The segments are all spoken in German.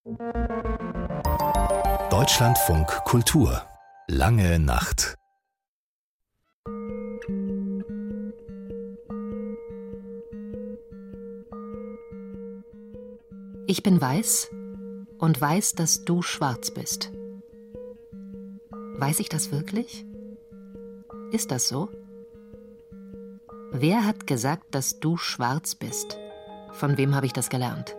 Deutschlandfunk Kultur. Lange Nacht. Ich bin weiß und weiß, dass du schwarz bist. Weiß ich das wirklich? Ist das so? Wer hat gesagt, dass du schwarz bist? Von wem habe ich das gelernt?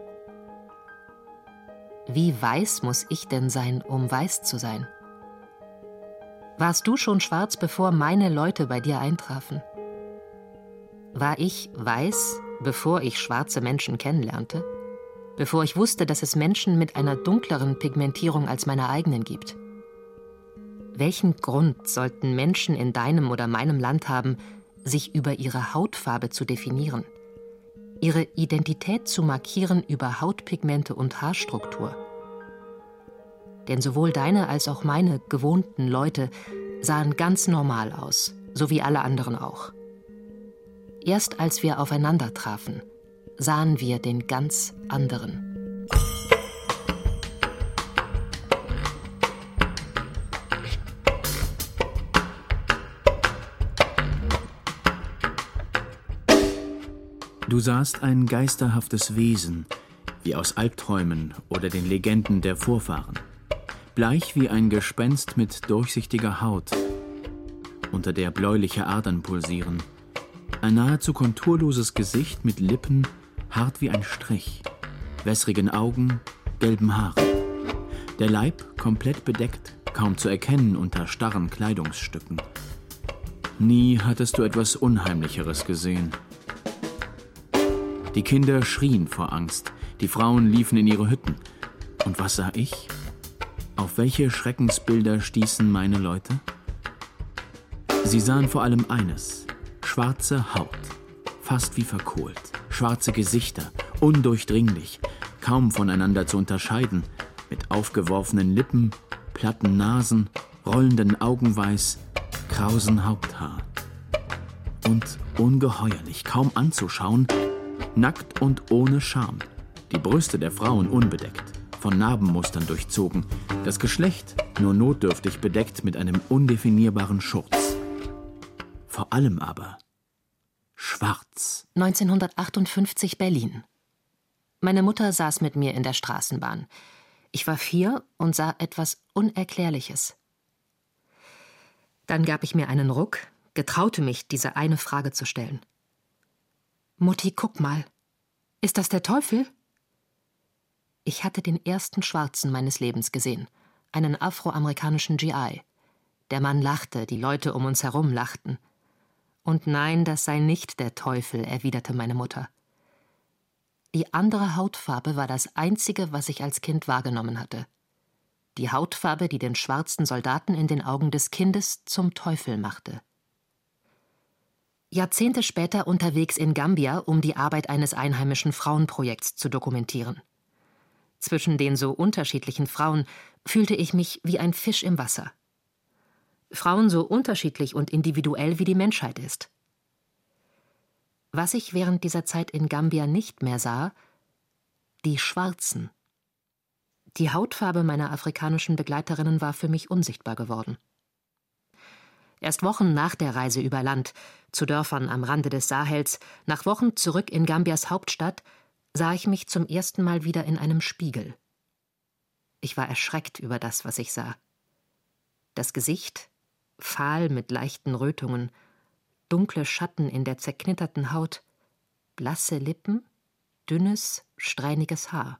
Wie weiß muss ich denn sein, um weiß zu sein? Warst du schon schwarz, bevor meine Leute bei dir eintrafen? War ich weiß, bevor ich schwarze Menschen kennenlernte? Bevor ich wusste, dass es Menschen mit einer dunkleren Pigmentierung als meine eigenen gibt? Welchen Grund sollten Menschen in deinem oder meinem Land haben, sich über ihre Hautfarbe zu definieren? Ihre Identität zu markieren über Hautpigmente und Haarstruktur? Denn sowohl deine als auch meine gewohnten Leute sahen ganz normal aus, so wie alle anderen auch. Erst als wir aufeinander trafen, sahen wir den ganz anderen. Du sahst ein geisterhaftes Wesen, wie aus Albträumen oder den Legenden der Vorfahren. Bleich wie ein Gespenst mit durchsichtiger Haut, unter der bläuliche Adern pulsieren. Ein nahezu konturloses Gesicht mit Lippen, hart wie ein Strich, wässrigen Augen, gelben Haaren. Der Leib komplett bedeckt, kaum zu erkennen unter starren Kleidungsstücken. Nie hattest du etwas Unheimlicheres gesehen. Die Kinder schrien vor Angst, die Frauen liefen in ihre Hütten. Und was sah ich? Auf welche Schreckensbilder stießen meine Leute? Sie sahen vor allem eines: schwarze Haut, fast wie verkohlt, schwarze Gesichter, undurchdringlich, kaum voneinander zu unterscheiden, mit aufgeworfenen Lippen, platten Nasen, rollenden Augenweiß, krausen Haupthaar. Und ungeheuerlich, kaum anzuschauen, nackt und ohne Scham, die Brüste der Frauen unbedeckt, von Narbenmustern durchzogen, das Geschlecht nur notdürftig bedeckt mit einem undefinierbaren Schurz. Vor allem aber schwarz. 1958 Berlin. Meine Mutter saß mit mir in der Straßenbahn. Ich war 4 und sah etwas Unerklärliches. Dann gab ich mir einen Ruck, getraute mich, diese eine Frage zu stellen. »Mutti, guck mal. Ist das der Teufel?« Ich hatte den ersten Schwarzen meines Lebens gesehen, einen afroamerikanischen GI. Der Mann lachte, die Leute um uns herum lachten. »Und nein, das sei nicht der Teufel«, erwiderte meine Mutter. Die andere Hautfarbe war das Einzige, was ich als Kind wahrgenommen hatte. Die Hautfarbe, die den schwarzen Soldaten in den Augen des Kindes zum Teufel machte. Jahrzehnte später unterwegs in Gambia, um die Arbeit eines einheimischen Frauenprojekts zu dokumentieren. Zwischen den so unterschiedlichen Frauen fühlte ich mich wie ein Fisch im Wasser. Frauen so unterschiedlich und individuell wie die Menschheit ist. Was ich während dieser Zeit in Gambia nicht mehr sah: die Schwarzen. Die Hautfarbe meiner afrikanischen Begleiterinnen war für mich unsichtbar geworden. Erst Wochen nach der Reise über Land, zu Dörfern am Rande des Sahels, nach Wochen zurück in Gambias Hauptstadt, sah ich mich zum ersten Mal wieder in einem Spiegel. Ich war erschreckt über das, was ich sah. Das Gesicht, fahl mit leichten Rötungen, dunkle Schatten in der zerknitterten Haut, blasse Lippen, dünnes, strähniges Haar.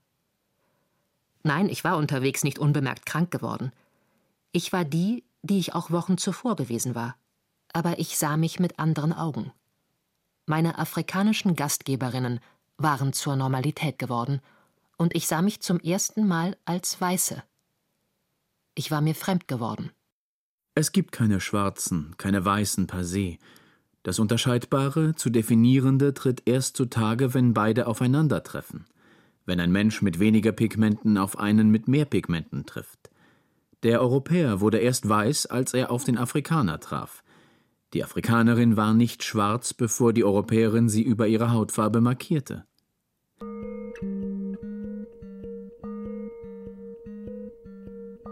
Nein, ich war unterwegs nicht unbemerkt krank geworden. Ich war die ich auch Wochen zuvor gewesen war. Aber ich sah mich mit anderen Augen. Meine afrikanischen Gastgeberinnen waren zur Normalität geworden und ich sah mich zum ersten Mal als Weiße. Ich war mir fremd geworden. Es gibt keine Schwarzen, keine Weißen per se. Das Unterscheidbare, zu Definierende tritt erst zutage, wenn beide aufeinandertreffen. Wenn ein Mensch mit weniger Pigmenten auf einen mit mehr Pigmenten trifft. Der Europäer wurde erst weiß, als er auf den Afrikaner traf. Die Afrikanerin war nicht schwarz, bevor die Europäerin sie über ihre Hautfarbe markierte.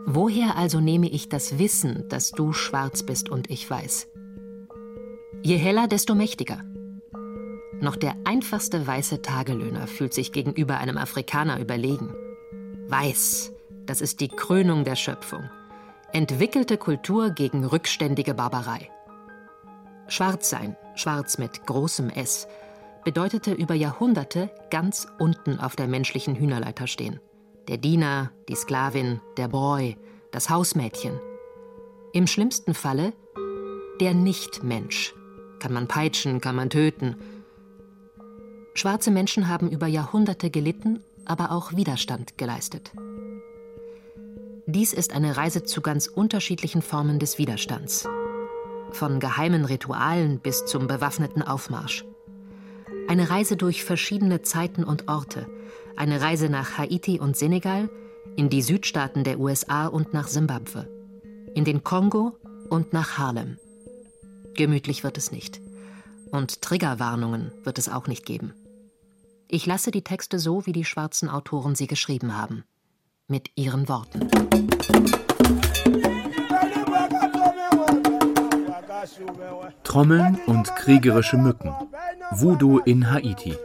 Woher also nehme ich das Wissen, dass du schwarz bist und ich weiß? Je heller, desto mächtiger. Noch der einfachste weiße Tagelöhner fühlt sich gegenüber einem Afrikaner überlegen. Weiß, das ist die Krönung der Schöpfung. Entwickelte Kultur gegen rückständige Barbarei. Schwarz sein, schwarz mit großem S, bedeutete über Jahrhunderte ganz unten auf der menschlichen Hühnerleiter stehen. Der Diener, die Sklavin, der Boy, das Hausmädchen. Im schlimmsten Falle der Nicht-Mensch. Kann man peitschen, kann man töten. Schwarze Menschen haben über Jahrhunderte gelitten, aber auch Widerstand geleistet. Dies ist eine Reise zu ganz unterschiedlichen Formen des Widerstands. Von geheimen Ritualen bis zum bewaffneten Aufmarsch. Eine Reise durch verschiedene Zeiten und Orte. Eine Reise nach Haiti und Senegal, in die Südstaaten der USA und nach Simbabwe. In den Kongo und nach Harlem. Gemütlich wird es nicht. Und Triggerwarnungen wird es auch nicht geben. Ich lasse die Texte so, wie die schwarzen Autoren sie geschrieben haben. Mit ihren Worten. Trommeln und kriegerische Mücken. Voodoo in Haiti.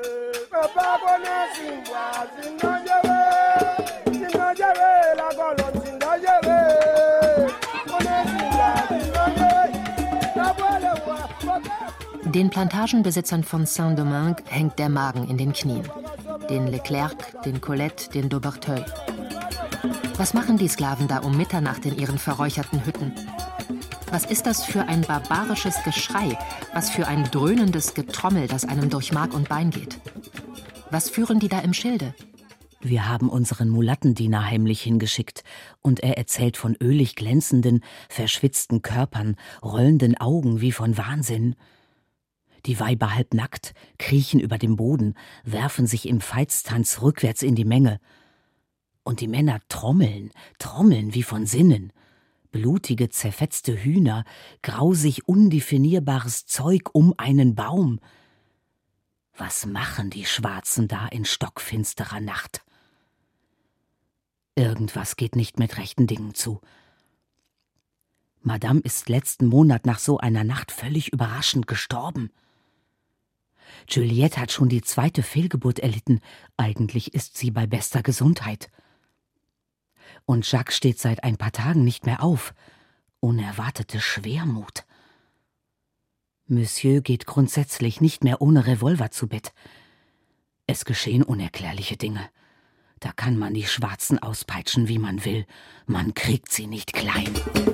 Den Plantagenbesitzern von Saint-Domingue hängt der Magen in den Knien. Den Leclerc, den Colette, den Dauberteuil. Was machen die Sklaven da um Mitternacht in ihren verräucherten Hütten? Was ist das für ein barbarisches Geschrei, was für ein dröhnendes Getrommel, das einem durch Mark und Bein geht? Was führen die da im Schilde? Wir haben unseren Mulattendiener heimlich hingeschickt, und er erzählt von ölig glänzenden, verschwitzten Körpern, rollenden Augen wie von Wahnsinn. Die Weiber halbnackt, kriechen über dem Boden, werfen sich im Veitstanz rückwärts in die Menge. Und die Männer trommeln wie von Sinnen. Blutige, zerfetzte Hühner, grausig undefinierbares Zeug um einen Baum. Was machen die Schwarzen da in stockfinsterer Nacht? Irgendwas geht nicht mit rechten Dingen zu. Madame ist letzten Monat nach so einer Nacht völlig überraschend gestorben. Juliette hat schon die 2. Fehlgeburt erlitten. Eigentlich ist sie bei bester Gesundheit. Und Jacques steht seit ein paar Tagen nicht mehr auf. Unerwartete Schwermut. Monsieur geht grundsätzlich nicht mehr ohne Revolver zu Bett. Es geschehen unerklärliche Dinge. Da kann man die Schwarzen auspeitschen, wie man will. Man kriegt sie nicht klein.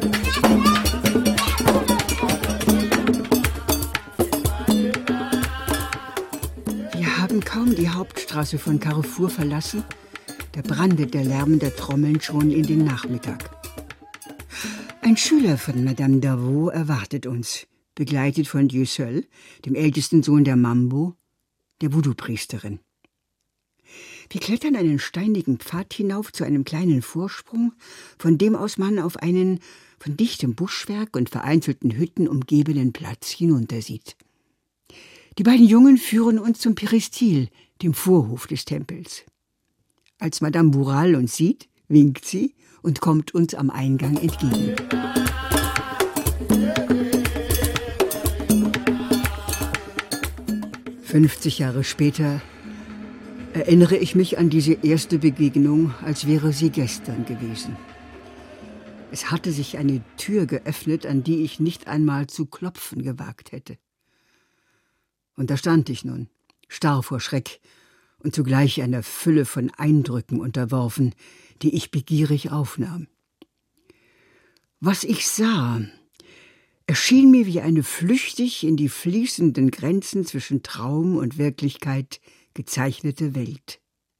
Wir haben kaum die Hauptstraße von Carrefour verlassen. Da brandet der Lärm der Trommeln schon in den Nachmittag. Ein Schüler von Madame Davot erwartet uns, begleitet von Dieu seul, dem ältesten Sohn der Mambo, der Voodoo-Priesterin. Wir klettern einen steinigen Pfad hinauf zu einem kleinen Vorsprung, von dem aus man auf einen von dichtem Buschwerk und vereinzelten Hütten umgebenen Platz hinuntersieht. Die beiden Jungen führen uns zum Peristil, dem Vorhof des Tempels. Als Madame Bourral uns sieht, winkt sie und kommt uns am Eingang entgegen. »50 Jahre später erinnere ich mich an diese erste Begegnung, als wäre sie gestern gewesen. Es hatte sich eine Tür geöffnet, an die ich nicht einmal zu klopfen gewagt hätte. Und da stand ich nun, starr vor Schreck und zugleich einer Fülle von Eindrücken unterworfen, die ich begierig aufnahm. Was ich sah, erschien mir wie eine flüchtig in die fließenden Grenzen zwischen Traum und Wirklichkeit gezeichnete Welt.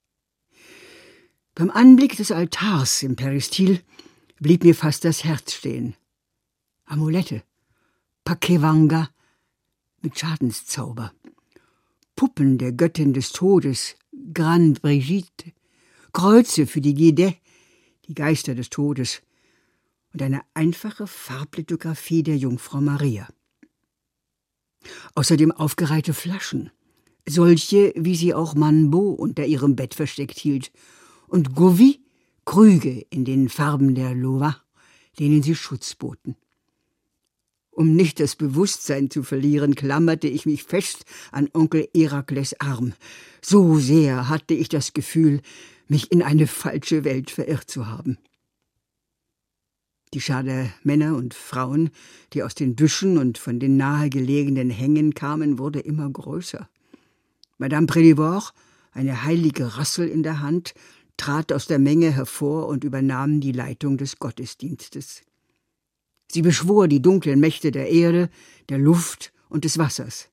Beim Anblick des Altars im Peristil blieb mir fast das Herz stehen. Amulette, Pakewanga mit Schadenszauber, Puppen der Göttin des Todes, Grande Brigitte, Kreuze für die Guédé, die Geister des Todes, und eine einfache Farblithografie der Jungfrau Maria. Außerdem aufgereihte Flaschen, solche, wie sie auch Manbo unter ihrem Bett versteckt hielt, und Govi, Krüge in den Farben der Loire, denen sie Schutz boten. Um nicht das Bewusstsein zu verlieren, klammerte ich mich fest an Onkel Herakles Arm. So sehr hatte ich das Gefühl, mich in eine falsche Welt verirrt zu haben. Die Schar der Männer und Frauen, die aus den Büschen und von den nahegelegenen Hängen kamen, wurde immer größer. Madame Prédivore, eine heilige Rassel in der Hand, trat aus der Menge hervor und übernahm die Leitung des Gottesdienstes. Sie beschwor die dunklen Mächte der Erde, der Luft und des Wassers.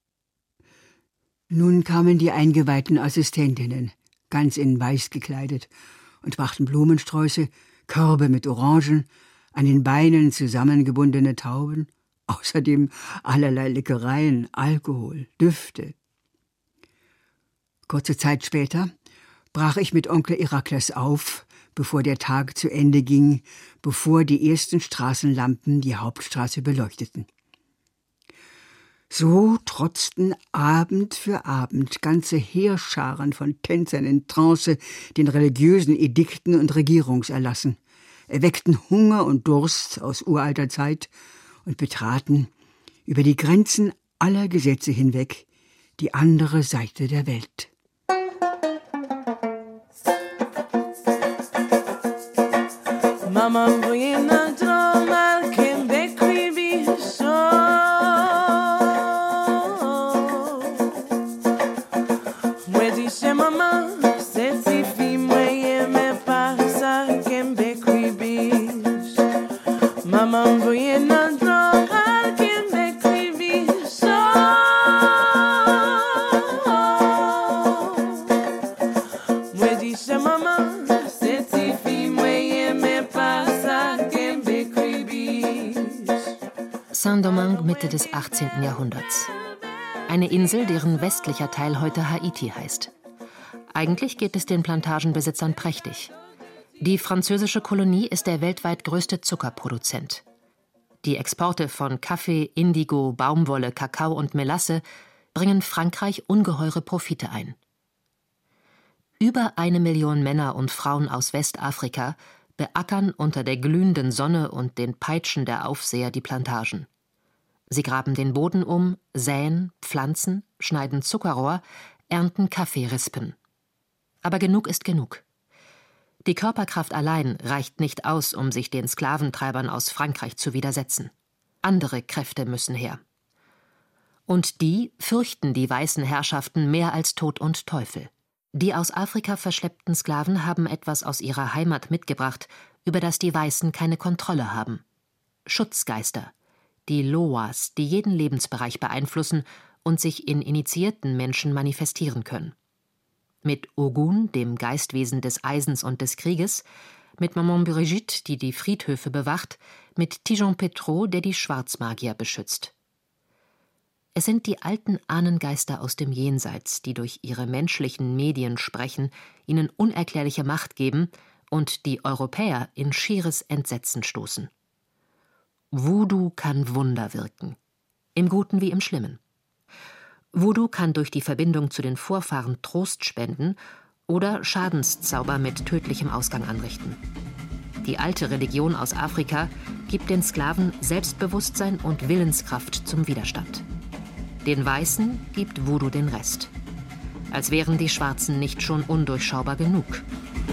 Nun kamen die eingeweihten Assistentinnen, ganz in Weiß gekleidet, und brachten Blumensträuße, Körbe mit Orangen, an den Beinen zusammengebundene Tauben, außerdem allerlei Leckereien, Alkohol, Düfte. Kurze Zeit später brach ich mit Onkel Herakles auf, bevor der Tag zu Ende ging, bevor die ersten Straßenlampen die Hauptstraße beleuchteten. So trotzten Abend für Abend ganze Heerscharen von Tänzern in Trance den religiösen Edikten und Regierungserlassen, erweckten Hunger und Durst aus uralter Zeit und betraten über die Grenzen aller Gesetze hinweg die andere Seite der Welt. Mama, buena drama, que me cribi so. Me dice mamá, se si fi me pasa, que me cribi. Mama, buena drama, que me cribi so. Me dice mamá. Saint-Domingue, Mitte des 18. Jahrhunderts. Eine Insel, deren westlicher Teil heute Haiti heißt. Eigentlich geht es den Plantagenbesitzern prächtig. Die französische Kolonie ist der weltweit größte Zuckerproduzent. Die Exporte von Kaffee, Indigo, Baumwolle, Kakao und Melasse bringen Frankreich ungeheure Profite ein. Über 1 Million Männer und Frauen aus Westafrika beackern unter der glühenden Sonne und den Peitschen der Aufseher die Plantagen. Sie graben den Boden um, säen, pflanzen, schneiden Zuckerrohr, ernten Kaffeerispen. Aber genug ist genug. Die Körperkraft allein reicht nicht aus, um sich den Sklaventreibern aus Frankreich zu widersetzen. Andere Kräfte müssen her. Und die fürchten die weißen Herrschaften mehr als Tod und Teufel. Die aus Afrika verschleppten Sklaven haben etwas aus ihrer Heimat mitgebracht, über das die Weißen keine Kontrolle haben. Schutzgeister, die Loas, die jeden Lebensbereich beeinflussen und sich in initiierten Menschen manifestieren können. Mit Ogun, dem Geistwesen des Eisens und des Krieges, mit Maman Brigitte, die die Friedhöfe bewacht, mit Tijon Petro, der die Schwarzmagier beschützt. Es sind die alten Ahnengeister aus dem Jenseits, die durch ihre menschlichen Medien sprechen, ihnen unerklärliche Macht geben und die Europäer in schieres Entsetzen stoßen. Voodoo kann Wunder wirken, im Guten wie im Schlimmen. Voodoo kann durch die Verbindung zu den Vorfahren Trost spenden oder Schadenszauber mit tödlichem Ausgang anrichten. Die alte Religion aus Afrika gibt den Sklaven Selbstbewusstsein und Willenskraft zum Widerstand. Den Weißen gibt Voodoo den Rest. Als wären die Schwarzen nicht schon undurchschaubar genug.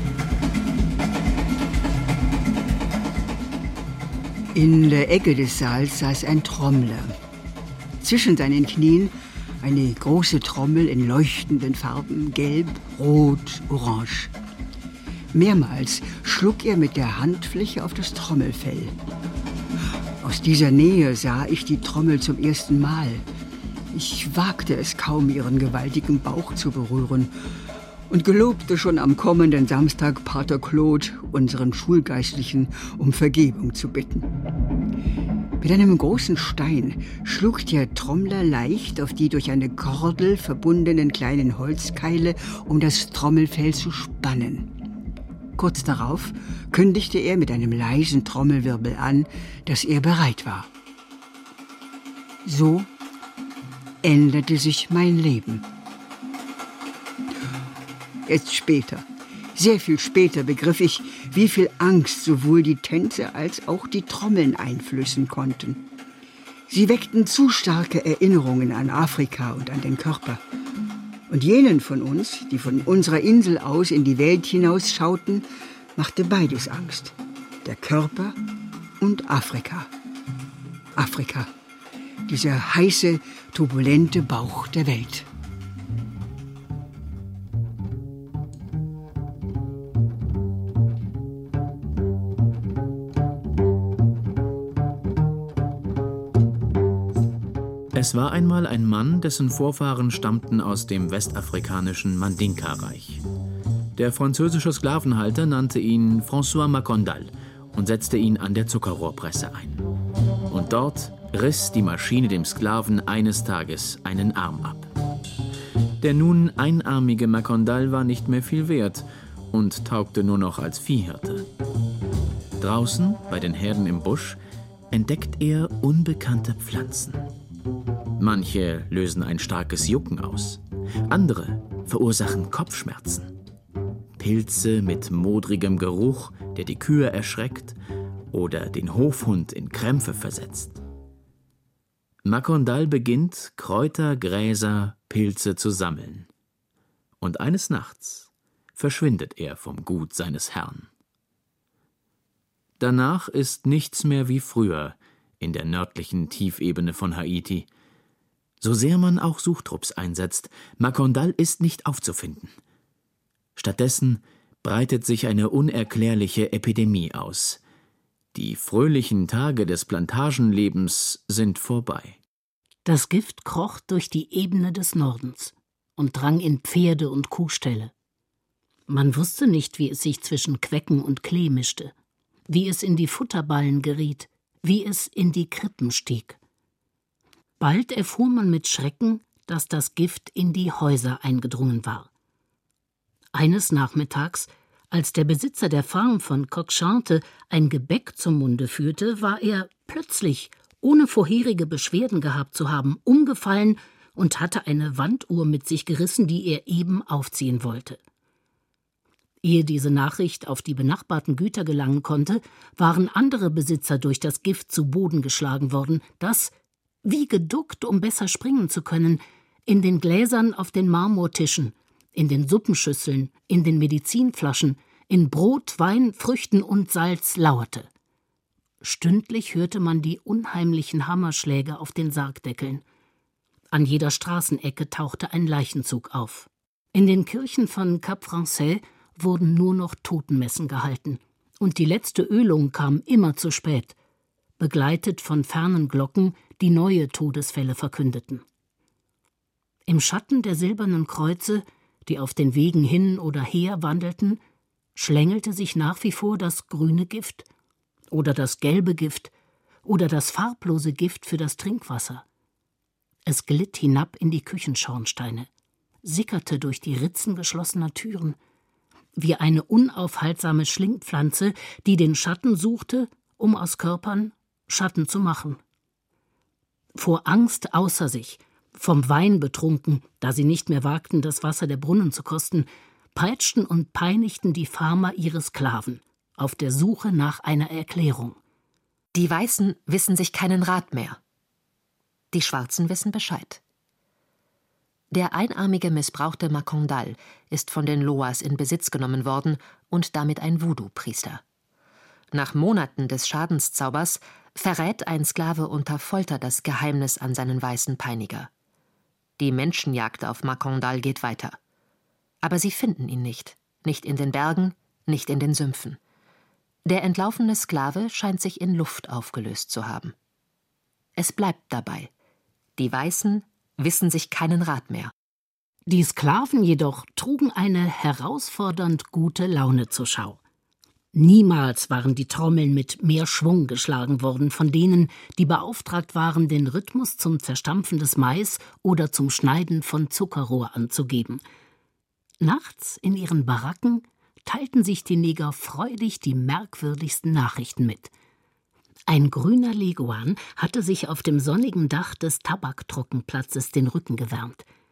In der Ecke des Saals saß ein Trommler. Zwischen seinen Knien eine große Trommel in leuchtenden Farben, gelb, rot, orange. Mehrmals schlug er mit der Handfläche auf das Trommelfell. Aus dieser Nähe sah ich die Trommel zum ersten Mal. Ich wagte es kaum, ihren gewaltigen Bauch zu berühren und gelobte schon am kommenden Samstag Pater Claude, unseren Schulgeistlichen, um Vergebung zu bitten. Mit einem großen Stein schlug der Trommler leicht auf die durch eine Kordel verbundenen kleinen Holzkeile, um das Trommelfell zu spannen. Kurz darauf kündigte er mit einem leisen Trommelwirbel an, dass er bereit war. So änderte sich mein Leben. Erst später, Sehr viel später begriff ich, wie viel Angst sowohl die Tänze als auch die Trommeln einflößen konnten. Sie weckten zu starke Erinnerungen an Afrika und an den Körper. Und jenen von uns, die von unserer Insel aus in die Welt hinausschauten, machte beides Angst. Der Körper und Afrika. Afrika, dieser heiße, turbulente Bauch der Welt. Es war einmal ein Mann, dessen Vorfahren stammten aus dem westafrikanischen Mandinka-Reich. Der französische Sklavenhalter nannte ihn François Macondal und setzte ihn an der Zuckerrohrpresse ein. Und dort riss die Maschine dem Sklaven eines Tages einen Arm ab. Der nun einarmige Macondal war nicht mehr viel wert und taugte nur noch als Viehhirte. Draußen, bei den Herden im Busch, entdeckt er unbekannte Pflanzen. Manche lösen ein starkes Jucken aus, andere verursachen Kopfschmerzen. Pilze mit modrigem Geruch, der die Kühe erschreckt oder den Hofhund in Krämpfe versetzt. Macondal beginnt, Kräuter, Gräser, Pilze zu sammeln. Und eines Nachts verschwindet er vom Gut seines Herrn. Danach ist nichts mehr wie früher in der nördlichen Tiefebene von Haiti. So sehr man auch Suchtrupps einsetzt, Macondal ist nicht aufzufinden. Stattdessen breitet sich eine unerklärliche Epidemie aus. Die fröhlichen Tage des Plantagenlebens sind vorbei. Das Gift kroch durch die Ebene des Nordens und drang in Pferde- und Kuhställe. Man wusste nicht, wie es sich zwischen Quecken und Klee mischte, wie es in die Futterballen geriet, wie es in die Krippen stieg. Bald erfuhr man mit Schrecken, dass das Gift in die Häuser eingedrungen war. Eines Nachmittags, als der Besitzer der Farm von Cochchante ein Gebäck zum Munde führte, war er plötzlich, ohne vorherige Beschwerden gehabt zu haben, umgefallen und hatte eine Wanduhr mit sich gerissen, die er eben aufziehen wollte. Ehe diese Nachricht auf die benachbarten Güter gelangen konnte, waren andere Besitzer durch das Gift zu Boden geschlagen worden, das, wie geduckt, um besser springen zu können, in den Gläsern auf den Marmortischen, in den Suppenschüsseln, in den Medizinflaschen, in Brot, Wein, Früchten und Salz lauerte. Stündlich hörte man die unheimlichen Hammerschläge auf den Sargdeckeln. An jeder Straßenecke tauchte ein Leichenzug auf. In den Kirchen von Cap Français wurden nur noch Totenmessen gehalten, und die letzte Ölung kam immer zu spät, begleitet von fernen Glocken, die neue Todesfälle verkündeten. Im Schatten der silbernen Kreuze, die auf den Wegen hin oder her wandelten, schlängelte sich nach wie vor das grüne Gift oder das gelbe Gift oder das farblose Gift für das Trinkwasser. Es glitt hinab in die Küchenschornsteine, sickerte durch die Ritzen geschlossener Türen, wie eine unaufhaltsame Schlingpflanze, die den Schatten suchte, um aus Körpern Schatten zu machen. Vor Angst außer sich, vom Wein betrunken, da sie nicht mehr wagten, das Wasser der Brunnen zu kosten, peitschten und peinigten die Farmer ihre Sklaven, auf der Suche nach einer Erklärung. Die Weißen wissen sich keinen Rat mehr. Die Schwarzen wissen Bescheid. Der einarmige, missbrauchte Macondal ist von den Loas in Besitz genommen worden und damit ein Voodoo-Priester. Nach Monaten des Schadenszaubers verrät ein Sklave unter Folter das Geheimnis an seinen weißen Peiniger. Die Menschenjagd auf Macondal geht weiter. Aber sie finden ihn nicht. Nicht in den Bergen, nicht in den Sümpfen. Der entlaufene Sklave scheint sich in Luft aufgelöst zu haben. Es bleibt dabei. Die Weißen wissen sich keinen Rat mehr. Die Sklaven jedoch trugen eine herausfordernd gute Laune zur Schau. Niemals waren die Trommeln mit mehr Schwung geschlagen worden von denen, die beauftragt waren, den Rhythmus zum Zerstampfen des Mais oder zum Schneiden von Zuckerrohr anzugeben. Nachts in ihren Baracken teilten sich die Neger freudig die merkwürdigsten Nachrichten mit. Ein grüner Leguan hatte sich auf dem sonnigen Dach des Tabaktrockenplatzes den Rücken gewärmt.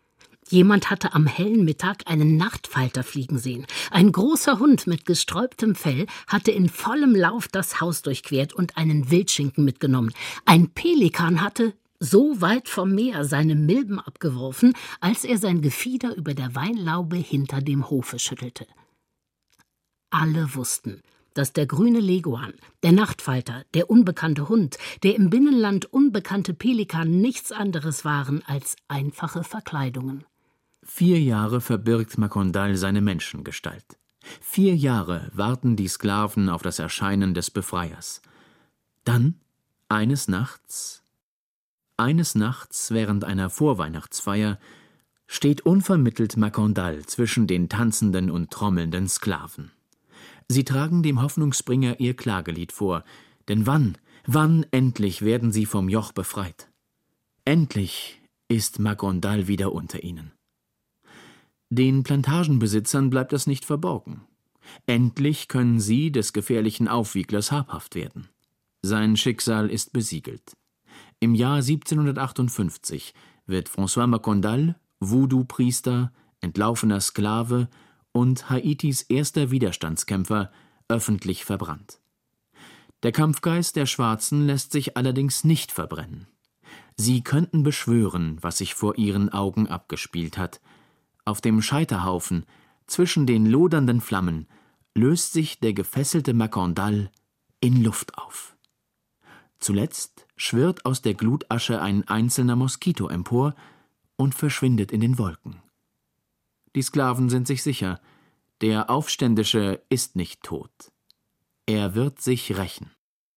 Jemand hatte am hellen Mittag einen Nachtfalter fliegen sehen. Ein großer Hund mit gesträubtem Fell hatte in vollem Lauf das Haus durchquert und einen Wildschinken mitgenommen. Ein Pelikan hatte so weit vom Meer seine Milben abgeworfen, als er sein Gefieder über der Weinlaube hinter dem Hofe schüttelte. Alle wussten, dass der grüne Leguan, der Nachtfalter, der unbekannte Hund, der im Binnenland unbekannte Pelikan nichts anderes waren als einfache Verkleidungen. 4 Jahre verbirgt Makondal seine Menschengestalt. 4 Jahre warten die Sklaven auf das Erscheinen des Befreiers. Dann, eines Nachts während einer Vorweihnachtsfeier, steht unvermittelt Makondal zwischen den tanzenden und trommelnden Sklaven. Sie tragen dem Hoffnungsbringer ihr Klagelied vor, denn wann endlich werden sie vom Joch befreit? Endlich ist Makondal wieder unter ihnen. Den Plantagenbesitzern bleibt das nicht verborgen. Endlich können sie des gefährlichen Aufwieglers habhaft werden. Sein Schicksal ist besiegelt. Im Jahr 1758 wird François Makondal, Voodoo-Priester, entlaufener Sklave und Haitis erster Widerstandskämpfer, öffentlich verbrannt. Der Kampfgeist der Schwarzen lässt sich allerdings nicht verbrennen. Sie könnten beschwören, was sich vor ihren Augen abgespielt hat. Auf dem Scheiterhaufen, zwischen den lodernden Flammen, löst sich der gefesselte Makondal in Luft auf. Zuletzt schwirrt aus der Glutasche ein einzelner Moskito empor und verschwindet in den Wolken. Die Sklaven sind sich sicher, der Aufständische ist nicht tot. Er wird sich rächen.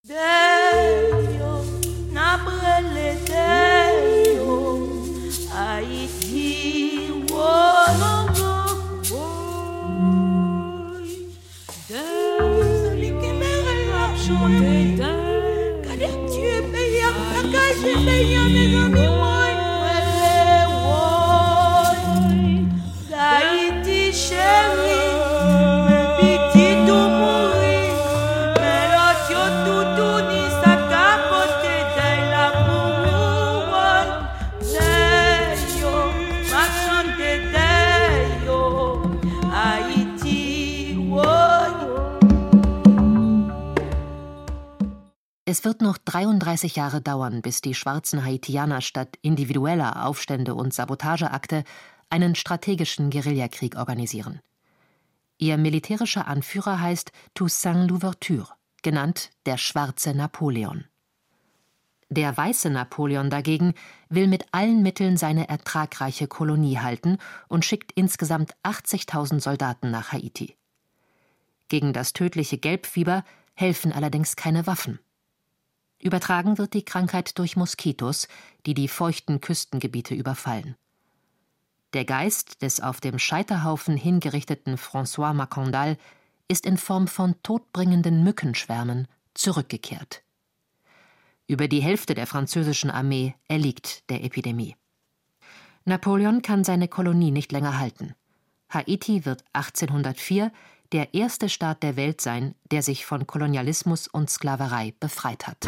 Es wird noch 33 Jahre dauern, bis die schwarzen Haitianer statt individueller Aufstände und Sabotageakte einen strategischen Guerillakrieg organisieren. Ihr militärischer Anführer heißt Toussaint Louverture, genannt der schwarze Napoleon. Der weiße Napoleon dagegen will mit allen Mitteln seine ertragreiche Kolonie halten und schickt insgesamt 80.000 Soldaten nach Haiti. Gegen das tödliche Gelbfieber helfen allerdings keine Waffen. Übertragen wird die Krankheit durch Moskitos, die die feuchten Küstengebiete überfallen. Der Geist des auf dem Scheiterhaufen hingerichteten François Makondal ist in Form von todbringenden Mückenschwärmen zurückgekehrt. Über die Hälfte der französischen Armee erliegt der Epidemie. Napoleon kann seine Kolonie nicht länger halten. Haiti wird 1804 der erste Staat der Welt sein, der sich von Kolonialismus und Sklaverei befreit hat.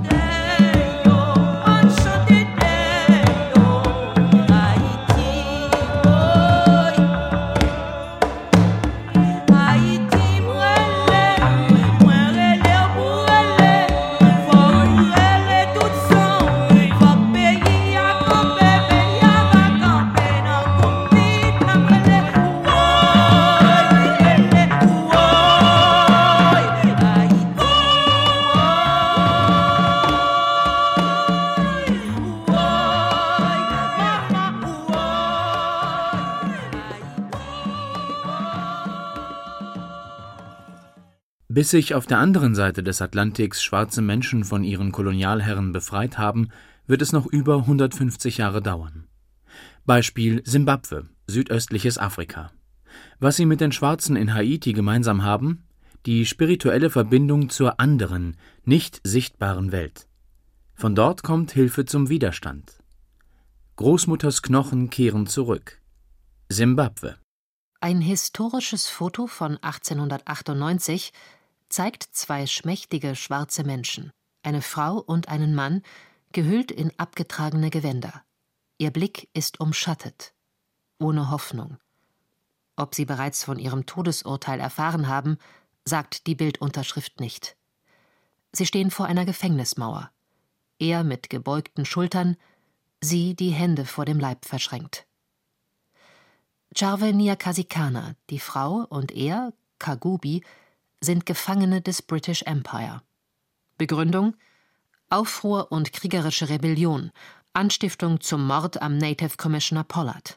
Bis sich auf der anderen Seite des Atlantiks schwarze Menschen von ihren Kolonialherren befreit haben, wird es noch über 150 Jahre dauern. Beispiel Simbabwe, südöstliches Afrika. Was sie mit den Schwarzen in Haiti gemeinsam haben? Die spirituelle Verbindung zur anderen, nicht sichtbaren Welt. Von dort kommt Hilfe zum Widerstand. Großmutters Knochen kehren zurück. Simbabwe. Ein historisches Foto von 1898 zeigt 2 schmächtige schwarze Menschen, eine Frau und einen Mann, gehüllt in abgetragene Gewänder. Ihr Blick ist umschattet. ohne Hoffnung. Ob sie bereits von ihrem Todesurteil erfahren haben, sagt die Bildunterschrift nicht. Sie stehen vor einer Gefängnismauer. Er mit gebeugten Schultern, sie die Hände vor dem Leib verschränkt. Charve Nyakasikana, die Frau, und er, Kagubi, sind Gefangene des British Empire. Begründung: Aufruhr und kriegerische Rebellion, Anstiftung zum Mord am Native Commissioner Pollard.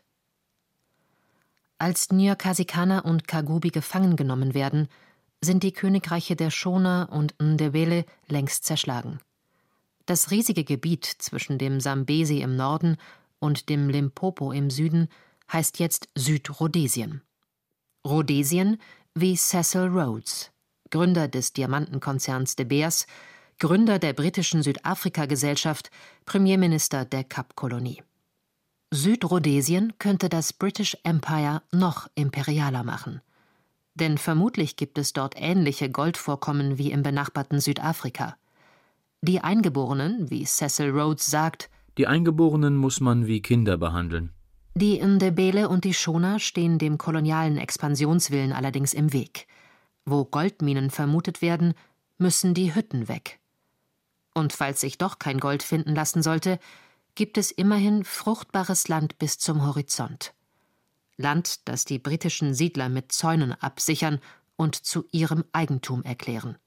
Als Nyakasikana und Kagubi gefangen genommen werden, sind die Königreiche der Shona und Ndebele längst zerschlagen. Das riesige Gebiet zwischen dem Sambesi im Norden und dem Limpopo im Süden heißt jetzt Südrhodesien. Rhodesien wie Cecil Rhodes, Gründer des Diamantenkonzerns De Beers, Gründer der britischen Südafrika-Gesellschaft, Premierminister der Kapkolonie. Südrhodesien könnte das British Empire noch imperialer machen. Denn vermutlich gibt es dort ähnliche Goldvorkommen wie im benachbarten Südafrika. Die Eingeborenen, wie Cecil Rhodes sagt, die Eingeborenen muss man wie Kinder behandeln. Die Ndebele und die Shona stehen dem kolonialen Expansionswillen allerdings im Weg. Wo Goldminen vermutet werden, müssen die Hütten weg. Und falls sich doch kein Gold finden lassen sollte, gibt es immerhin fruchtbares Land bis zum Horizont. Land, das die britischen Siedler mit Zäunen absichern und zu ihrem Eigentum erklären.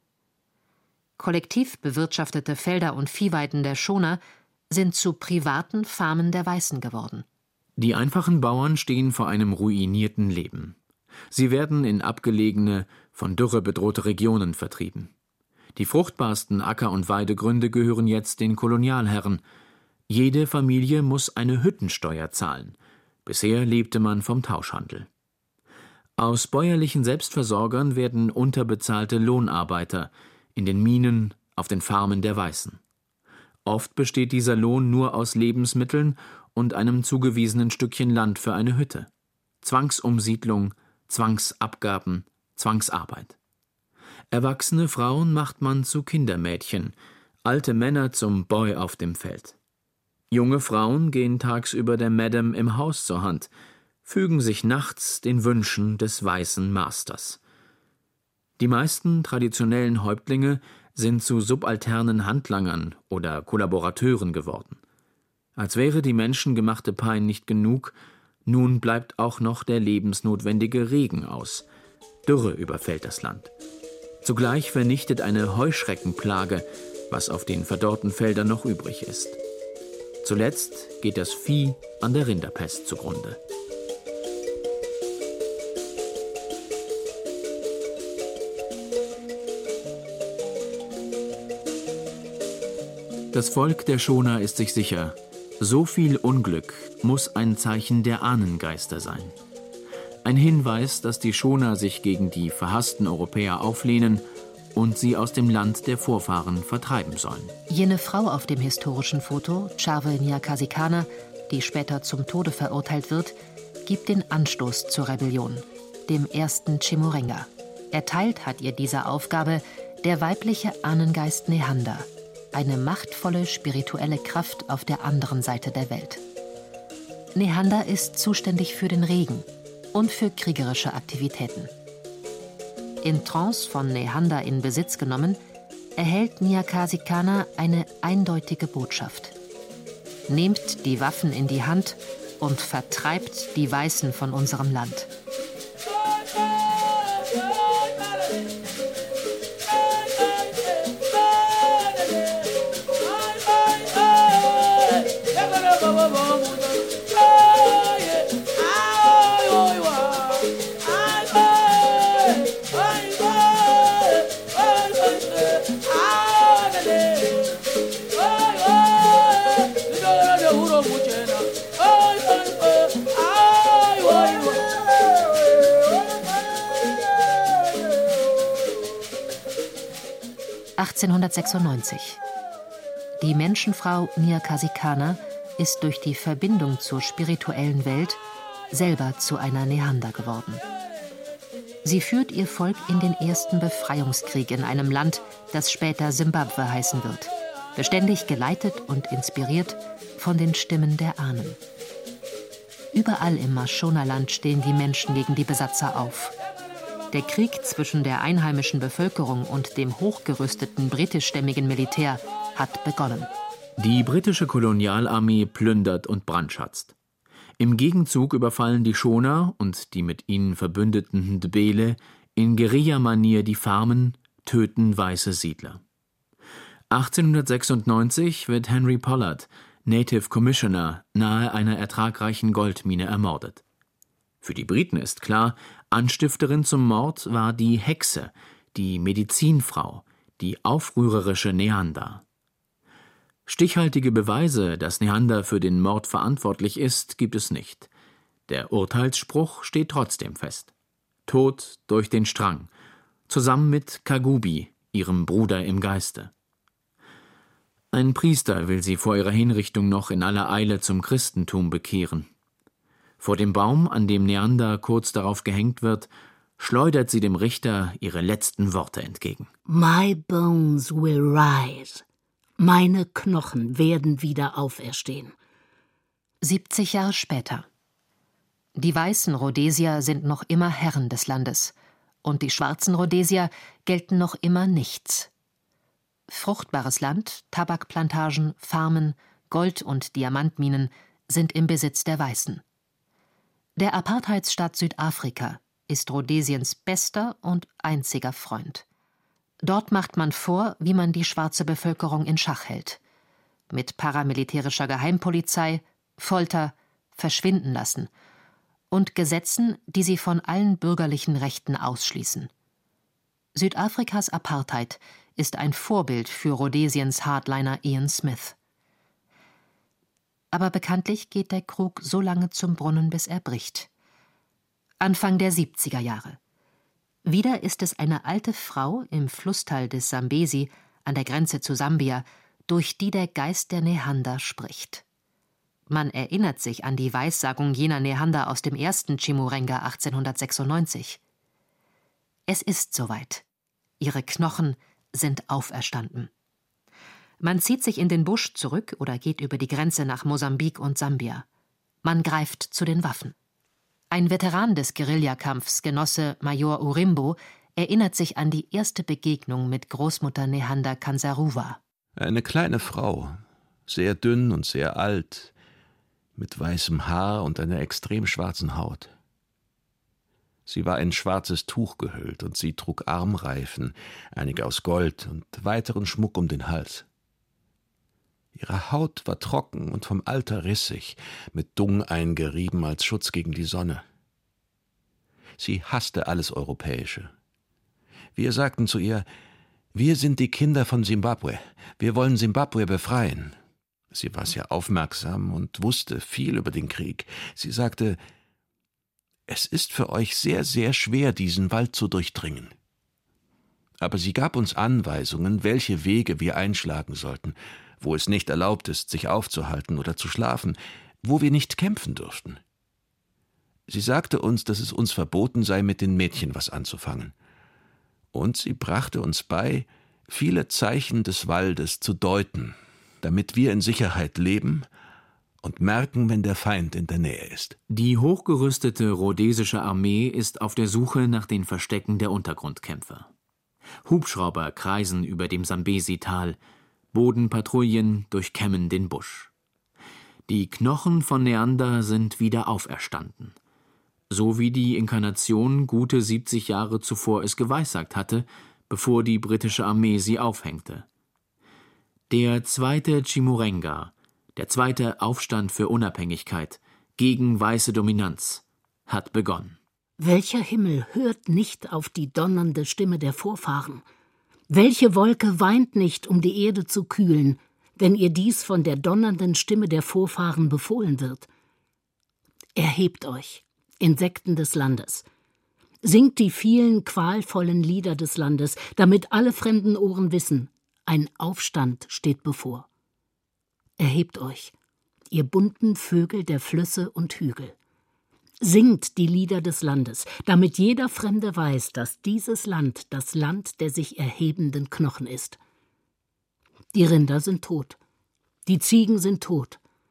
Kollektiv bewirtschaftete Felder und Viehweiden der Shona sind zu privaten Farmen der Weißen geworden. Die einfachen Bauern stehen vor einem ruinierten Leben. Sie werden in abgelegene, von Dürre bedrohte Regionen vertrieben. Die fruchtbarsten Acker- und Weidegründe gehören jetzt den Kolonialherren. Jede Familie muss eine Hüttensteuer zahlen. Bisher lebte man vom Tauschhandel. Aus bäuerlichen Selbstversorgern werden unterbezahlte Lohnarbeiter in den Minen, auf den Farmen der Weißen. Oft besteht dieser Lohn nur aus Lebensmitteln und einem zugewiesenen Stückchen Land für eine Hütte. Zwangsumsiedlung, Zwangsabgaben, Zwangsarbeit. Erwachsene Frauen macht man zu Kindermädchen, alte Männer zum Boy auf dem Feld. Junge Frauen gehen tagsüber der Madame im Haus zur Hand, fügen sich nachts den Wünschen des weißen Masters. Die meisten traditionellen Häuptlinge sind zu subalternen Handlangern oder Kollaborateuren geworden. Als wäre die menschengemachte Pein nicht genug, nun bleibt auch noch der lebensnotwendige Regen aus. Dürre überfällt das Land. Zugleich vernichtet eine Heuschreckenplage, was auf den verdorrten Feldern noch übrig ist. Zuletzt geht das Vieh an der Rinderpest zugrunde. Das Volk der Shona ist sich sicher, so viel Unglück muss ein Zeichen der Ahnengeister sein. Ein Hinweis, dass die Shona sich gegen die verhassten Europäer auflehnen und sie aus dem Land der Vorfahren vertreiben sollen. Jene Frau auf dem historischen Foto, Charve Nyakasikana, die später zum Tode verurteilt wird, gibt den Anstoß zur Rebellion, dem ersten Chimurenga. Erteilt hat ihr diese Aufgabe der weibliche Ahnengeist Nehanda, eine machtvolle spirituelle Kraft auf der anderen Seite der Welt. Nehanda ist zuständig für den Regen und für kriegerische Aktivitäten. In Trance von Nehanda in Besitz genommen, erhält Nyakasikana eine eindeutige Botschaft. Nehmt die Waffen in die Hand und vertreibt die Weißen von unserem Land. (1896). Die Menschenfrau Nyakasikana ist durch die Verbindung zur spirituellen Welt selber zu einer Nehanda geworden. Sie führt ihr Volk in den ersten Befreiungskrieg in einem Land, das später Simbabwe heißen wird, beständig geleitet und inspiriert von den Stimmen der Ahnen. Überall im Mashonaland stehen die Menschen gegen die Besatzer auf. Der Krieg zwischen der einheimischen Bevölkerung und dem hochgerüsteten britischstämmigen Militär hat begonnen. Die britische Kolonialarmee plündert und brandschatzt. Im Gegenzug überfallen die Shona und die mit ihnen verbündeten Ndebele in Guerilla-Manier die Farmen, töten weiße Siedler. 1896 wird Henry Pollard, Native Commissioner, nahe einer ertragreichen Goldmine ermordet. Für die Briten ist klar, Anstifterin zum Mord war die Hexe, die Medizinfrau, die aufrührerische Neander. Stichhaltige Beweise, dass Neander für den Mord verantwortlich ist, gibt es nicht. Der Urteilsspruch steht trotzdem fest. Tod durch den Strang, zusammen mit Kagubi, ihrem Bruder im Geiste. Ein Priester will sie vor ihrer Hinrichtung noch in aller Eile zum Christentum bekehren. Vor dem Baum, an dem Neander kurz darauf gehängt wird, schleudert sie dem Richter ihre letzten Worte entgegen. My bones will rise. Meine Knochen werden wieder auferstehen. 70 Jahre später. Die weißen Rhodesier sind noch immer Herren des Landes und die schwarzen Rhodesier gelten noch immer nichts. Fruchtbares Land, Tabakplantagen, Farmen, Gold- und Diamantminen sind im Besitz der Weißen. Der Apartheidsstaat Südafrika ist Rhodesiens bester und einziger Freund. Dort macht man vor, wie man die schwarze Bevölkerung in Schach hält. Mit paramilitärischer Geheimpolizei, Folter, Verschwinden lassen und Gesetzen, die sie von allen bürgerlichen Rechten ausschließen. Südafrikas Apartheid ist ein Vorbild für Rhodesiens Hardliner Ian Smith. Aber bekanntlich geht der Krug so lange zum Brunnen, bis er bricht. Anfang der 70er Jahre. Wieder ist es eine alte Frau im Flusstal des Sambesi an der Grenze zu Sambia, durch die der Geist der Neander spricht. Man erinnert sich an die Weissagung jener Neander aus dem ersten Chimurenga 1896. Es ist soweit. Ihre Knochen sind auferstanden. Man zieht sich in den Busch zurück oder geht über die Grenze nach Mosambik und Sambia. Man greift zu den Waffen. Ein Veteran des Guerillakampfs, Genosse Major Urimbo, erinnert sich an die erste Begegnung mit Großmutter Neander Kansaruwa. Eine kleine Frau, sehr dünn und sehr alt, mit weißem Haar und einer extrem schwarzen Haut. Sie war in schwarzes Tuch gehüllt und sie trug Armreifen, einige aus Gold und weiteren Schmuck um den Hals. Ihre Haut war trocken und vom Alter rissig, mit Dung eingerieben als Schutz gegen die Sonne. Sie hasste alles Europäische. Wir sagten zu ihr, wir sind die Kinder von Simbabwe, wir wollen Simbabwe befreien. Sie war sehr aufmerksam und wusste viel über den Krieg. Sie sagte, es ist für euch sehr, sehr schwer, diesen Wald zu durchdringen. Aber sie gab uns Anweisungen, welche Wege wir einschlagen sollten, wo es nicht erlaubt ist, sich aufzuhalten oder zu schlafen, wo wir nicht kämpfen dürften. Sie sagte uns, dass es uns verboten sei, mit den Mädchen was anzufangen. Und sie brachte uns bei, viele Zeichen des Waldes zu deuten, damit wir in Sicherheit leben und merken, wenn der Feind in der Nähe ist. Die hochgerüstete rhodesische Armee ist auf der Suche nach den Verstecken der Untergrundkämpfer. Hubschrauber kreisen über dem Sambesi-Tal, Bodenpatrouillen durchkämmen den Busch. Die Knochen von Neander sind wieder auferstanden. So wie die Inkarnation gute 70 Jahre zuvor es geweissagt hatte, bevor die britische Armee sie aufhängte. Der zweite Chimurenga, der zweite Aufstand für Unabhängigkeit gegen weiße Dominanz, hat begonnen. Welcher Himmel hört nicht auf die donnernde Stimme der Vorfahren? Welche Wolke weint nicht, um die Erde zu kühlen, wenn ihr dies von der donnernden Stimme der Vorfahren befohlen wird? Erhebt euch, Insekten des Landes. Singt die vielen qualvollen Lieder des Landes, damit alle fremden Ohren wissen, ein Aufstand steht bevor. Erhebt euch, ihr bunten Vögel der Flüsse und Hügel. Singt die Lieder des Landes, damit jeder Fremde weiß, dass dieses Land das Land der sich erhebenden Knochen ist. Die Rinder sind tot, die Ziegen sind tot,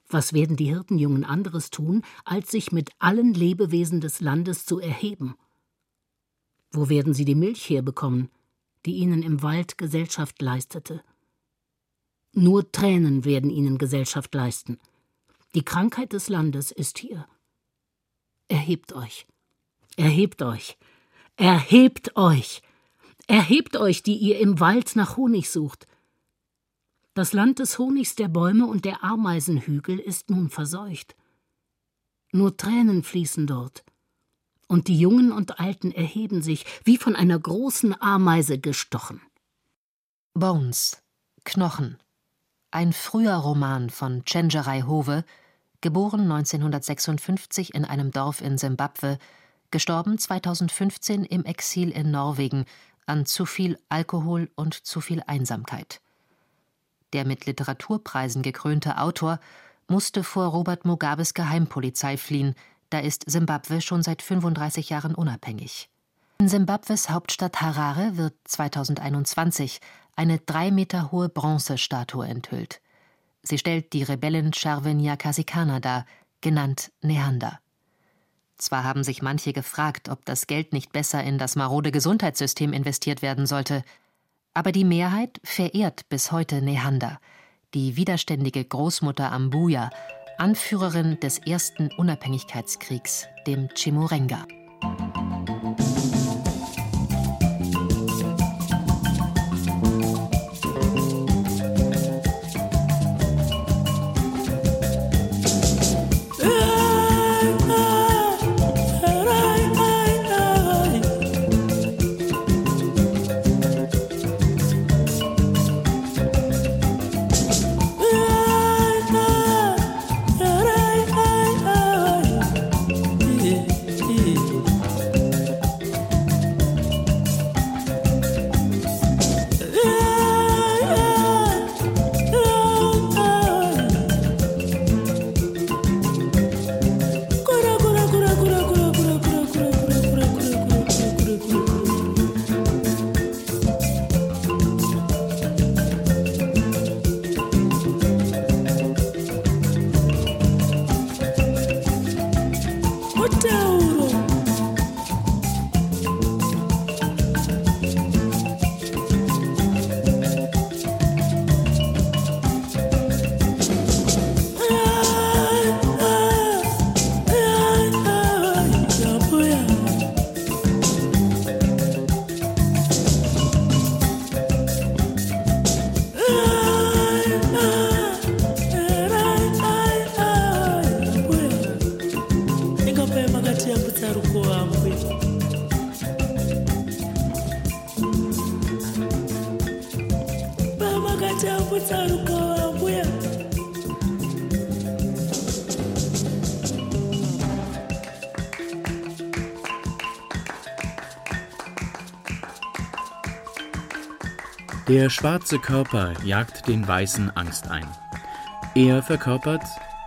Was werden die Hirtenjungen anderes tun, als sich mit allen Lebewesen des Landes zu erheben? Wo werden sie die Milch herbekommen, die ihnen im Wald Gesellschaft leistete? Nur Tränen werden ihnen Gesellschaft leisten. Die Krankheit des Landes ist hier. Erhebt euch, erhebt euch, erhebt euch, erhebt euch, die ihr im Wald nach Honig sucht. Das Land des Honigs, der Bäume und der Ameisenhügel ist nun verseucht. Nur Tränen fließen dort, und die Jungen und Alten erheben sich, wie von einer großen Ameise gestochen. Bones, Knochen. Ein früher Roman von Chenjerai Hove, geboren 1956 in einem Dorf in Simbabwe, gestorben 2015 im Exil in Norwegen an zu viel Alkohol und zu viel Einsamkeit. Der mit Literaturpreisen gekrönte Autor musste vor Robert Mugabes Geheimpolizei fliehen, da ist Simbabwe schon seit 35 Jahren unabhängig. In Simbabwes Hauptstadt Harare wird 2021 eine 3 Meter hohe Bronzestatue enthüllt. Sie stellt die Rebellin Cherwin Kasikana dar, genannt Neander. Zwar haben sich manche gefragt, ob das Geld nicht besser in das marode Gesundheitssystem investiert werden sollte, aber die Mehrheit verehrt bis heute Neander, die widerständige Großmutter Ambuya, Anführerin des ersten Unabhängigkeitskriegs, dem Chimurenga. Der schwarze Körper jagt den Weißen Angst ein. Er verkörpert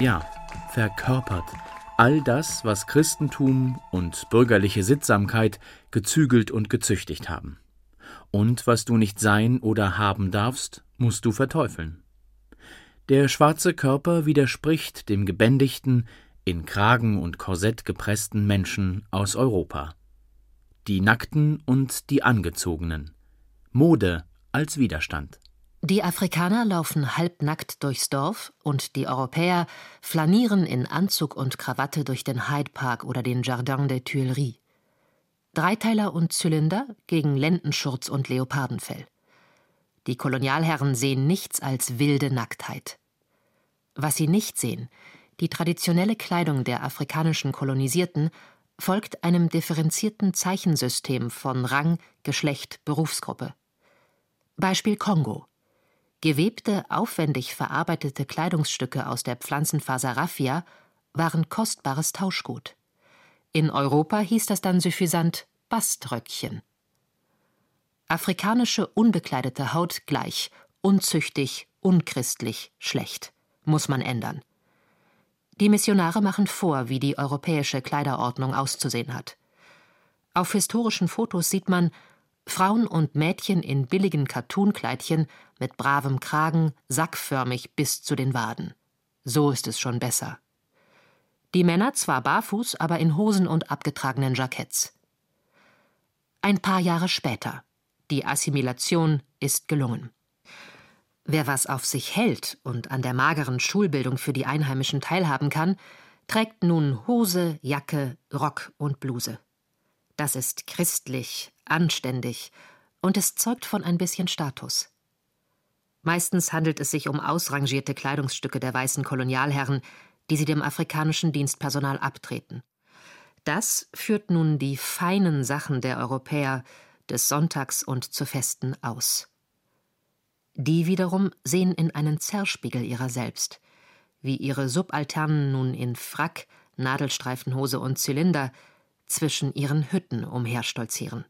all das, was Christentum und bürgerliche Sittsamkeit gezügelt und gezüchtigt haben. Und was du nicht sein oder haben darfst, musst du verteufeln. Der schwarze Körper widerspricht dem gebändigten, in Kragen und Korsett gepressten Menschen aus Europa. Die Nackten und die Angezogenen. Mode als Widerstand. Die Afrikaner laufen halbnackt durchs Dorf und die Europäer flanieren in Anzug und Krawatte durch den Hyde Park oder den Jardin des Tuileries. Dreiteiler und Zylinder gegen Lendenschurz und Leopardenfell. Die Kolonialherren sehen nichts als wilde Nacktheit. Was sie nicht sehen, die traditionelle Kleidung der afrikanischen Kolonisierten, folgt einem differenzierten Zeichensystem von Rang, Geschlecht, Berufsgruppe. Beispiel Kongo. Gewebte, aufwendig verarbeitete Kleidungsstücke aus der Pflanzenfaser Raffia waren kostbares Tauschgut. In Europa hieß das dann suffisant Baströckchen. Afrikanische unbekleidete Haut gleich, unzüchtig, unchristlich, schlecht. Muss man ändern. Die Missionare machen vor, wie die europäische Kleiderordnung auszusehen hat. Auf historischen Fotos sieht man Frauen und Mädchen in billigen Kattunkleidchen mit bravem Kragen, sackförmig bis zu den Waden. So ist es schon besser. Die Männer zwar barfuß, aber in Hosen und abgetragenen Jacketts. Ein paar Jahre später. Die Assimilation ist gelungen. Wer was auf sich hält und an der mageren Schulbildung für die Einheimischen teilhaben kann, trägt nun Hose, Jacke, Rock und Bluse. Das ist christlich, anständig und es zeugt von ein bisschen Status. Meistens handelt es sich um ausrangierte Kleidungsstücke der weißen Kolonialherren, die sie dem afrikanischen Dienstpersonal abtreten. Das führt nun die feinen Sachen der Europäer des Sonntags und zu Festen aus. Die wiederum sehen in einen Zerspiegel ihrer selbst, wie ihre Subalternen nun in Frack, Nadelstreifenhose und Zylinder zwischen ihren Hütten umherstolzieren.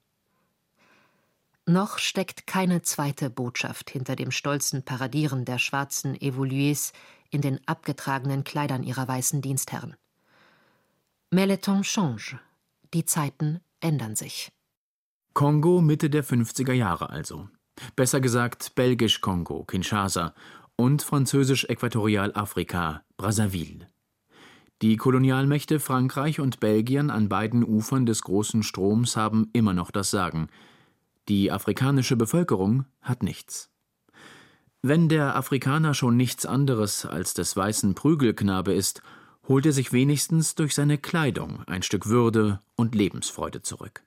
Noch steckt keine zweite Botschaft hinter dem stolzen Paradieren der schwarzen Evolués in den abgetragenen Kleidern ihrer weißen Dienstherren. Mais le temps change. Die Zeiten ändern sich. Kongo Mitte der 50er Jahre also. Besser gesagt Belgisch-Kongo, Kinshasa und Französisch-Äquatorialafrika, Brazzaville. Die Kolonialmächte Frankreich und Belgien an beiden Ufern des großen Stroms haben immer noch das Sagen. Die afrikanische Bevölkerung hat nichts. Wenn der Afrikaner schon nichts anderes als des weißen Prügelknabe ist, holt er sich wenigstens durch seine Kleidung ein Stück Würde und Lebensfreude zurück.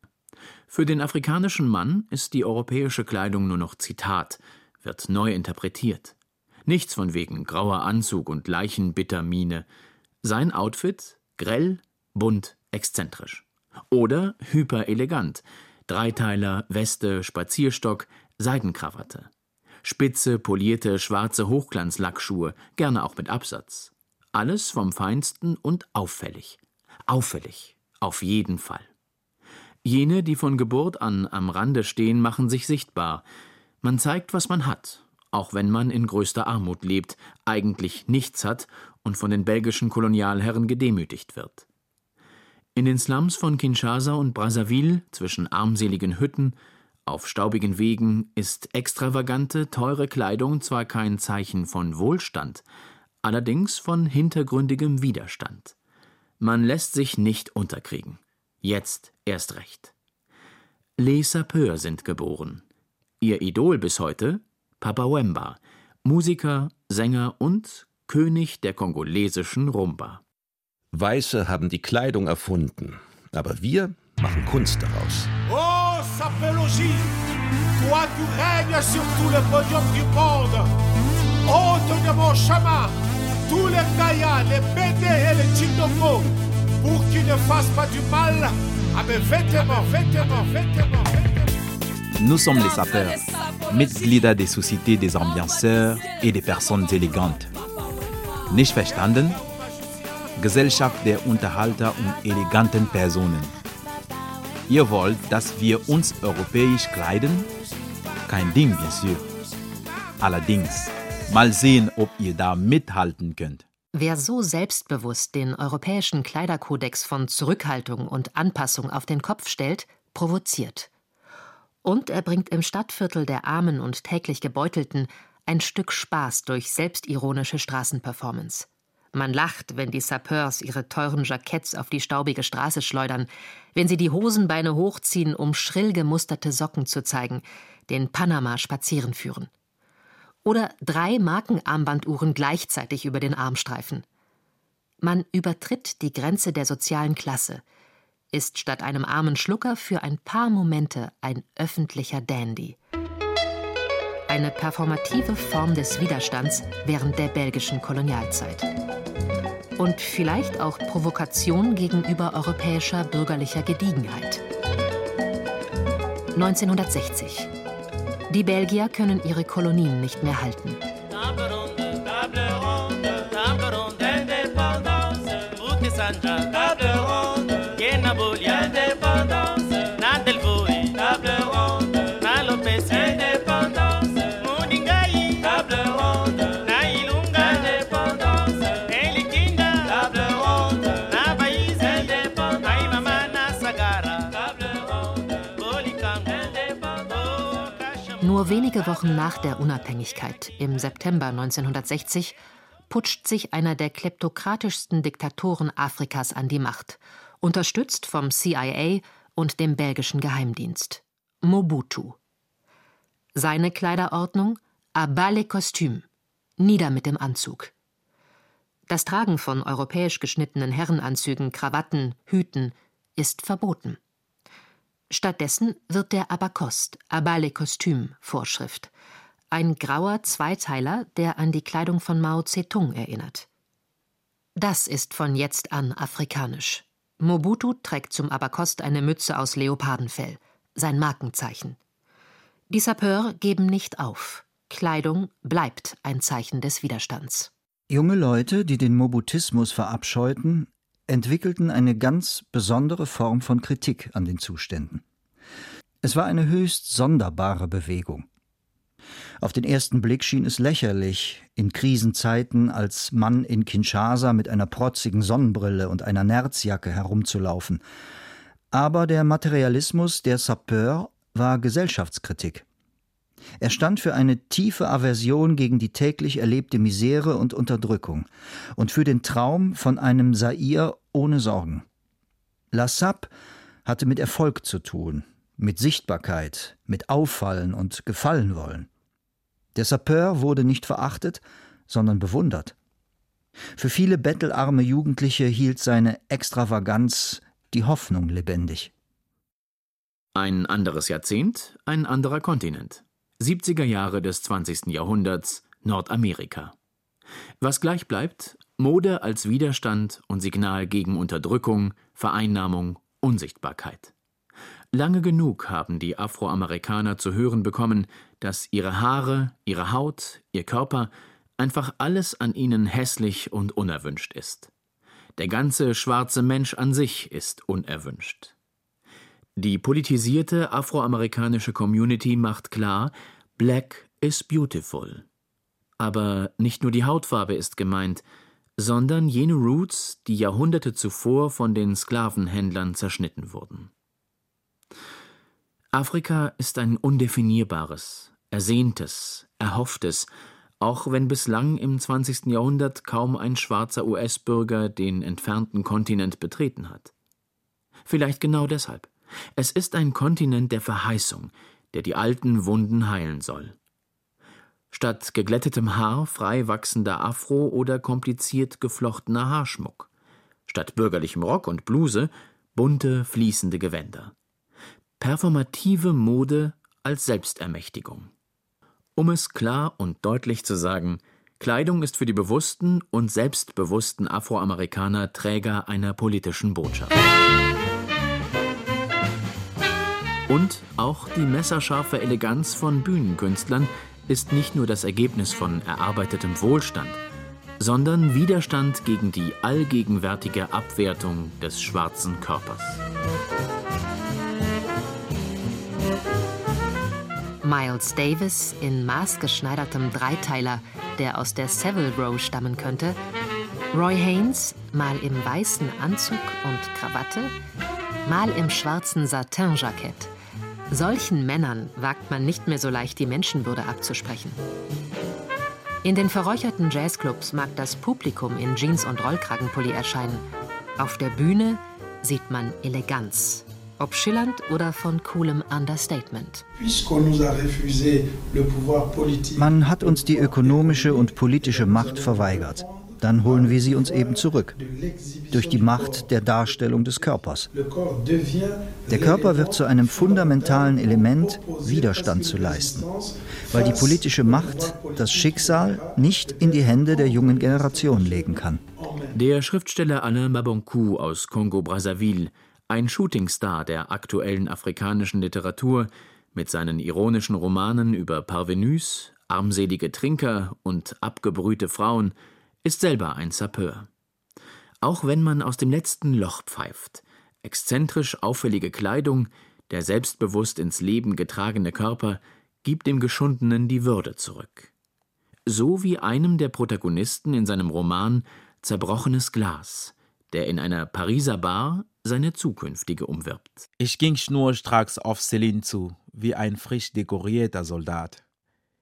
Für den afrikanischen Mann ist die europäische Kleidung nur noch Zitat, wird neu interpretiert. Nichts von wegen grauer Anzug und Leichenbittermiene. Sein Outfit grell, bunt, exzentrisch. Oder hyperelegant. Dreiteiler, Weste, Spazierstock, Seidenkrawatte. Spitze, polierte, schwarze Hochglanzlackschuhe, gerne auch mit Absatz. Alles vom Feinsten und auffällig. Auffällig, auf jeden Fall. Jene, die von Geburt an am Rande stehen, machen sich sichtbar. Man zeigt, was man hat, auch wenn man in größter Armut lebt, eigentlich nichts hat und von den belgischen Kolonialherren gedemütigt wird. In den Slums von Kinshasa und Brazzaville, zwischen armseligen Hütten, auf staubigen Wegen, ist extravagante, teure Kleidung zwar kein Zeichen von Wohlstand, allerdings von hintergründigem Widerstand. Man lässt sich nicht unterkriegen. Jetzt erst recht. Les Sapeurs sind geboren. Ihr Idol bis heute? Papa Wemba, Musiker, Sänger und König der kongolesischen Rumba. Weiße haben die Kleidung erfunden, aber wir machen Kunst daraus. Oh, Sapologie, toi tu règnes sur tout le podium du monde. Hôte de mon chemin, tous les Kaya, les Bédé et les Chindoko, pour qu'ils ne fassent pas du mal à mes vêtements. Nous sommes les sapeurs, Mitglieder der Société des Ambianceurs et des Personnes élégantes. Nicht verstanden? Gesellschaft der Unterhalter und eleganten Personen. Ihr wollt, dass wir uns europäisch kleiden? Kein Ding, bien sûr. Allerdings, mal sehen, ob ihr da mithalten könnt. Wer so selbstbewusst den europäischen Kleiderkodex von Zurückhaltung und Anpassung auf den Kopf stellt, provoziert. Und er bringt im Stadtviertel der Armen und täglich Gebeutelten ein Stück Spaß durch selbstironische Straßenperformance. Man lacht, wenn die Sapeurs ihre teuren Jacketts auf die staubige Straße schleudern, wenn sie die Hosenbeine hochziehen, um schrill gemusterte Socken zu zeigen, den Panama spazieren führen. Oder 3 Markenarmbanduhren gleichzeitig über den Arm streifen. Man übertritt die Grenze der sozialen Klasse, ist statt einem armen Schlucker für ein paar Momente ein öffentlicher Dandy. Eine performative Form des Widerstands während der belgischen Kolonialzeit. Und vielleicht auch Provokation gegenüber europäischer bürgerlicher Gediegenheit. 1960. Die Belgier können ihre Kolonien nicht mehr halten. Nur wenige Wochen nach der Unabhängigkeit, im September 1960, putscht sich einer der kleptokratischsten Diktatoren Afrikas an die Macht, unterstützt vom CIA und dem belgischen Geheimdienst. Mobutu. Seine Kleiderordnung: à bas les costumes, nieder mit dem Anzug. Das Tragen von europäisch geschnittenen Herrenanzügen, Krawatten, Hüten ist verboten. Stattdessen wird der Abakost, à bas les costumes, Vorschrift. Ein grauer Zweiteiler, der an die Kleidung von Mao Zedong erinnert. Das ist von jetzt an afrikanisch. Mobutu trägt zum Abakost eine Mütze aus Leopardenfell, sein Markenzeichen. Die Sapeurs geben nicht auf. Kleidung bleibt ein Zeichen des Widerstands. Junge Leute, die den Mobutismus verabscheuten, entwickelten eine ganz besondere Form von Kritik an den Zuständen. Es war eine höchst sonderbare Bewegung. Auf den ersten Blick schien es lächerlich, in Krisenzeiten als Mann in Kinshasa mit einer protzigen Sonnenbrille und einer Nerzjacke herumzulaufen. Aber der Materialismus der Sapeurs war Gesellschaftskritik. Er stand für eine tiefe Aversion gegen die täglich erlebte Misere und Unterdrückung und für den Traum von einem Zaire ohne Sorgen. La Sape hatte mit Erfolg zu tun, mit Sichtbarkeit, mit Auffallen und Gefallen wollen. Der Sapeur wurde nicht verachtet, sondern bewundert. Für viele bettelarme Jugendliche hielt seine Extravaganz die Hoffnung lebendig. Ein anderes Jahrzehnt, ein anderer Kontinent. 70er Jahre des 20. Jahrhunderts, Nordamerika. Was gleich bleibt: Mode als Widerstand und Signal gegen Unterdrückung, Vereinnahmung, Unsichtbarkeit. Lange genug haben die Afroamerikaner zu hören bekommen, dass ihre Haare, ihre Haut, ihr Körper, einfach alles an ihnen hässlich und unerwünscht ist. Der ganze schwarze Mensch an sich ist unerwünscht. Die politisierte afroamerikanische Community macht klar: Black is beautiful. Aber nicht nur die Hautfarbe ist gemeint, sondern jene Roots, die Jahrhunderte zuvor von den Sklavenhändlern zerschnitten wurden. Afrika ist ein undefinierbares, ersehntes, erhofftes, auch wenn bislang im 20. Jahrhundert kaum ein schwarzer US-Bürger den entfernten Kontinent betreten hat. Vielleicht genau deshalb. Es ist ein Kontinent der Verheißung, der die alten Wunden heilen soll. Statt geglättetem Haar frei wachsender Afro oder kompliziert geflochtener Haarschmuck. Statt bürgerlichem Rock und Bluse bunte, fließende Gewänder. Performative Mode als Selbstermächtigung. Um es klar und deutlich zu sagen: Kleidung ist für die bewussten und selbstbewussten Afroamerikaner Träger einer politischen Botschaft. Und auch die messerscharfe Eleganz von Bühnenkünstlern ist nicht nur das Ergebnis von erarbeitetem Wohlstand, sondern Widerstand gegen die allgegenwärtige Abwertung des schwarzen Körpers. Miles Davis in maßgeschneidertem Dreiteiler, der aus der Savile Row stammen könnte, Roy Haynes, mal im weißen Anzug und Krawatte, mal im schwarzen Satin-Jackett. Solchen Männern wagt man nicht mehr so leicht, die Menschenwürde abzusprechen. In den verräucherten Jazzclubs mag das Publikum in Jeans und Rollkragenpulli erscheinen. Auf der Bühne sieht man Eleganz, ob schillernd oder von coolem Understatement. Man hat uns die ökonomische und politische Macht verweigert. Dann holen wir sie uns eben zurück. Durch die Macht der Darstellung des Körpers. Der Körper wird zu einem fundamentalen Element, Widerstand zu leisten. Weil die politische Macht das Schicksal nicht in die Hände der jungen Generation legen kann. Der Schriftsteller Alain Mabankou aus Kongo-Brazzaville, ein Shootingstar der aktuellen afrikanischen Literatur, mit seinen ironischen Romanen über Parvenus, armselige Trinker und abgebrühte Frauen, ist selber ein Sapeur. Auch wenn man aus dem letzten Loch pfeift, exzentrisch auffällige Kleidung, der selbstbewusst ins Leben getragene Körper gibt dem Geschundenen die Würde zurück. So wie einem der Protagonisten in seinem Roman Zerbrochenes Glas, der in einer Pariser Bar seine zukünftige umwirbt. Ich ging schnurstracks auf Céline zu, wie ein frisch dekorierter Soldat.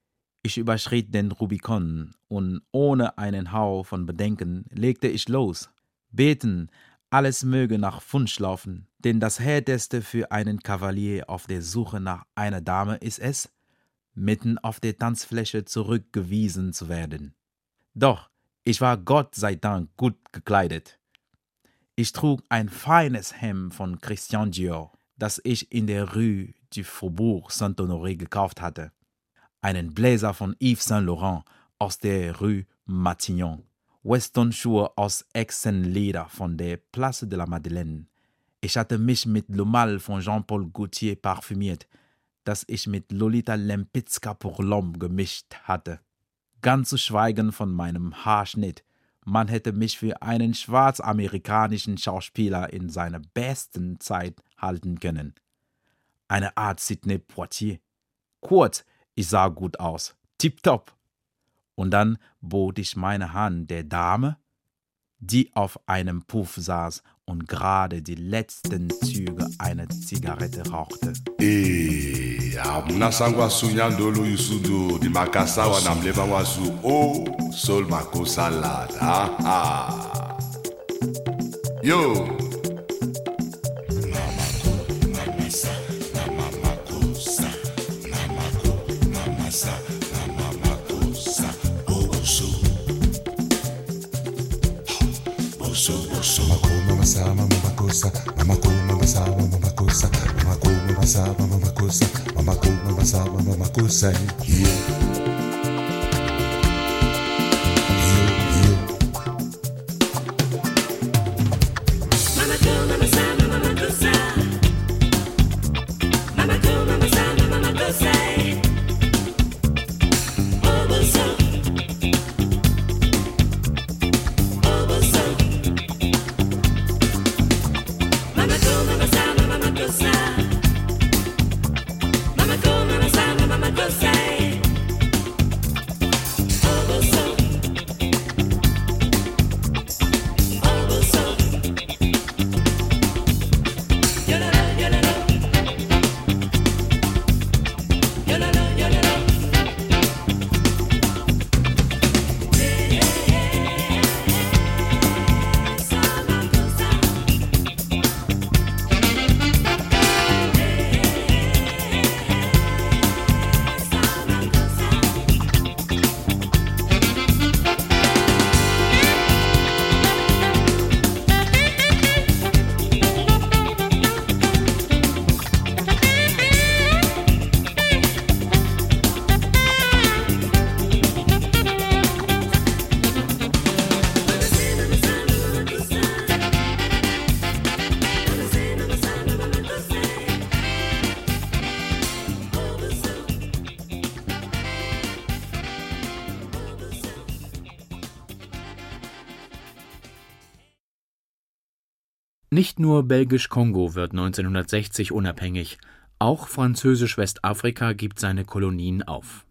Ich überschritt den Rubikon und ohne einen Hauch von Bedenken legte ich los. Beten, alles möge nach Wunsch laufen, denn das Härteste für einen Kavalier auf der Suche nach einer Dame ist es, mitten auf der Tanzfläche zurückgewiesen zu werden. Doch ich war Gott sei Dank gut gekleidet. Ich trug ein feines Hemd von Christian Dior, das ich in der Rue du Faubourg Saint-Honoré gekauft hatte, einen Bläser von Yves Saint Laurent aus der Rue Matignon, Westonschuhe aus Echsenleder von der Place de la Madeleine. Ich hatte mich mit L'Homme von Jean-Paul Gaultier parfümiert, das ich mit Lolita Lempicka pour l'Homme gemischt hatte. Ganz zu schweigen von meinem Haarschnitt. Man hätte mich für einen schwarzamerikanischen Schauspieler in seiner besten Zeit halten können. Eine Art Sidney Poitier. Kurz, ich sah gut aus. Tipptopp. Und dann bot ich meine Hand der Dame, die auf einem Puff saß und gerade die letzten Züge einer Zigarette rauchte. Mnasangwa sunyandolo yusudu di makasawa na mleba wasu sol makosalada. Yo. Nicht nur Belgisch-Kongo wird 1960 unabhängig, auch Französisch-Westafrika gibt seine Kolonien auf.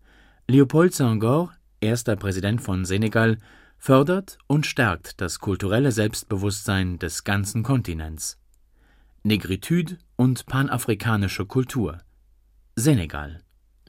Léopold Senghor, erster Präsident von Senegal, fördert und stärkt das kulturelle Selbstbewusstsein des ganzen Kontinents. Negritude und panafrikanische Kultur. Senegal.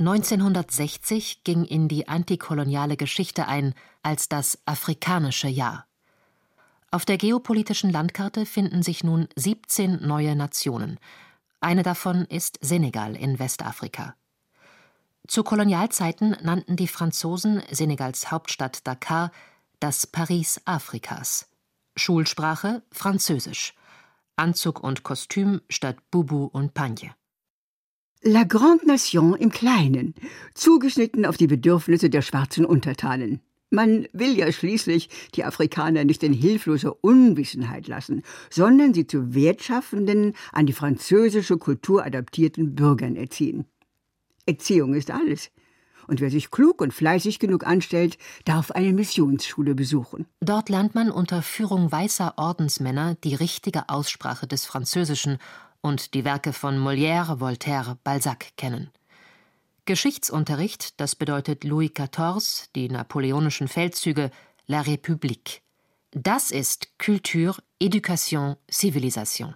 1960 ging in die antikoloniale Geschichte ein als das afrikanische Jahr. Auf der geopolitischen Landkarte finden sich nun 17 neue Nationen. Eine davon ist Senegal in Westafrika. Zu Kolonialzeiten nannten die Franzosen Senegals Hauptstadt Dakar das Paris Afrikas. Schulsprache Französisch. Anzug und Kostüm statt Bubu und Pagne. La Grande Nation im Kleinen, zugeschnitten auf die Bedürfnisse der schwarzen Untertanen. Man will ja schließlich die Afrikaner nicht in hilfloser Unwissenheit lassen, sondern sie zu wertschaffenden, an die französische Kultur adaptierten Bürgern erziehen. Erziehung ist alles. Und wer sich klug und fleißig genug anstellt, darf eine Missionsschule besuchen. Dort lernt man unter Führung weißer Ordensmänner die richtige Aussprache des Französischen und die Werke von Molière, Voltaire, Balzac kennen. Geschichtsunterricht, das bedeutet Louis XIV, die napoleonischen Feldzüge, La République. Das ist Culture, Éducation, Civilisation.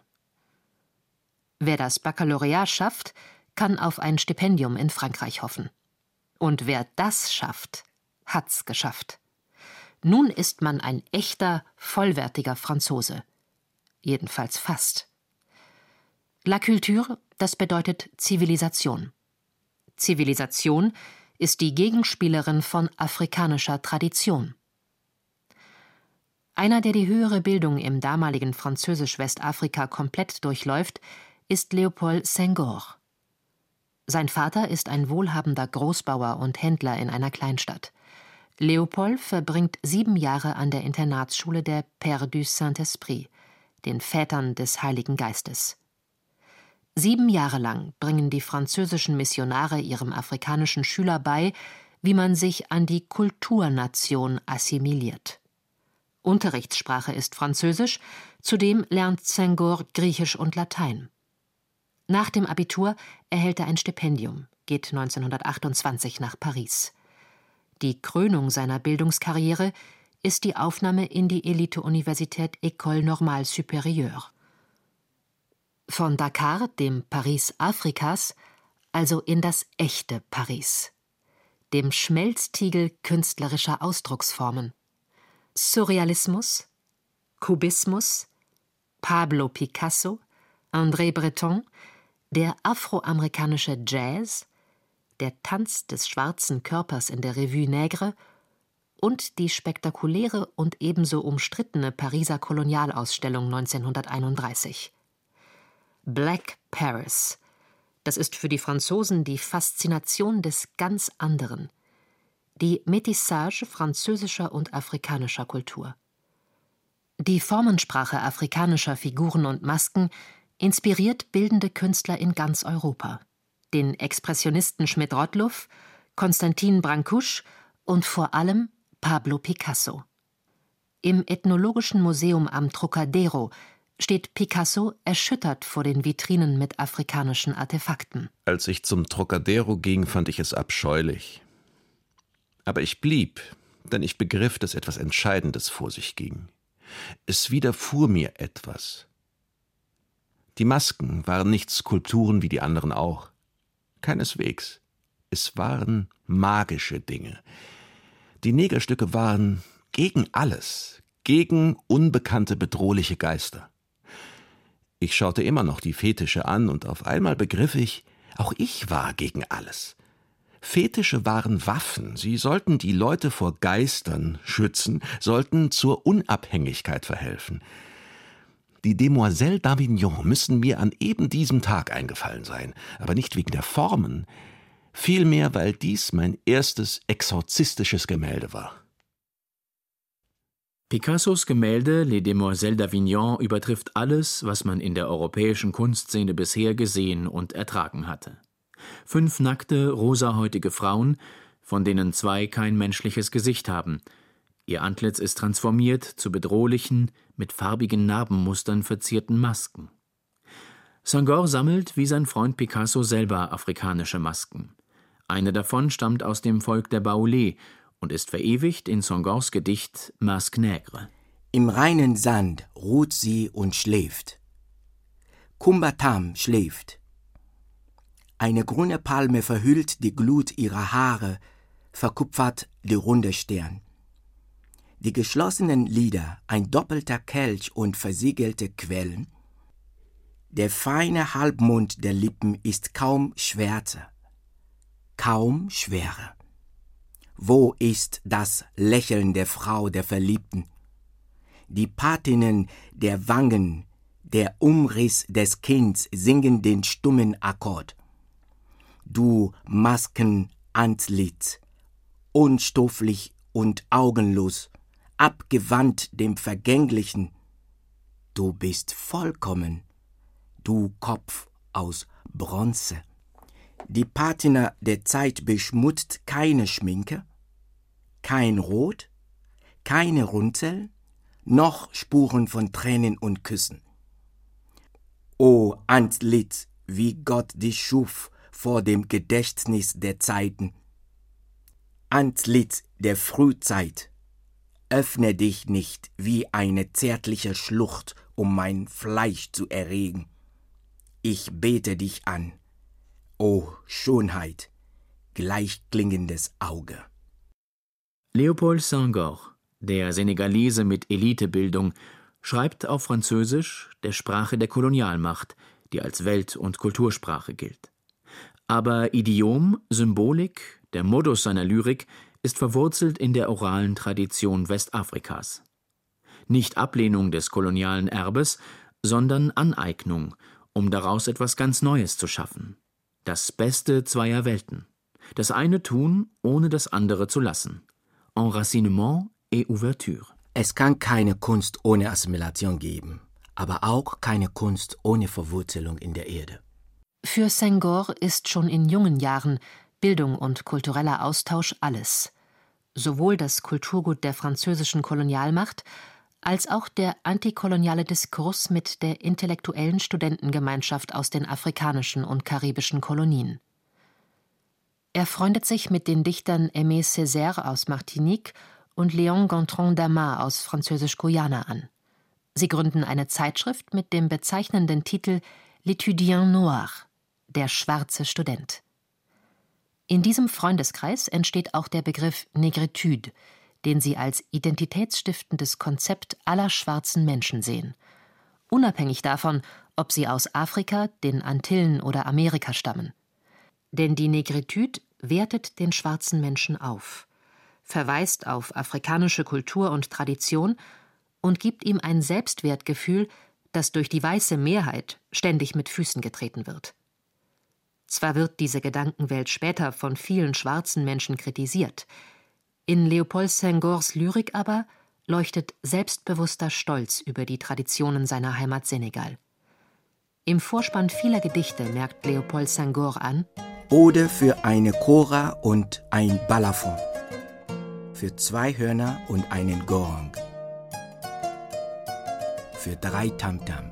Wer das Baccalaureat schafft, kann auf ein Stipendium in Frankreich hoffen. Und wer das schafft, hat's geschafft. Nun ist man ein echter, vollwertiger Franzose. Jedenfalls fast. La Culture, das bedeutet Zivilisation. Zivilisation ist die Gegenspielerin von afrikanischer Tradition. Einer, der die höhere Bildung im damaligen Französisch-Westafrika komplett durchläuft, ist Léopold Senghor. Sein Vater ist ein wohlhabender Großbauer und Händler in einer Kleinstadt. Léopold verbringt 7 Jahre an der Internatsschule der Père du Saint-Esprit, den Vätern des Heiligen Geistes. 7 Jahre lang bringen die französischen Missionare ihrem afrikanischen Schüler bei, wie man sich an die Kulturnation assimiliert. Unterrichtssprache ist Französisch, zudem lernt Senghor Griechisch und Latein. Nach dem Abitur erhält er ein Stipendium, geht 1928 nach Paris. Die Krönung seiner Bildungskarriere ist die Aufnahme in die Elite-Universität École Normale Supérieure. Von Dakar, dem Paris Afrikas, also in das echte Paris, dem Schmelztiegel künstlerischer Ausdrucksformen. Surrealismus, Kubismus, Pablo Picasso, André Breton, der afroamerikanische Jazz, der Tanz des schwarzen Körpers in der Revue Nègre und die spektakuläre und ebenso umstrittene Pariser Kolonialausstellung 1931. Black Paris, das ist für die Franzosen die Faszination des ganz anderen, die Métissage französischer und afrikanischer Kultur. Die Formensprache afrikanischer Figuren und Masken inspiriert bildende Künstler in ganz Europa. Den Expressionisten Schmidt-Rottluff, Konstantin Brancusch und vor allem Pablo Picasso. Im Ethnologischen Museum am Trocadero steht Picasso erschüttert vor den Vitrinen mit afrikanischen Artefakten. Als ich zum Trocadero ging, fand ich es abscheulich. Aber ich blieb, denn ich begriff, dass etwas Entscheidendes vor sich ging. Es widerfuhr mir etwas. Die Masken waren nicht Skulpturen wie die anderen auch. Keineswegs. Es waren magische Dinge. Die Negerstücke waren gegen alles, gegen unbekannte bedrohliche Geister. Ich schaute immer noch die Fetische an und auf einmal begriff ich, auch ich war gegen alles. Fetische waren Waffen, sie sollten die Leute vor Geistern schützen, sollten zur Unabhängigkeit verhelfen. Die Demoiselles d'Avignon müssen mir an eben diesem Tag eingefallen sein, aber nicht wegen der Formen, vielmehr, weil dies mein erstes exorzistisches Gemälde war. Picassos Gemälde Les Demoiselles d'Avignon übertrifft alles, was man in der europäischen Kunstszene bisher gesehen und ertragen hatte. 5 nackte, rosahäutige Frauen, von denen 2 kein menschliches Gesicht haben. Ihr Antlitz ist transformiert zu bedrohlichen, mit farbigen Narbenmustern verzierten Masken. Senghor sammelt, wie sein Freund Picasso selber, afrikanische Masken. Eine davon stammt aus dem Volk der Baoulé und ist verewigt in Senghors Gedicht Masque Nègre. Im reinen Sand ruht sie und schläft. Kumbatam schläft. Eine grüne Palme verhüllt die Glut ihrer Haare, verkupfert die runde Stirn. Die geschlossenen Lider, ein doppelter Kelch und versiegelte Quellen. Der feine Halbmond der Lippen ist kaum schwärzer, kaum schwerer. Wo ist das Lächeln der Frau der Verliebten? Die Patinnen der Wangen, der Umriss des Kinns singen den stummen Akkord. Du Maskenantlitz, unstofflich und augenlos, abgewandt dem Vergänglichen. Du bist vollkommen, du Kopf aus Bronze. Die Patina der Zeit beschmutzt keine Schminke, kein Rot, keine Runzeln, noch Spuren von Tränen und Küssen. O Antlitz, wie Gott dich schuf vor dem Gedächtnis der Zeiten. Antlitz der Frühzeit, öffne dich nicht wie eine zärtliche Schlucht, um mein Fleisch zu erregen. Ich bete dich an, o Schönheit, gleichklingendes Auge. Léopold Senghor, der Senegalese mit Elitebildung, schreibt auf Französisch, der Sprache der Kolonialmacht, die als Welt- und Kultursprache gilt. Aber Idiom, Symbolik, der Modus seiner Lyrik ist verwurzelt in der oralen Tradition Westafrikas. Nicht Ablehnung des kolonialen Erbes, sondern Aneignung, um daraus etwas ganz Neues zu schaffen. Das Beste zweier Welten. Das eine tun, ohne das andere zu lassen. Enracinement et Ouverture. Es kann keine Kunst ohne Assimilation geben, aber auch keine Kunst ohne Verwurzelung in der Erde. Für Senghor ist schon in jungen Jahren Bildung und kultureller Austausch alles. Sowohl das Kulturgut der französischen Kolonialmacht als auch der antikoloniale Diskurs mit der intellektuellen Studentengemeinschaft aus den afrikanischen und karibischen Kolonien. Er freundet sich mit den Dichtern Aimé Césaire aus Martinique und Léon Gontran Damas aus Französisch-Guyana an. Sie gründen eine Zeitschrift mit dem bezeichnenden Titel L'Étudiant Noir, der schwarze Student. In diesem Freundeskreis entsteht auch der Begriff Negritude, den sie als identitätsstiftendes Konzept aller schwarzen Menschen sehen, unabhängig davon, ob sie aus Afrika, den Antillen oder Amerika stammen. Denn die Negritude wertet den schwarzen Menschen auf, verweist auf afrikanische Kultur und Tradition und gibt ihm ein Selbstwertgefühl, das durch die weiße Mehrheit ständig mit Füßen getreten wird. Zwar wird diese Gedankenwelt später von vielen schwarzen Menschen kritisiert, in Léopold Senghors Lyrik aber leuchtet selbstbewusster Stolz über die Traditionen seiner Heimat Senegal. Im Vorspann vieler Gedichte merkt Léopold Senghor an: Ode für eine Kora und ein Balafon, für 2 Hörner und einen Gong, für 3 Tamtam.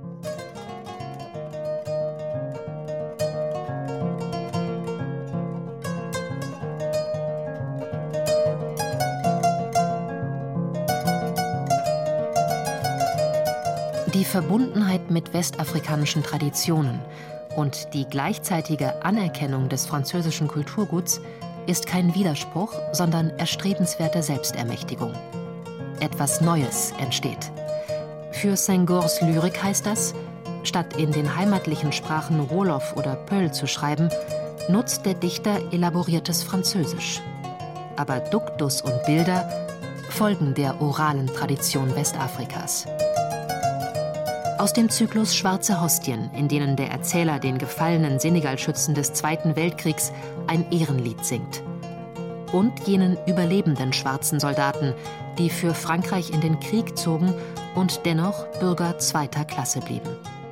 Die Verbundenheit mit westafrikanischen Traditionen und die gleichzeitige Anerkennung des französischen Kulturguts ist kein Widerspruch, sondern erstrebenswerte Selbstermächtigung. Etwas Neues entsteht. Für Senghors Lyrik heißt das, statt in den heimatlichen Sprachen Wolof oder Peul zu schreiben, nutzt der Dichter elaboriertes Französisch. Aber Duktus und Bilder folgen der oralen Tradition Westafrikas. Aus dem Zyklus Schwarze Hostien, in denen der Erzähler den gefallenen Senegalschützen des Zweiten Weltkriegs ein Ehrenlied singt. Und jenen überlebenden schwarzen Soldaten, die für Frankreich in den Krieg zogen und dennoch Bürger zweiter Klasse blieben.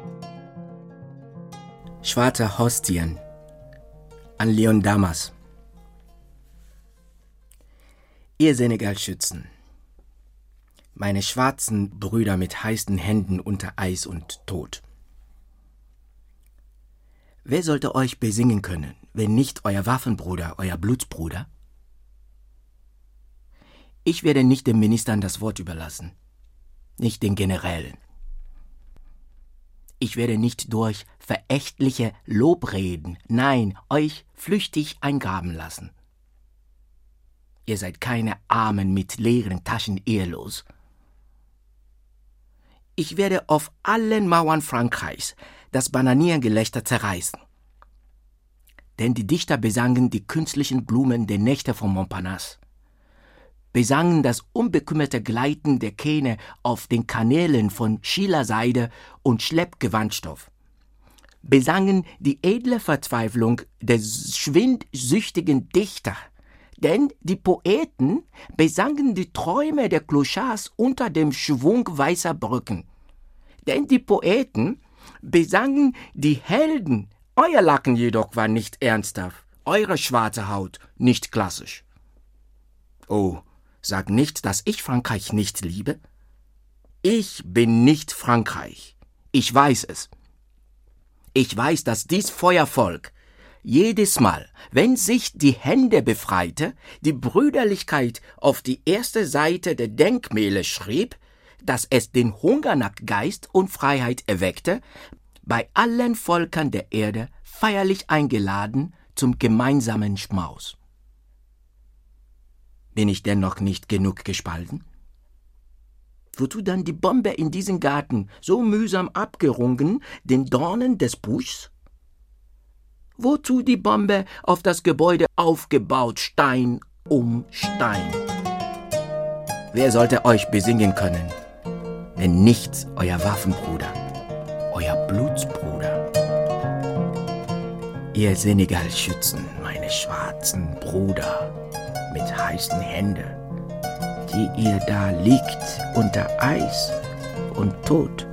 Schwarze Hostien an Léon Damas. Ihr Senegalschützen, meine schwarzen Brüder mit heißen Händen unter Eis und Tod. Wer sollte euch besingen können, wenn nicht euer Waffenbruder, euer Blutsbruder? Ich werde nicht den Ministern das Wort überlassen, nicht den Generälen. Ich werde nicht durch verächtliche Lobreden, nein, euch flüchtig eingraben lassen. Ihr seid keine Armen mit leeren Taschen ehelos. Ich werde auf allen Mauern Frankreichs das Bananiergelächter zerreißen. Denn die Dichter besangen die künstlichen Blumen der Nächte von Montparnasse, besangen das unbekümmerte Gleiten der Kähne auf den Kanälen von Schielerseide und Schleppgewandstoff, besangen die edle Verzweiflung der schwindsüchtigen Dichter, denn die Poeten besangen die Träume der Clochards unter dem Schwung weißer Brücken. Denn die Poeten besangen die Helden. Euer Lacken jedoch war nicht ernsthaft, eure schwarze Haut nicht klassisch. Oh, sag nicht, dass ich Frankreich nicht liebe. Ich bin nicht Frankreich. Ich weiß es. Ich weiß, dass dies Feuervolk jedes Mal, wenn sich die Hände befreite, die Brüderlichkeit auf die erste Seite der Denkmäler schrieb, dass es den Hunger nach Geist und Freiheit erweckte, bei allen Völkern der Erde feierlich eingeladen zum gemeinsamen Schmaus. Bin ich denn noch nicht genug gespalten? Wozu dann die Bombe in diesen Garten, so mühsam abgerungen, den Dornen des Buschs? Wozu die Bombe auf das Gebäude aufgebaut, Stein um Stein? Wer sollte euch besingen können, wenn nichts euer Waffenbruder, euer Blutsbruder? Ihr Senegal-Schützen, meine schwarzen Bruder, mit heißen Händen, die ihr da liegt unter Eis und Tod.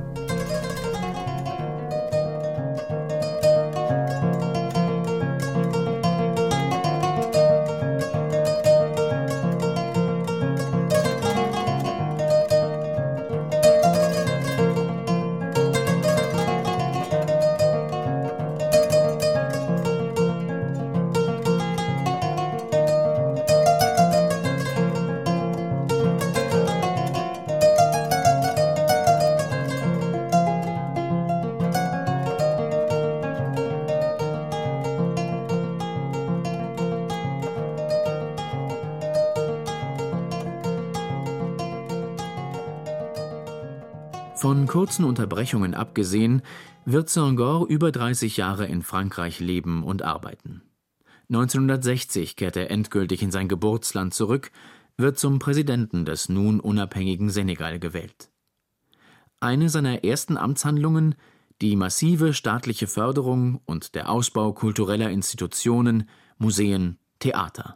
Von kurzen Unterbrechungen abgesehen, wird Senghor über 30 Jahre in Frankreich leben und arbeiten. 1960 kehrt er endgültig in sein Geburtsland zurück, wird zum Präsidenten des nun unabhängigen Senegal gewählt. Eine seiner ersten Amtshandlungen, die massive staatliche Förderung und der Ausbau kultureller Institutionen, Museen, Theater.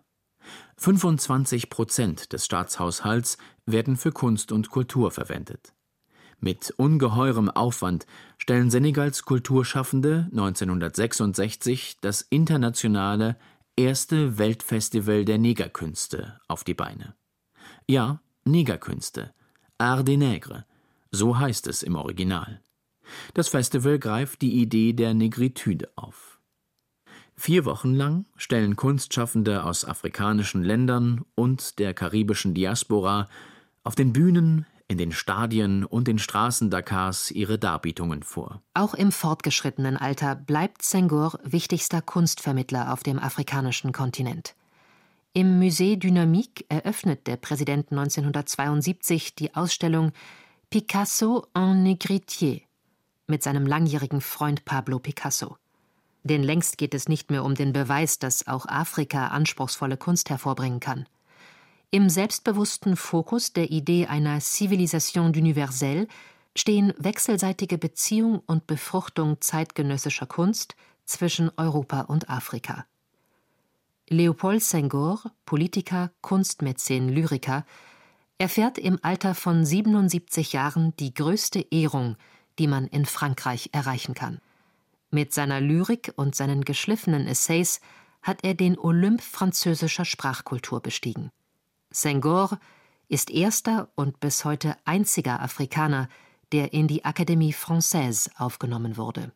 25% des Staatshaushalts werden für Kunst und Kultur verwendet. Mit ungeheurem Aufwand stellen Senegals Kulturschaffende 1966 das internationale erste Weltfestival der Negerkünste auf die Beine. Ja, Negerkünste, Art des Nègres, so heißt es im Original. Das Festival greift die Idee der Negritude auf. 4 Wochen lang stellen Kunstschaffende aus afrikanischen Ländern und der karibischen Diaspora auf den Bühnen, in den Stadien und den Straßen Dakars ihre Darbietungen vor. Auch im fortgeschrittenen Alter bleibt Senghor wichtigster Kunstvermittler auf dem afrikanischen Kontinent. Im Musée Dynamique eröffnet der Präsident 1972 die Ausstellung Picasso en Négritier mit seinem langjährigen Freund Pablo Picasso. Denn längst geht es nicht mehr um den Beweis, dass auch Afrika anspruchsvolle Kunst hervorbringen kann. Im selbstbewussten Fokus der Idee einer Civilisation universelle stehen wechselseitige Beziehung und Befruchtung zeitgenössischer Kunst zwischen Europa und Afrika. Léopold Senghor, Politiker, Kunstmäzen, Lyriker, erfährt im Alter von 77 Jahren die größte Ehrung, die man in Frankreich erreichen kann. Mit seiner Lyrik und seinen geschliffenen Essays hat er den Olymp französischer Sprachkultur bestiegen. Senghor ist erster und bis heute einziger Afrikaner, der in die Académie Française aufgenommen wurde.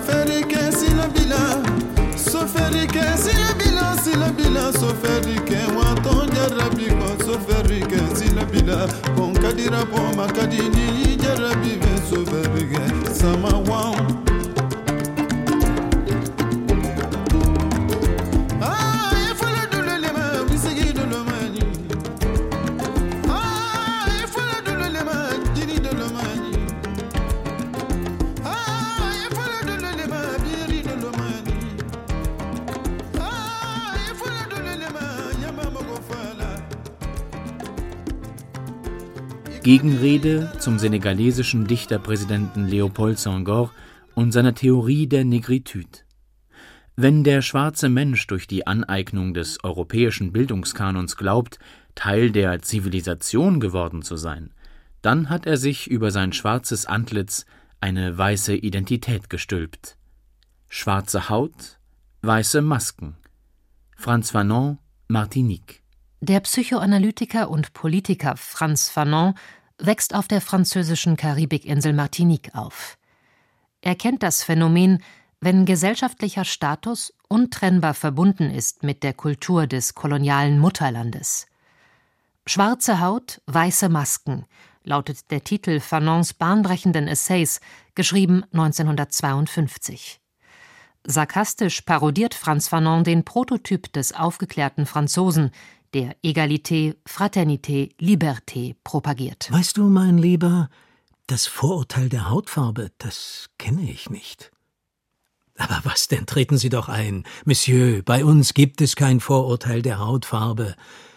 Soferique silabila, soferique silabila, silabila, soferique waton jarabiko, soferique silabila, bon kadira bon makadini jarabive, soferique samawa. Gegenrede zum senegalesischen Dichterpräsidenten Léopold Senghor und seiner Theorie der Negritude. Wenn der schwarze Mensch durch die Aneignung des europäischen Bildungskanons glaubt, Teil der Zivilisation geworden zu sein, dann hat er sich über sein schwarzes Antlitz eine weiße Identität gestülpt. Schwarze Haut, weiße Masken. Frantz Fanon, Martinique. Der Psychoanalytiker und Politiker Frantz Fanon wächst auf der französischen Karibikinsel Martinique auf. Er kennt das Phänomen, wenn gesellschaftlicher Status untrennbar verbunden ist mit der Kultur des kolonialen Mutterlandes. »Schwarze Haut, weiße Masken« lautet der Titel Fanons bahnbrechenden Essays, geschrieben 1952. Sarkastisch parodiert Frantz Fanon den Prototyp des aufgeklärten Franzosen, der Egalité, Fraternité, Liberté propagiert. Weißt du, mein Lieber, das Vorurteil der Hautfarbe, das kenne ich nicht. Aber was denn, treten Sie doch ein. Monsieur, bei uns gibt es kein Vorurteil der Hautfarbe.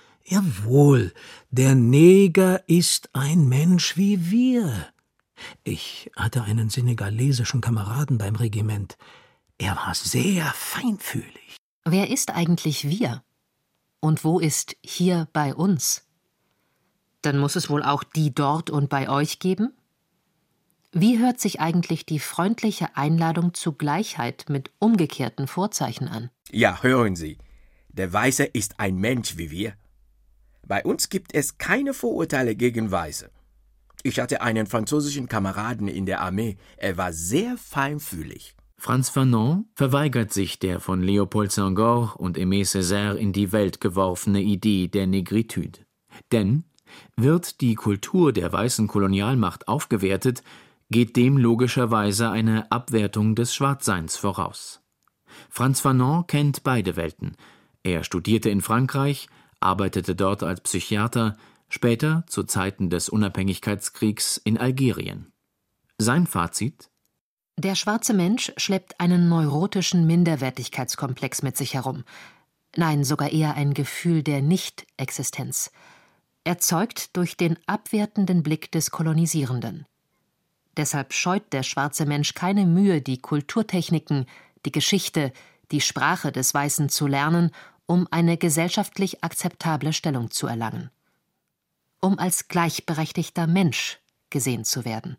Jawohl, der Neger ist ein Mensch wie wir. Ich hatte einen senegalesischen Kameraden beim Regiment. Er war sehr feinfühlig. Wer ist eigentlich wir? Und wo ist hier bei uns? Dann muss es wohl auch die dort und bei euch geben? Wie hört sich eigentlich die freundliche Einladung zu Gleichheit mit umgekehrten Vorzeichen an? Ja, hören Sie, der Weiße ist ein Mensch wie wir. Bei uns gibt es keine Vorurteile gegen Weiße. Ich hatte einen französischen Kameraden in der Armee, er war sehr feinfühlig. Frantz Fanon verweigert sich der von Léopold Senghor und Aimé Césaire in die Welt geworfene Idee der Negritude. Denn wird die Kultur der weißen Kolonialmacht aufgewertet, geht dem logischerweise eine Abwertung des Schwarzseins voraus. Frantz Fanon kennt beide Welten. Er studierte in Frankreich, arbeitete dort als Psychiater, später, zu Zeiten des Unabhängigkeitskriegs, in Algerien. Sein Fazit: Der schwarze Mensch schleppt einen neurotischen Minderwertigkeitskomplex mit sich herum. Nein, sogar eher ein Gefühl der Nicht-Existenz. Erzeugt durch den abwertenden Blick des Kolonisierenden. Deshalb scheut der schwarze Mensch keine Mühe, die Kulturtechniken, die Geschichte, die Sprache des Weißen zu lernen, um eine gesellschaftlich akzeptable Stellung zu erlangen. Um als gleichberechtigter Mensch gesehen zu werden.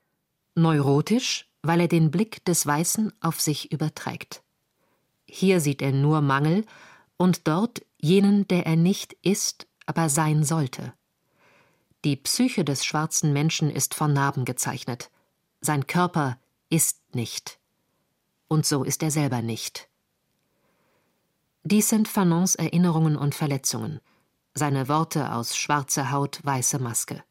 Neurotisch, weil er den Blick des Weißen auf sich überträgt. Hier sieht er nur Mangel und dort jenen, der er nicht ist, aber sein sollte. Die Psyche des schwarzen Menschen ist von Narben gezeichnet. Sein Körper ist nicht. Und so ist er selber nicht. Dies sind Fanons Erinnerungen und Verletzungen, seine Worte aus Schwarze Haut, weiße Maske.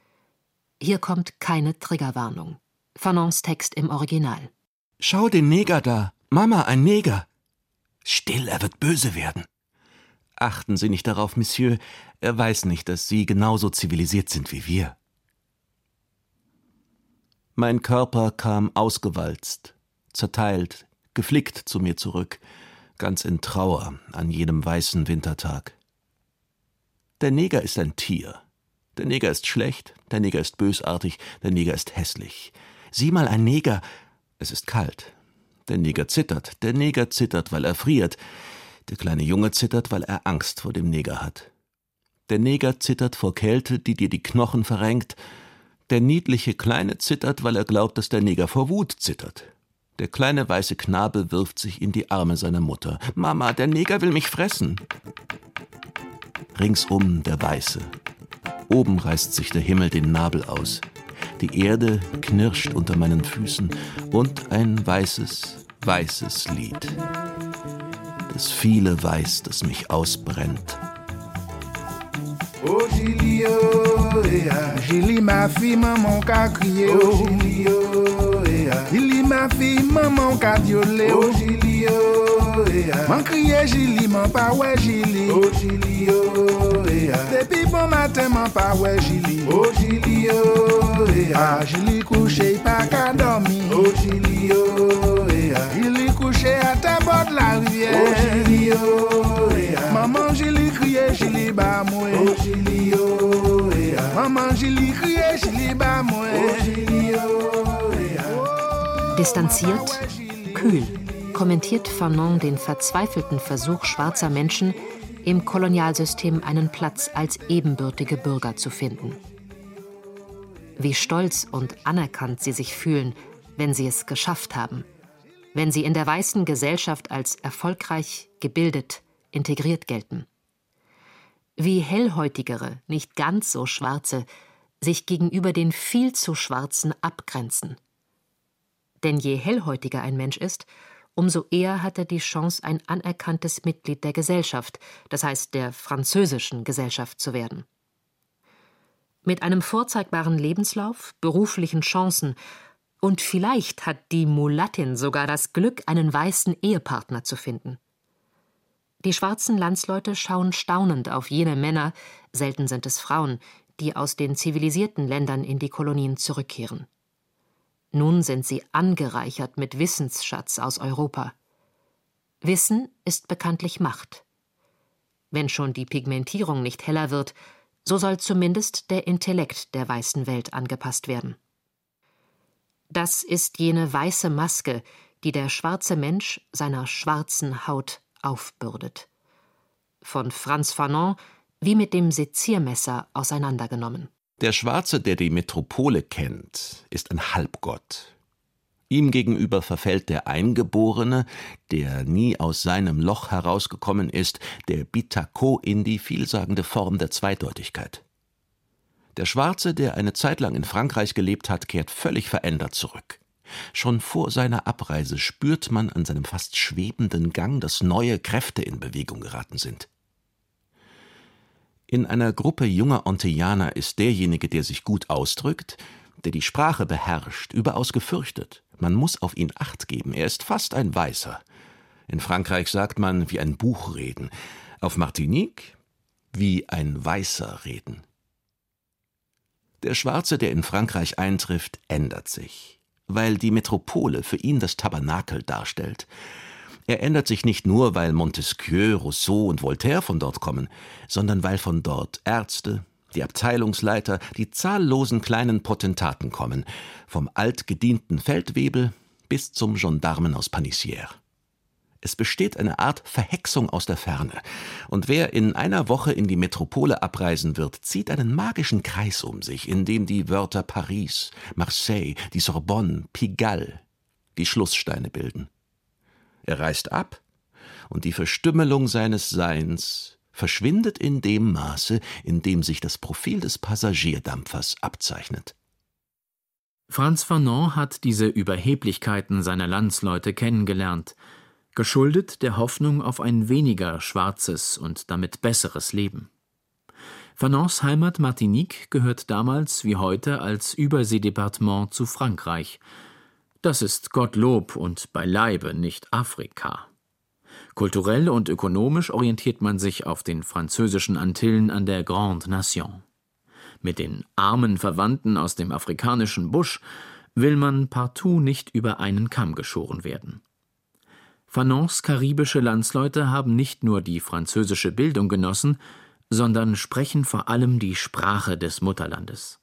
Hier kommt keine Triggerwarnung. Fanons Text im Original. Schau den Neger da. Mama, ein Neger. Still, er wird böse werden. Achten Sie nicht darauf, Monsieur. Er weiß nicht, dass Sie genauso zivilisiert sind wie wir. Mein Körper kam ausgewalzt, zerteilt, geflickt zu mir zurück, ganz in Trauer an jenem weißen Wintertag. Der Neger ist ein Tier. Der Neger ist schlecht, der Neger ist bösartig, der Neger ist hässlich. Sieh mal, ein Neger, es ist kalt. Der Neger zittert, weil er friert. Der kleine Junge zittert, weil er Angst vor dem Neger hat. Der Neger zittert vor Kälte, die dir die Knochen verrenkt. Der niedliche Kleine zittert, weil er glaubt, dass der Neger vor Wut zittert. Der kleine weiße Knabe wirft sich in die Arme seiner Mutter. Mama, der Neger will mich fressen. Ringsum der Weiße. Oben reißt sich der Himmel den Nabel aus. Die Erde knirscht unter meinen Füßen und ein weißes, weißes Lied. Das viele Weiß, das mich ausbrennt. Oh Julie, oh, yeah. Julie, ma fille, maman qu'a crié. Oh Julie, oh, yeah. Julie, ma fille, maman qu'a violé. Oh Julie, oh, yeah. M'en crié Julie, m'en pas ouais Julie. Oh Julie, oh, yeah. Depuis bon matin, m'en pas ouais Julie. Oh Julie, oh, yeah. Ah, Julie couché, pas qu'à dormir. Oh Julie, oh, yeah. Julie couché à ta bord de la rivière. Oh Julie, oh, yeah. Maman Julie crié, Julie bat moi. Oh Julie, oh, yeah. Maman Julie crié, Julie bat moi. Oh Julie, oh, yeah. Distanziert, kühl kommentiert Fanon den verzweifelten Versuch schwarzer Menschen, im Kolonialsystem einen Platz als ebenbürtige Bürger zu finden. Wie stolz und anerkannt sie sich fühlen, wenn sie es geschafft haben, wenn sie in der weißen Gesellschaft als erfolgreich, gebildet, integriert gelten. Wie hellhäutigere, nicht ganz so schwarze, sich gegenüber den viel zu schwarzen abgrenzen. Denn je hellhäutiger ein Mensch ist, umso eher hat er die Chance, ein anerkanntes Mitglied der Gesellschaft, das heißt der französischen Gesellschaft zu werden. Mit einem vorzeigbaren Lebenslauf, beruflichen Chancen und vielleicht hat die Mulattin sogar das Glück, einen weißen Ehepartner zu finden. Die schwarzen Landsleute schauen staunend auf jene Männer, selten sind es Frauen, die aus den zivilisierten Ländern in die Kolonien zurückkehren. Nun sind sie angereichert mit Wissensschatz aus Europa. Wissen ist bekanntlich Macht. Wenn schon die Pigmentierung nicht heller wird, so soll zumindest der Intellekt der weißen Welt angepasst werden. Das ist jene weiße Maske, die der schwarze Mensch seiner schwarzen Haut aufbürdet. Von Frantz Fanon wie mit dem Seziermesser auseinandergenommen. Der Schwarze, der die Metropole kennt, ist ein Halbgott. Ihm gegenüber verfällt der Eingeborene, der nie aus seinem Loch herausgekommen ist, der Bitako in die vielsagende Form der Zweideutigkeit. Der Schwarze, der eine Zeit lang in Frankreich gelebt hat, kehrt völlig verändert zurück. Schon vor seiner Abreise spürt man an seinem fast schwebenden Gang, dass neue Kräfte in Bewegung geraten sind. In einer Gruppe junger Antillaner ist derjenige, der sich gut ausdrückt, der die Sprache beherrscht, überaus gefürchtet. Man muss auf ihn Acht geben, er ist fast ein Weißer. In Frankreich sagt man, wie ein Buch reden, auf Martinique wie ein Weißer reden. Der Schwarze, der in Frankreich eintrifft, ändert sich, weil die Metropole für ihn das Tabernakel darstellt. Er ändert sich nicht nur, weil Montesquieu, Rousseau und Voltaire von dort kommen, sondern weil von dort Ärzte, die Abteilungsleiter, die zahllosen kleinen Potentaten kommen, vom altgedienten Feldwebel bis zum Gendarmen aus Panissière. Es besteht eine Art Verhexung aus der Ferne, und wer in einer Woche in die Metropole abreisen wird, zieht einen magischen Kreis um sich, in dem die Wörter Paris, Marseille, die Sorbonne, Pigalle die Schlusssteine bilden. Er reist ab, und die Verstümmelung seines Seins verschwindet in dem Maße, in dem sich das Profil des Passagierdampfers abzeichnet. Frantz Fanon hat diese Überheblichkeiten seiner Landsleute kennengelernt, geschuldet der Hoffnung auf ein weniger schwarzes und damit besseres Leben. Fanons Heimat Martinique gehört damals wie heute als Überseedepartement zu Frankreich. Das ist Gottlob und beileibe nicht Afrika. Kulturell und ökonomisch orientiert man sich auf den französischen Antillen an der Grande Nation. Mit den armen Verwandten aus dem afrikanischen Busch will man partout nicht über einen Kamm geschoren werden. Fanons karibische Landsleute haben nicht nur die französische Bildung genossen, sondern sprechen vor allem die Sprache des Mutterlandes.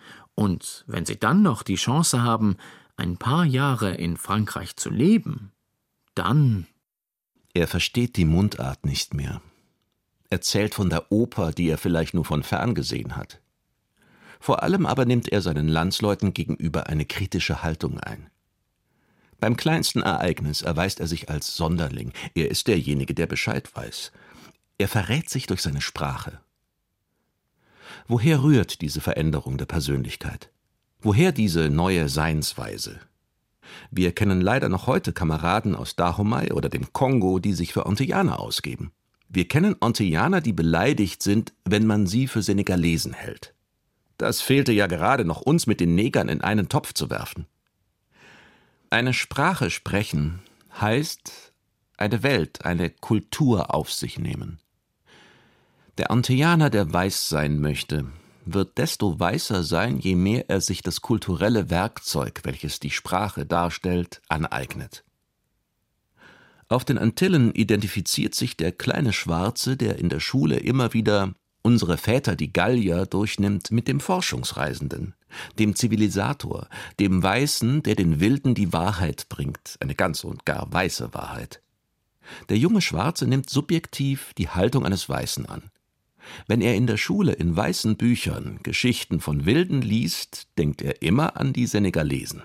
Und wenn sie dann noch die Chance haben, ein paar Jahre in Frankreich zu leben, dann... Er versteht die Mundart nicht mehr. Erzählt von der Oper, die er vielleicht nur von fern gesehen hat. Vor allem aber nimmt er seinen Landsleuten gegenüber eine kritische Haltung ein. Beim kleinsten Ereignis erweist er sich als Sonderling. Er ist derjenige, der Bescheid weiß. Er verrät sich durch seine Sprache. Woher rührt diese Veränderung der Persönlichkeit? Woher diese neue Seinsweise? Wir kennen leider noch heute Kameraden aus Dahomey oder dem Kongo, die sich für Antillaner ausgeben. Wir kennen Antillaner, die beleidigt sind, wenn man sie für Senegalesen hält. Das fehlte ja gerade noch, uns mit den Negern in einen Topf zu werfen. Eine Sprache sprechen heißt eine Welt, eine Kultur auf sich nehmen. Der Antillaner, der weiß sein möchte, wird desto weißer sein, je mehr er sich das kulturelle Werkzeug, welches die Sprache darstellt, aneignet. Auf den Antillen identifiziert sich der kleine Schwarze, der in der Schule immer wieder unsere Väter, die Gallier, durchnimmt, mit dem Forschungsreisenden, dem Zivilisator, dem Weißen, der den Wilden die Wahrheit bringt, eine ganz und gar weiße Wahrheit. Der junge Schwarze nimmt subjektiv die Haltung eines Weißen an. Wenn er in der Schule in weißen Büchern Geschichten von Wilden liest, denkt er immer an die Senegalesen.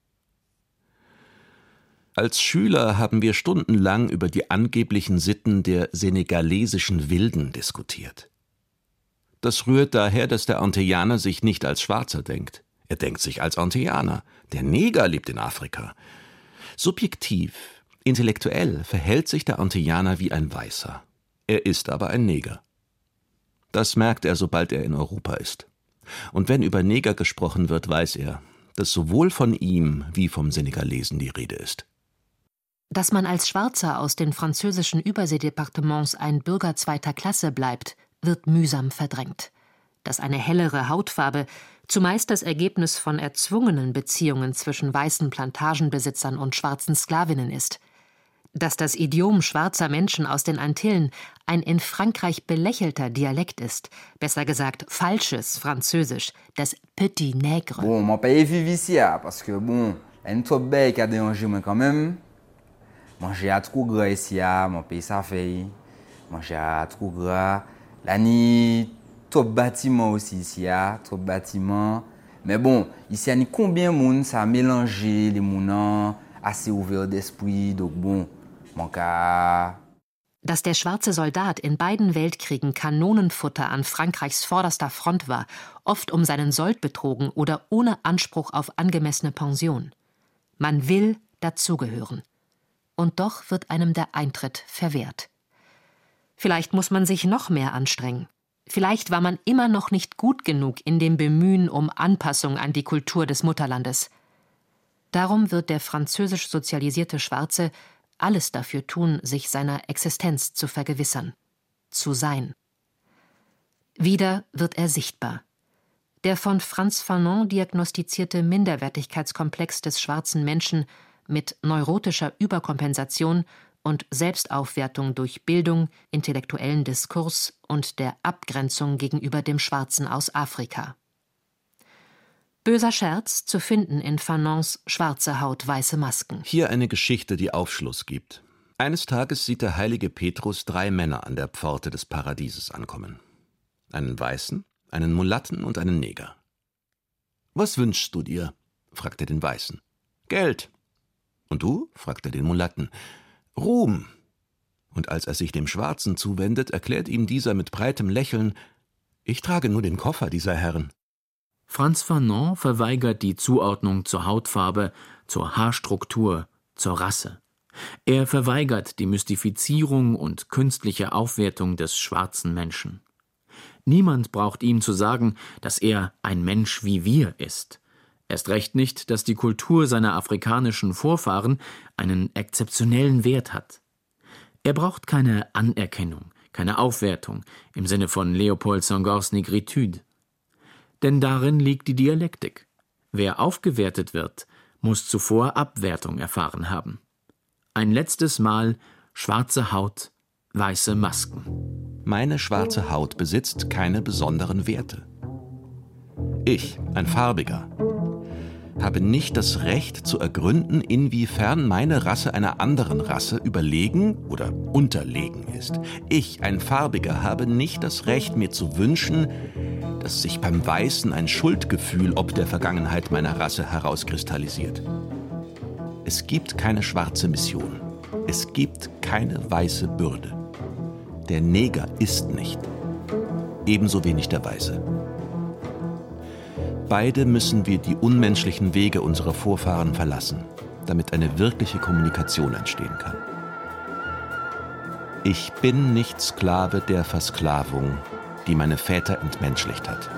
Als Schüler haben wir stundenlang über die angeblichen Sitten der senegalesischen Wilden diskutiert. Das rührt daher, dass der Antillaner sich nicht als Schwarzer denkt. Er denkt sich als Antillaner. Der Neger lebt in Afrika. Subjektiv, intellektuell verhält sich der Antillaner wie ein Weißer. Er ist aber ein Neger. Das merkt er, sobald er in Europa ist. Und wenn über Neger gesprochen wird, weiß er, dass sowohl von ihm wie vom Senegalesen die Rede ist. Dass man als Schwarzer aus den französischen Überseedepartements ein Bürger zweiter Klasse bleibt, wird mühsam verdrängt. Dass eine hellere Hautfarbe zumeist das Ergebnis von erzwungenen Beziehungen zwischen weißen Plantagenbesitzern und schwarzen Sklavinnen ist. Dass das Idiom schwarzer Menschen aus den Antillen ein in Frankreich belächelter Dialekt ist, besser gesagt falsches Französisch, das Petit Nègre. Bon, mon pays vive ici, parce que bon, une trop belle qui a dérangé moi quand même. Manger à trop gras ici, mon pays ça fait. Manger à trop gras. La nuit, trop bâtiment aussi ici, trop bâtiment. Mais bon, ici, il y a combien de monde ça a mélangé les mounans, assez ouvert d'esprit, donc bon. Dass der schwarze Soldat in beiden Weltkriegen Kanonenfutter an Frankreichs vorderster Front war, oft um seinen Sold betrogen oder ohne Anspruch auf angemessene Pension. Man will dazugehören. Und doch wird einem der Eintritt verwehrt. Vielleicht muss man sich noch mehr anstrengen. Vielleicht war man immer noch nicht gut genug in dem Bemühen um Anpassung an die Kultur des Mutterlandes. Darum wird der französisch sozialisierte Schwarze alles dafür tun, sich seiner Existenz zu vergewissern, zu sein. Wieder wird er sichtbar. Der von Frantz Fanon diagnostizierte Minderwertigkeitskomplex des schwarzen Menschen mit neurotischer Überkompensation und Selbstaufwertung durch Bildung, intellektuellen Diskurs und der Abgrenzung gegenüber dem Schwarzen aus Afrika. Böser Scherz zu finden in Fanons Schwarze Haut, weiße Masken. Hier eine Geschichte, die Aufschluss gibt. Eines Tages sieht der heilige Petrus 3 Männer an der Pforte des Paradieses ankommen. Einen Weißen, einen Mulatten und einen Neger. »Was wünschst du dir?« fragt er den Weißen. »Geld.« »Und du?« fragt er den Mulatten. »Ruhm.« Und als er sich dem Schwarzen zuwendet, erklärt ihm dieser mit breitem Lächeln: »Ich trage nur den Koffer dieser Herren.« Frantz Fanon verweigert die Zuordnung zur Hautfarbe, zur Haarstruktur, zur Rasse. Er verweigert die Mystifizierung und künstliche Aufwertung des schwarzen Menschen. Niemand braucht ihm zu sagen, dass er ein Mensch wie wir ist. Erst recht nicht, dass die Kultur seiner afrikanischen Vorfahren einen exzeptionellen Wert hat. Er braucht keine Anerkennung, keine Aufwertung im Sinne von Léopold Senghors Négritude. Denn darin liegt die Dialektik. Wer aufgewertet wird, muss zuvor Abwertung erfahren haben. Ein letztes Mal schwarze Haut, weiße Masken. Meine schwarze Haut besitzt keine besonderen Werte. Ich, ein Farbiger, habe nicht das Recht zu ergründen, inwiefern meine Rasse einer anderen Rasse überlegen oder unterlegen ist. Ich, ein Farbiger, habe nicht das Recht, mir zu wünschen, dass sich beim Weißen ein Schuldgefühl ob der Vergangenheit meiner Rasse herauskristallisiert. Es gibt keine schwarze Mission. Es gibt keine weiße Bürde. Der Neger ist nicht. Ebenso wenig der Weiße. Beide müssen wir die unmenschlichen Wege unserer Vorfahren verlassen, damit eine wirkliche Kommunikation entstehen kann. Ich bin nicht Sklave der Versklavung, die meine Väter entmenschlicht hat.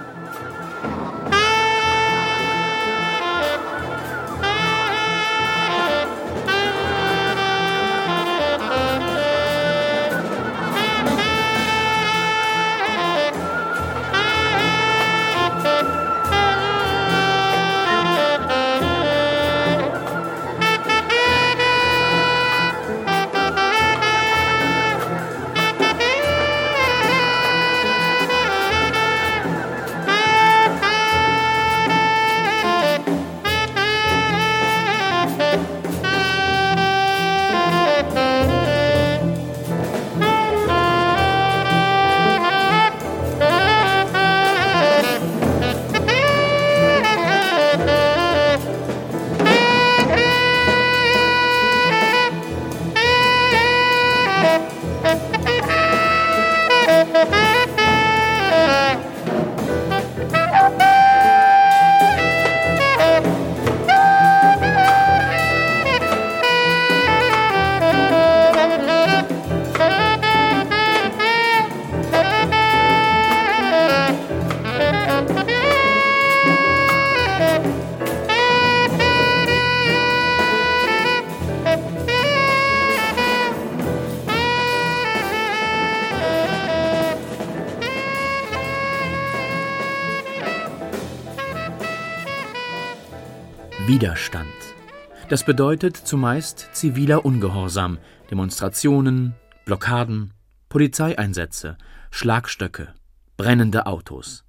Widerstand. Das bedeutet zumeist ziviler Ungehorsam, Demonstrationen, Blockaden, Polizeieinsätze, Schlagstöcke, brennende Autos.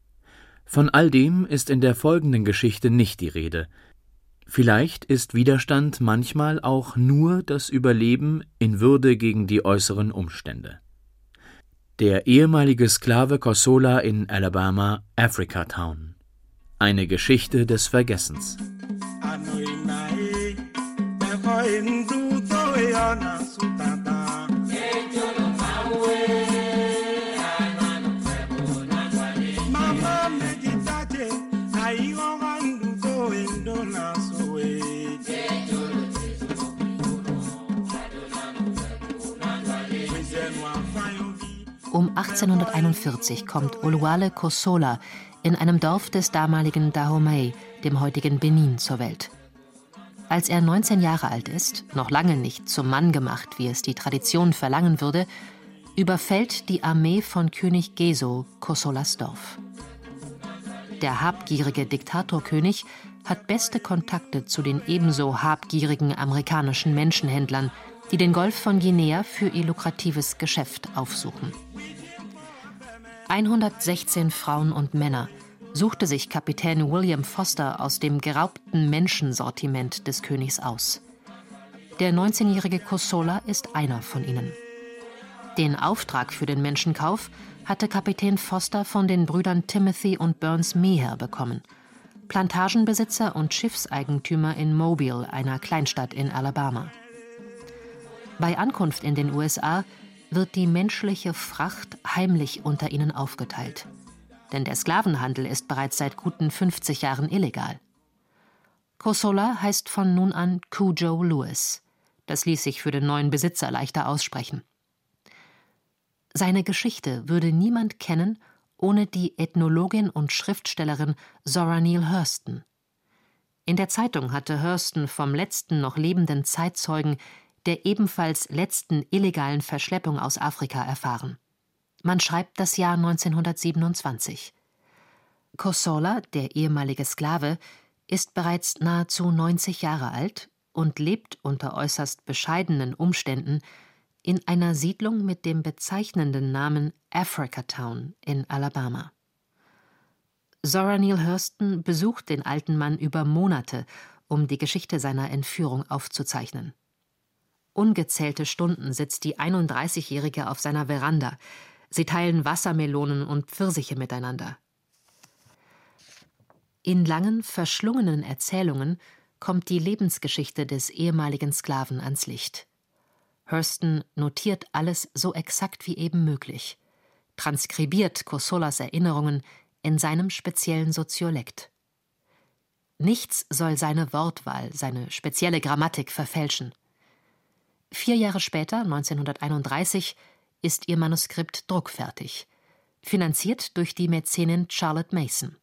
Von all dem ist in der folgenden Geschichte nicht die Rede. Vielleicht ist Widerstand manchmal auch nur das Überleben in Würde gegen die äußeren Umstände. Der ehemalige Sklave Kosola in Alabama, Africa Town. Eine Geschichte des Vergessens. Um 1841 kommt Oluwale Kosola in einem Dorf des damaligen Dahomey, dem heutigen Benin, zur Welt. Als er 19 Jahre alt ist, noch lange nicht zum Mann gemacht, wie es die Tradition verlangen würde, überfällt die Armee von König Geso Kosolas Dorf. Der habgierige Diktatorkönig hat beste Kontakte zu den ebenso habgierigen amerikanischen Menschenhändlern, die den Golf von Guinea für ihr lukratives Geschäft aufsuchen. 116 Frauen und Männer suchte sich Kapitän William Foster aus dem geraubten Menschensortiment des Königs aus. Der 19-jährige Kosola ist einer von ihnen. Den Auftrag für den Menschenkauf hatte Kapitän Foster von den Brüdern Timothy und Burns Meher bekommen, Plantagenbesitzer und Schiffseigentümer in Mobile, einer Kleinstadt in Alabama. Bei Ankunft in den USA wird die menschliche Fracht heimlich unter ihnen aufgeteilt. Denn der Sklavenhandel ist bereits seit guten 50 Jahren illegal. Kosola heißt von nun an Cudjoe Lewis. Das ließ sich für den neuen Besitzer leichter aussprechen. Seine Geschichte würde niemand kennen, ohne die Ethnologin und Schriftstellerin Zora Neale Hurston. In der Zeitung hatte Hurston vom letzten noch lebenden Zeitzeugen der ebenfalls letzten illegalen Verschleppung aus Afrika erfahren. Man schreibt das Jahr 1927. Kosola, der ehemalige Sklave, ist bereits nahezu 90 Jahre alt und lebt unter äußerst bescheidenen Umständen in einer Siedlung mit dem bezeichnenden Namen Africa Town in Alabama. Zora Neale Hurston besucht den alten Mann über Monate, um die Geschichte seiner Entführung aufzuzeichnen. Ungezählte Stunden sitzt die 31-Jährige auf seiner Veranda. Sie teilen Wassermelonen und Pfirsiche miteinander. In langen, verschlungenen Erzählungen kommt die Lebensgeschichte des ehemaligen Sklaven ans Licht. Hurston notiert alles so exakt wie eben möglich, transkribiert Kosolas Erinnerungen in seinem speziellen Soziolekt. nichts soll seine Wortwahl, seine spezielle Grammatik verfälschen. 4 Jahre später, 1931, ist ihr Manuskript druckfertig, finanziert durch die Mäzenin Charlotte Mason.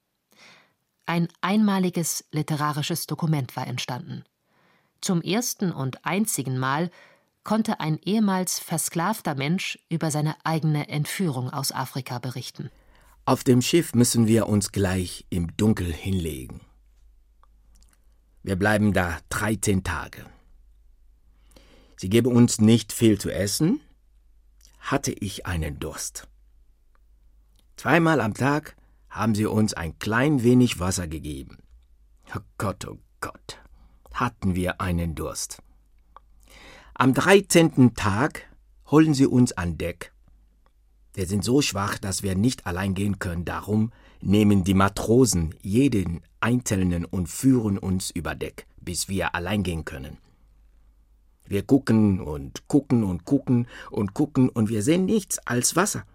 Ein einmaliges literarisches Dokument war entstanden. Zum ersten und einzigen Mal konnte ein ehemals versklavter Mensch über seine eigene Entführung aus Afrika berichten. Auf dem Schiff müssen wir uns gleich im Dunkel hinlegen. Wir bleiben da 13 Tage. Sie geben uns nicht viel zu essen, hatte ich einen Durst. 2-mal am Tag haben sie uns ein klein wenig Wasser gegeben. Oh Gott, hatten wir einen Durst. Am 13. Tag holen sie uns an Deck. Wir sind so schwach, dass wir nicht allein gehen können. Darum nehmen die Matrosen jeden Einzelnen und führen uns über Deck, bis wir allein gehen können. Wir gucken und gucken und gucken und gucken und wir sehen nichts als Wasser.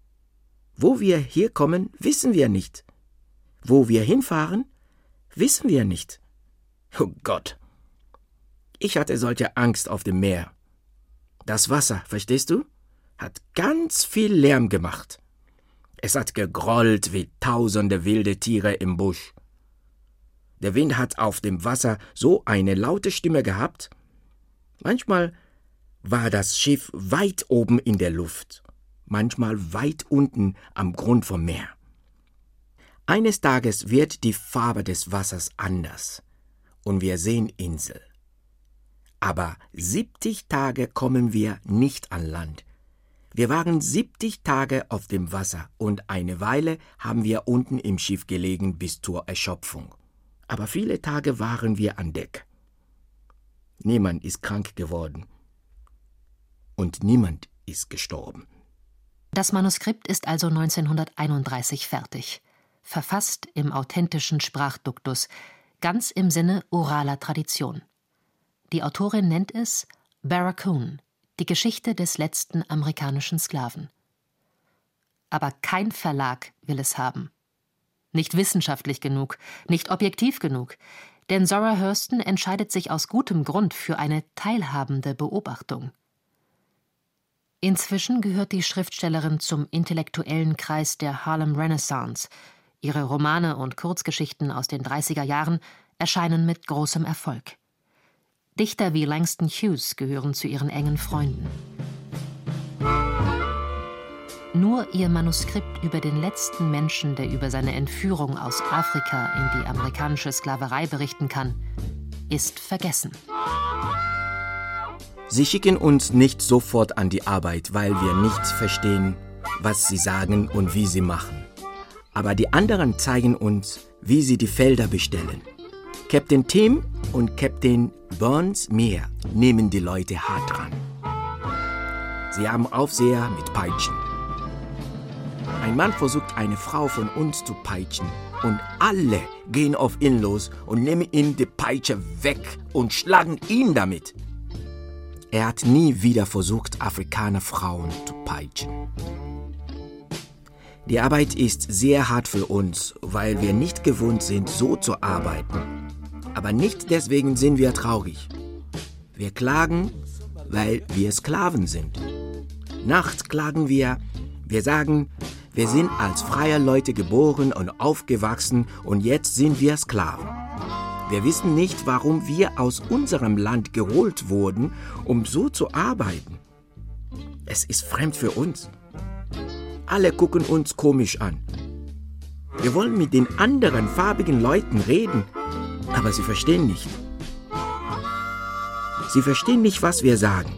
Wo wir herkommen, wissen wir nicht. Wo wir hinfahren, wissen wir nicht. Oh Gott! Ich hatte solche Angst auf dem Meer. Das Wasser, verstehst du, hat ganz viel Lärm gemacht. Es hat gegrollt wie tausende wilde Tiere im Busch. Der Wind hat auf dem Wasser so eine laute Stimme gehabt. Manchmal war das Schiff weit oben in der Luft, manchmal weit unten am Grund vom Meer. Eines Tages wird die Farbe des Wassers anders und wir sehen Insel. Aber 70 Tage kommen wir nicht an Land. Wir waren 70 Tage auf dem Wasser und eine Weile haben wir unten im Schiff gelegen bis zur Erschöpfung. Aber viele Tage waren wir an Deck. Niemand ist krank geworden und niemand ist gestorben. Das Manuskript ist also 1931 fertig, verfasst im authentischen Sprachduktus, ganz im Sinne oraler Tradition. Die Autorin nennt es Barracoon, die Geschichte des letzten amerikanischen Sklaven. Aber kein Verlag will es haben. Nicht wissenschaftlich genug, nicht objektiv genug, denn Zora Hurston entscheidet sich aus gutem Grund für eine teilhabende Beobachtung. Inzwischen gehört die Schriftstellerin zum intellektuellen Kreis der Harlem Renaissance. Ihre Romane und Kurzgeschichten aus den 30er Jahren erscheinen mit großem Erfolg. Dichter wie Langston Hughes gehören zu ihren engen Freunden. Nur ihr Manuskript über den letzten Menschen, der über seine Entführung aus Afrika in die amerikanische Sklaverei berichten kann, ist vergessen. Sie schicken uns nicht sofort an die Arbeit, weil wir nicht verstehen, was sie sagen und wie sie machen. Aber die anderen zeigen uns, wie sie die Felder bestellen. Captain Tim und Captain Burns Meer nehmen die Leute hart dran. Sie haben Aufseher mit Peitschen. Ein Mann versucht, eine Frau von uns zu peitschen und alle gehen auf ihn los und nehmen ihm die Peitsche weg und schlagen ihn damit. Er hat nie wieder versucht, Afrikanerfrauen zu peitschen. Die Arbeit ist sehr hart für uns, weil wir nicht gewohnt sind, so zu arbeiten. Aber nicht deswegen sind wir traurig. Wir klagen, weil wir Sklaven sind. Nachts klagen wir sagen, wir sind als freie Leute geboren und aufgewachsen und jetzt sind wir Sklaven. Wir wissen nicht, warum wir aus unserem Land geholt wurden, um so zu arbeiten. Es ist fremd für uns. Alle gucken uns komisch an. Wir wollen mit den anderen farbigen Leuten reden, aber sie verstehen nicht. Sie verstehen nicht, was wir sagen.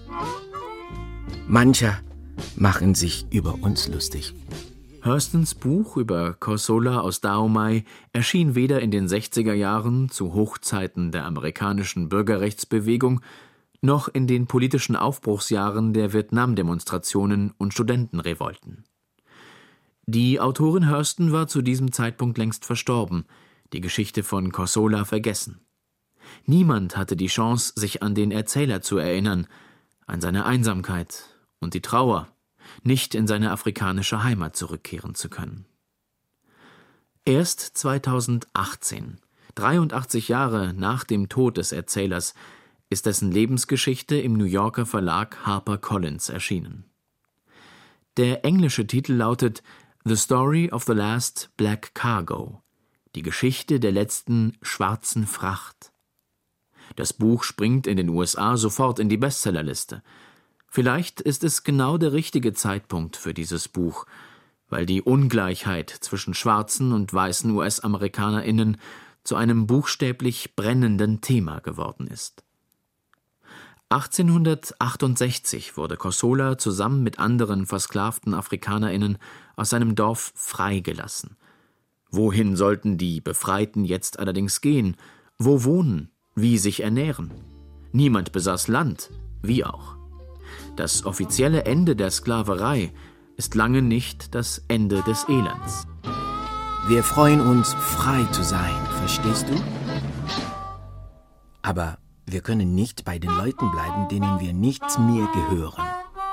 Manche machen sich über uns lustig. Hurstons Buch über Kosola aus Dahomey erschien weder in den 60er Jahren, zu Hochzeiten der amerikanischen Bürgerrechtsbewegung, noch in den politischen Aufbruchsjahren der Vietnam-Demonstrationen und Studentenrevolten. Die Autorin Hurston war zu diesem Zeitpunkt längst verstorben, die Geschichte von Kosola vergessen. Niemand hatte die Chance, sich an den Erzähler zu erinnern, an seine Einsamkeit und die Trauer, nicht in seine afrikanische Heimat zurückkehren zu können. Erst 2018, 83 Jahre nach dem Tod des Erzählers ist dessen Lebensgeschichte im New Yorker Verlag HarperCollins erschienen. Der englische Titel lautet The Story of the Last Black Cargo, die Geschichte der letzten schwarzen Fracht. Das Buch springt in den USA sofort in die Bestsellerliste. Vielleicht ist es genau der richtige Zeitpunkt für dieses Buch, weil die Ungleichheit zwischen schwarzen und weißen US-AmerikanerInnen zu einem buchstäblich brennenden Thema geworden ist. 1868 wurde Kosola zusammen mit anderen versklavten AfrikanerInnen aus seinem Dorf freigelassen. Wohin sollten die Befreiten jetzt allerdings gehen? Wo wohnen? Wie sich ernähren? Niemand besaß Land, wie auch. Das offizielle Ende der Sklaverei ist lange nicht das Ende des Elends. Wir freuen uns, frei zu sein, verstehst du? Aber wir können nicht bei den Leuten bleiben, denen wir nichts mehr gehören.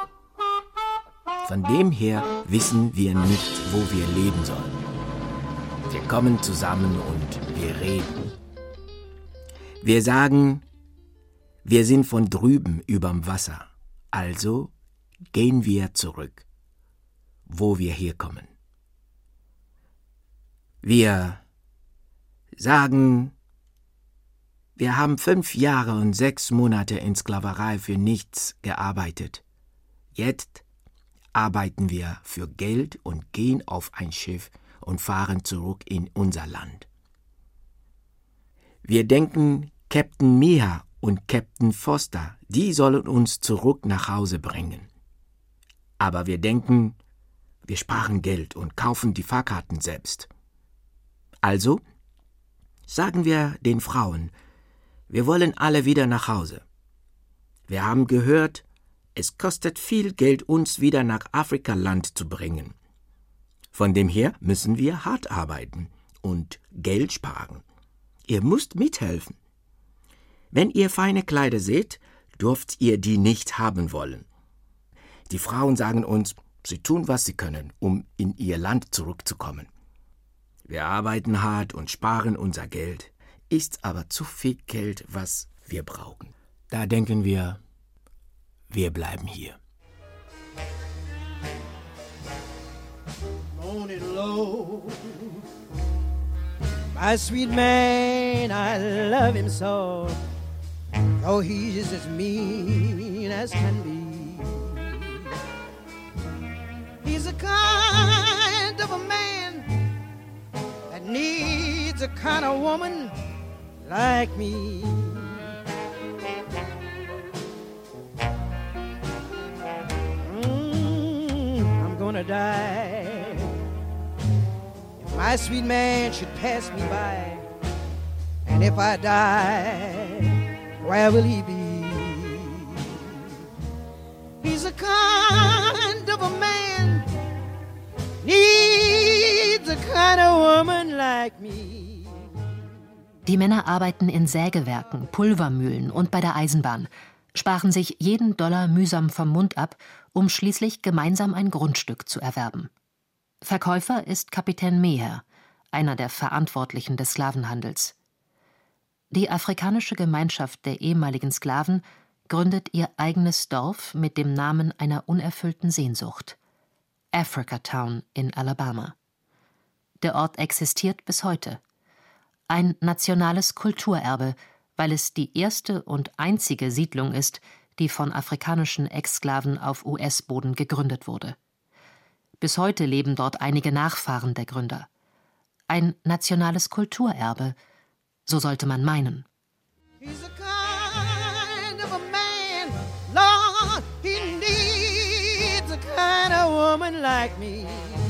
Von dem her wissen wir nicht, wo wir leben sollen. Wir kommen zusammen und wir reden. Wir sagen, wir sind von drüben überm Wasser, also gehen wir zurück, wo wir herkommen. Wir sagen, wir haben 5 Jahre und 6 Monate in Sklaverei für nichts gearbeitet. Jetzt arbeiten wir für Geld und gehen auf ein Schiff und fahren zurück in unser Land. Wir denken, Captain Meehan und Captain Foster, die sollen uns zurück nach Hause bringen. Aber wir denken, wir sparen Geld und kaufen die Fahrkarten selbst. Also sagen wir den Frauen, wir wollen alle wieder nach Hause. Wir haben gehört, es kostet viel Geld, uns wieder nach Afrikaland zu bringen. Von dem her müssen wir hart arbeiten und Geld sparen. Ihr müsst mithelfen. Wenn ihr feine Kleider seht, dürft ihr die nicht haben wollen. Die Frauen sagen uns, sie tun, was sie können, um in ihr Land zurückzukommen. Wir arbeiten hart und sparen unser Geld, ist aber zu viel Geld, was wir brauchen. Da denken wir bleiben hier. Morning low, my sweet man, I love him so. Oh, he's as mean as can be. He's a kind of a man that needs a kind of woman like me. I'm gonna die if my sweet man should pass me by. And if I die, where will he be? He's a kind of a man, needs a kind of woman like me. Die Männer arbeiten in Sägewerken, Pulvermühlen und bei der Eisenbahn, sparen sich jeden Dollar mühsam vom Mund ab, um schließlich gemeinsam ein Grundstück zu erwerben. Verkäufer ist Kapitän Meehan, einer der Verantwortlichen des Sklavenhandels. Die afrikanische Gemeinschaft der ehemaligen Sklaven gründet ihr eigenes Dorf mit dem Namen einer unerfüllten Sehnsucht: Africatown in Alabama. Der Ort existiert bis heute. Ein nationales Kulturerbe, weil es die erste und einzige Siedlung ist, die von afrikanischen Ex-Sklaven auf US-Boden gegründet wurde. Bis heute leben dort einige Nachfahren der Gründer. Ein nationales Kulturerbe, so sollte man meinen. He's a kind of a man, Lord, he needs a kind of woman like me.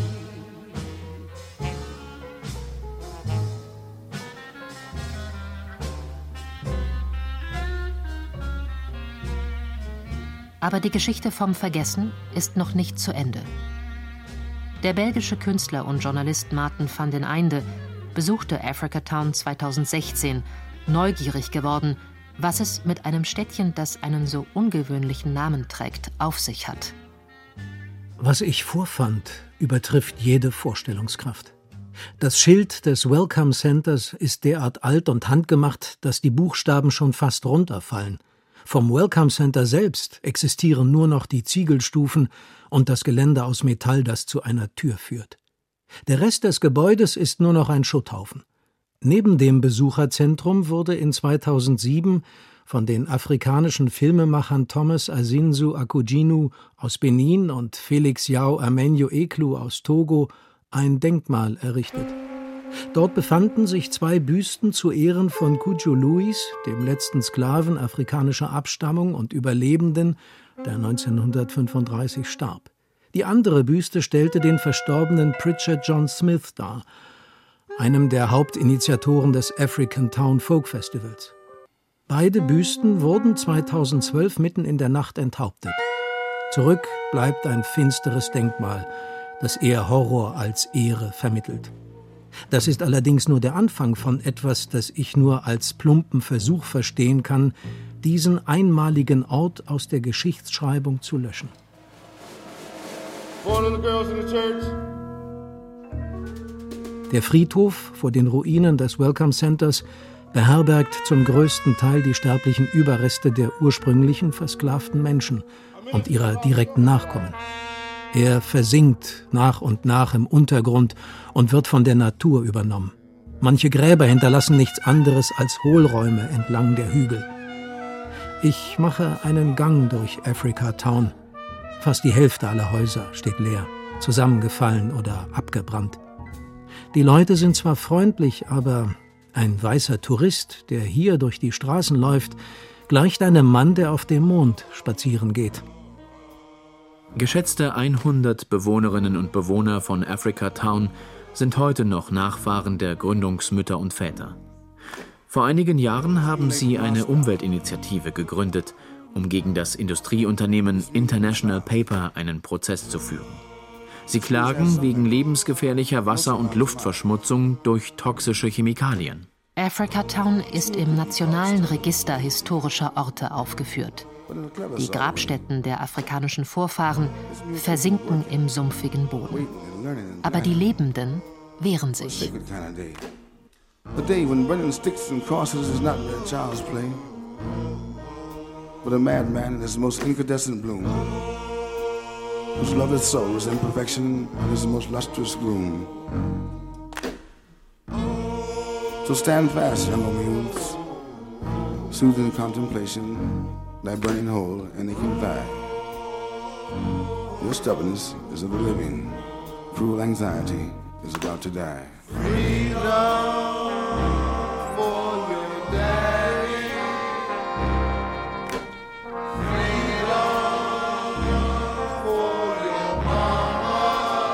Aber die Geschichte vom Vergessen ist noch nicht zu Ende. Der belgische Künstler und Journalist Maarten van den Einde besuchte Africatown 2016, neugierig geworden, was es mit einem Städtchen, das einen so ungewöhnlichen Namen trägt, auf sich hat. Was ich vorfand, übertrifft jede Vorstellungskraft. Das Schild des Welcome Centers ist derart alt und handgemacht, dass die Buchstaben schon fast runterfallen. Vom Welcome Center selbst existieren nur noch die Ziegelstufen und das Geländer aus Metall, das zu einer Tür führt. Der Rest des Gebäudes ist nur noch ein Schutthaufen. Neben dem Besucherzentrum wurde in 2007 von den afrikanischen Filmemachern Thomas Azinzu Akujinu aus Benin und Felix Yao Amenyo Eklu aus Togo ein Denkmal errichtet. Dort befanden sich 2 Büsten zu Ehren von Cudjo Luis, dem letzten Sklaven afrikanischer Abstammung und Überlebenden, der 1935 starb. Die andere Büste stellte den verstorbenen Pritchard John Smith dar, einem der Hauptinitiatoren des African Town Folk Festivals. Beide Büsten wurden 2012 mitten in der Nacht enthauptet. Zurück bleibt ein finsteres Denkmal, das eher Horror als Ehre vermittelt. Das ist allerdings nur der Anfang von etwas, das ich nur als plumpen Versuch verstehen kann, diesen einmaligen Ort aus der Geschichtsschreibung zu löschen. Der Friedhof vor den Ruinen des Welcome Centers beherbergt zum größten Teil die sterblichen Überreste der ursprünglichen versklavten Menschen und ihrer direkten Nachkommen. Er versinkt nach und nach im Untergrund und wird von der Natur übernommen. Manche Gräber hinterlassen nichts anderes als Hohlräume entlang der Hügel. Ich mache einen Gang durch Africa Town. Fast die Hälfte aller Häuser steht leer, zusammengefallen oder abgebrannt. Die Leute sind zwar freundlich, aber ein weißer Tourist, der hier durch die Straßen läuft, gleicht einem Mann, der auf dem Mond spazieren geht. Geschätzte 100 Bewohnerinnen und Bewohner von Africa Town sind heute noch Nachfahren der Gründungsmütter und Väter. Vor einigen Jahren haben sie eine Umweltinitiative gegründet, um gegen das Industrieunternehmen International Paper einen Prozess zu führen. Sie klagen wegen lebensgefährlicher Wasser- und Luftverschmutzung durch toxische Chemikalien. Africa Town ist im Nationalen Register historischer Orte aufgeführt. Die Grabstätten der afrikanischen Vorfahren versinken im sumpfigen Boden. Aber die Lebenden wehren sich. The day when burning sticks and crosses is not a child's play, but a madman in his most incandescent bloom, whose loved soul is imperfection and his most lustrous gloom. So stand fast, young youths, soothed in contemplation, thy burning hole and aching thigh. Your stubbornness is of the living, cruel anxiety is about to die. Freedom for your daddy. Freedom for your mama.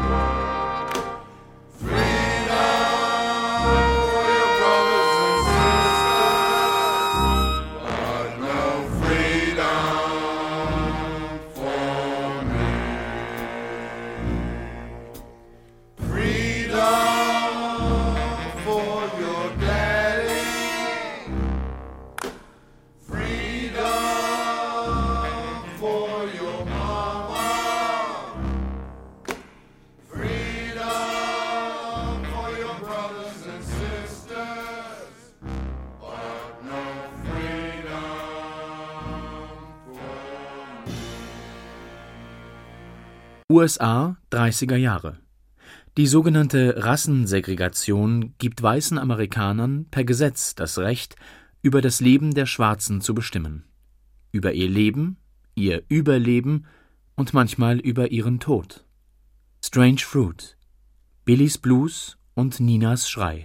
Freedom for your brothers and sisters. But no freedom for me. Freedom. USA, 30er Jahre. Die sogenannte Rassensegregation gibt weißen Amerikanern per Gesetz das Recht, über das Leben der Schwarzen zu bestimmen. Über ihr Leben, ihr Überleben und manchmal über ihren Tod. Strange Fruit, Billys Blues und Ninas Schrei.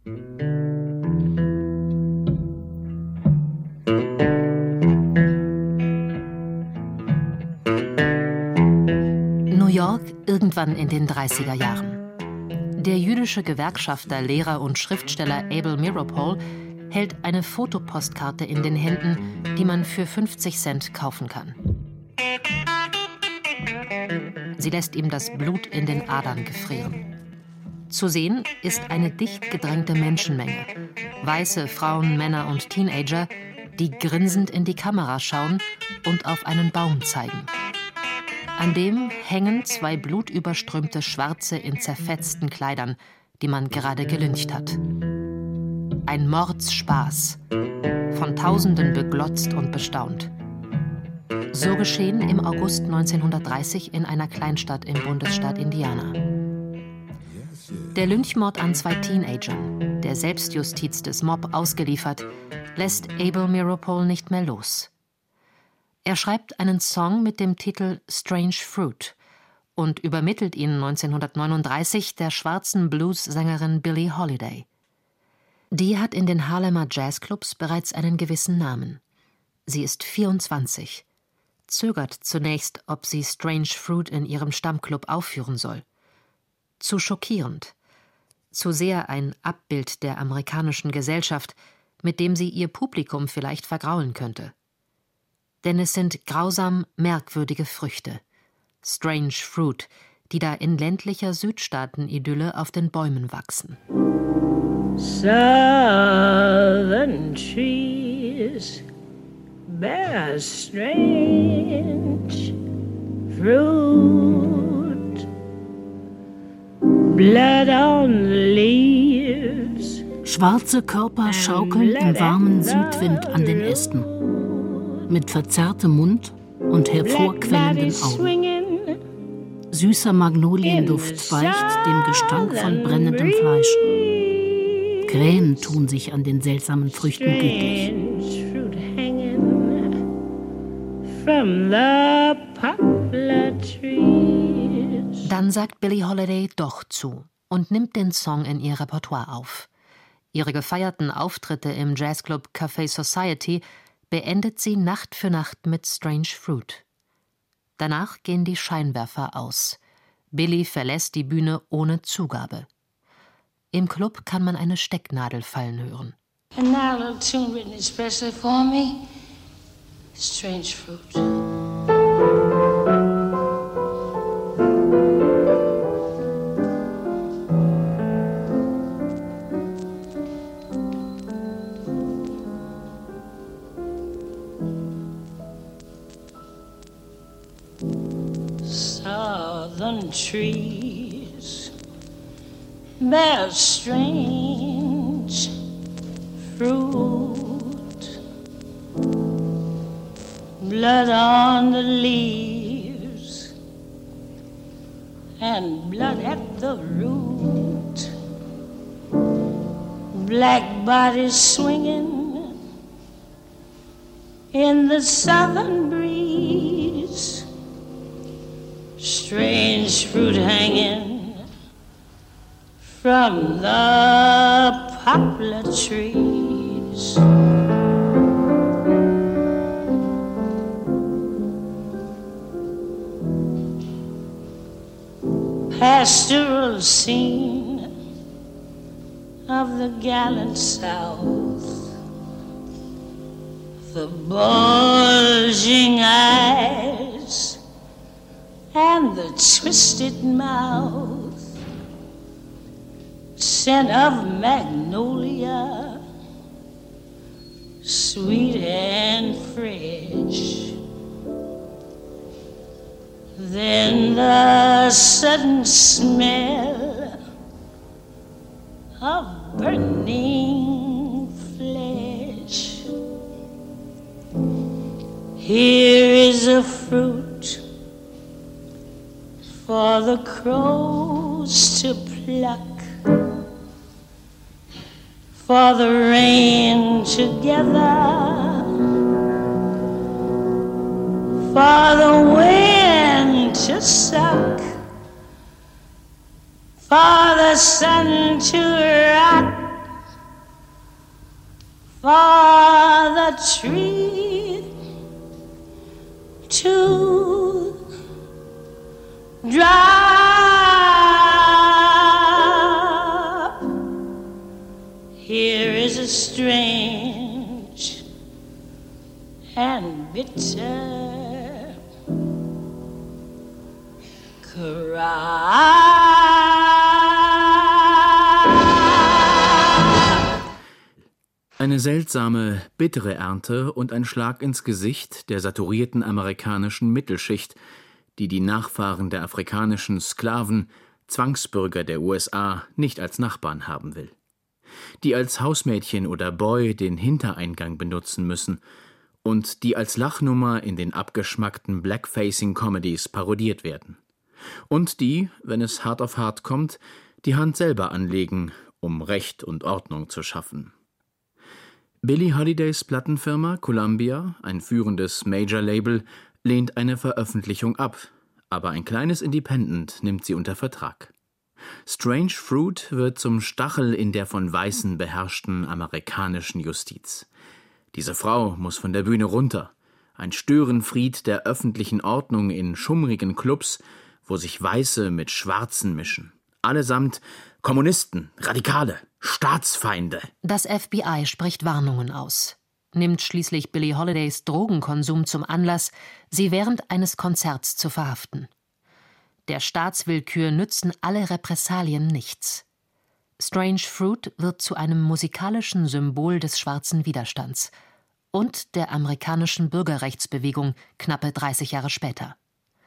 New York, irgendwann in den 30er Jahren. Der jüdische Gewerkschafter, Lehrer und Schriftsteller Abel Meeropol hält eine Fotopostkarte in den Händen, die man für 50 Cent kaufen kann. Sie lässt ihm das Blut in den Adern gefrieren. Zu sehen ist eine dicht gedrängte Menschenmenge. Weiße Frauen, Männer und Teenager, die grinsend in die Kamera schauen und auf einen Baum zeigen. An dem hängen 2 blutüberströmte Schwarze in zerfetzten Kleidern, die man gerade gelyncht hat. Ein Mordsspaß, von Tausenden beglotzt und bestaunt. So geschehen im August 1930 in einer Kleinstadt im Bundesstaat Indiana. Der Lynchmord an 2 Teenagern, der Selbstjustiz des Mob ausgeliefert, lässt Abel Meeropol nicht mehr los. Er schreibt einen Song mit dem Titel Strange Fruit und übermittelt ihn 1939 der schwarzen Blues-Sängerin Billie Holiday. Die hat in den Harlemer Jazzclubs bereits einen gewissen Namen. Sie ist 24, zögert zunächst, ob sie Strange Fruit in ihrem Stammclub aufführen soll. Zu schockierend, zu sehr ein Abbild der amerikanischen Gesellschaft, mit dem sie ihr Publikum vielleicht vergraulen könnte. Denn es sind grausam merkwürdige Früchte, Strange Fruit, die da in ländlicher Südstaaten-Idylle auf den Bäumen wachsen. Southern trees bear strange fruit, blood on the leaves. Schwarze Körper schaukeln im warmen Südwind an den Ästen, mit verzerrtem Mund und hervorquellenden Augen. Süßer Magnolienduft weicht dem Gestank von brennendem Fleisch. Krähen tun sich an den seltsamen Früchten gütlich. Dann sagt Billie Holiday doch zu und nimmt den Song in ihr Repertoire auf. Ihre gefeierten Auftritte im Jazzclub Café Society beendet sie Nacht für Nacht mit Strange Fruit. Danach gehen die Scheinwerfer aus. Billie verlässt die Bühne ohne Zugabe. Im Club kann man eine Stecknadel fallen hören. And now a little tune written especially for me, Strange Fruit. Southern trees bear strange fruit, blood on the leaves and blood at the root, black bodies swinging in the southern breeze, strange fruit hanging from the poplar trees. Pastoral scene of the gallant South, the bulging eyes and the twisted mouth, scent of magnolia, sweet and fresh. Then the sudden smell of burning flesh. Here is a fruit for the crows to pluck, for the rain to gather, for the wind to suck, for the sun to rock, for the tree to drop. Here is a strange and bitter Eine seltsame, bittere Ernte und ein Schlag ins Gesicht der saturierten amerikanischen Mittelschicht, die die Nachfahren der afrikanischen Sklaven Zwangsbürger der USA, nicht als Nachbarn haben will. Die als Hausmädchen oder Boy den Hintereingang benutzen müssen und die als Lachnummer in den abgeschmackten Blackfacing-Comedies parodiert werden. Und die, wenn es hart auf hart kommt, die Hand selber anlegen, um Recht und Ordnung zu schaffen. Billie Holidays Plattenfirma Columbia, ein führendes Major-Label, lehnt eine Veröffentlichung ab, aber ein kleines Independent nimmt sie unter Vertrag. Strange Fruit wird zum Stachel in der von Weißen beherrschten amerikanischen Justiz. Diese Frau muss von der Bühne runter. Ein Störenfried der öffentlichen Ordnung in schummrigen Clubs, wo sich Weiße mit Schwarzen mischen. Allesamt Kommunisten, Radikale, Staatsfeinde. Das FBI spricht Warnungen aus, nimmt schließlich Billie Holidays Drogenkonsum zum Anlass, sie während eines Konzerts zu verhaften. Der Staatswillkür nützen alle Repressalien nichts. Strange Fruit wird zu einem musikalischen Symbol des schwarzen Widerstands und der amerikanischen Bürgerrechtsbewegung knappe 30 Jahre später.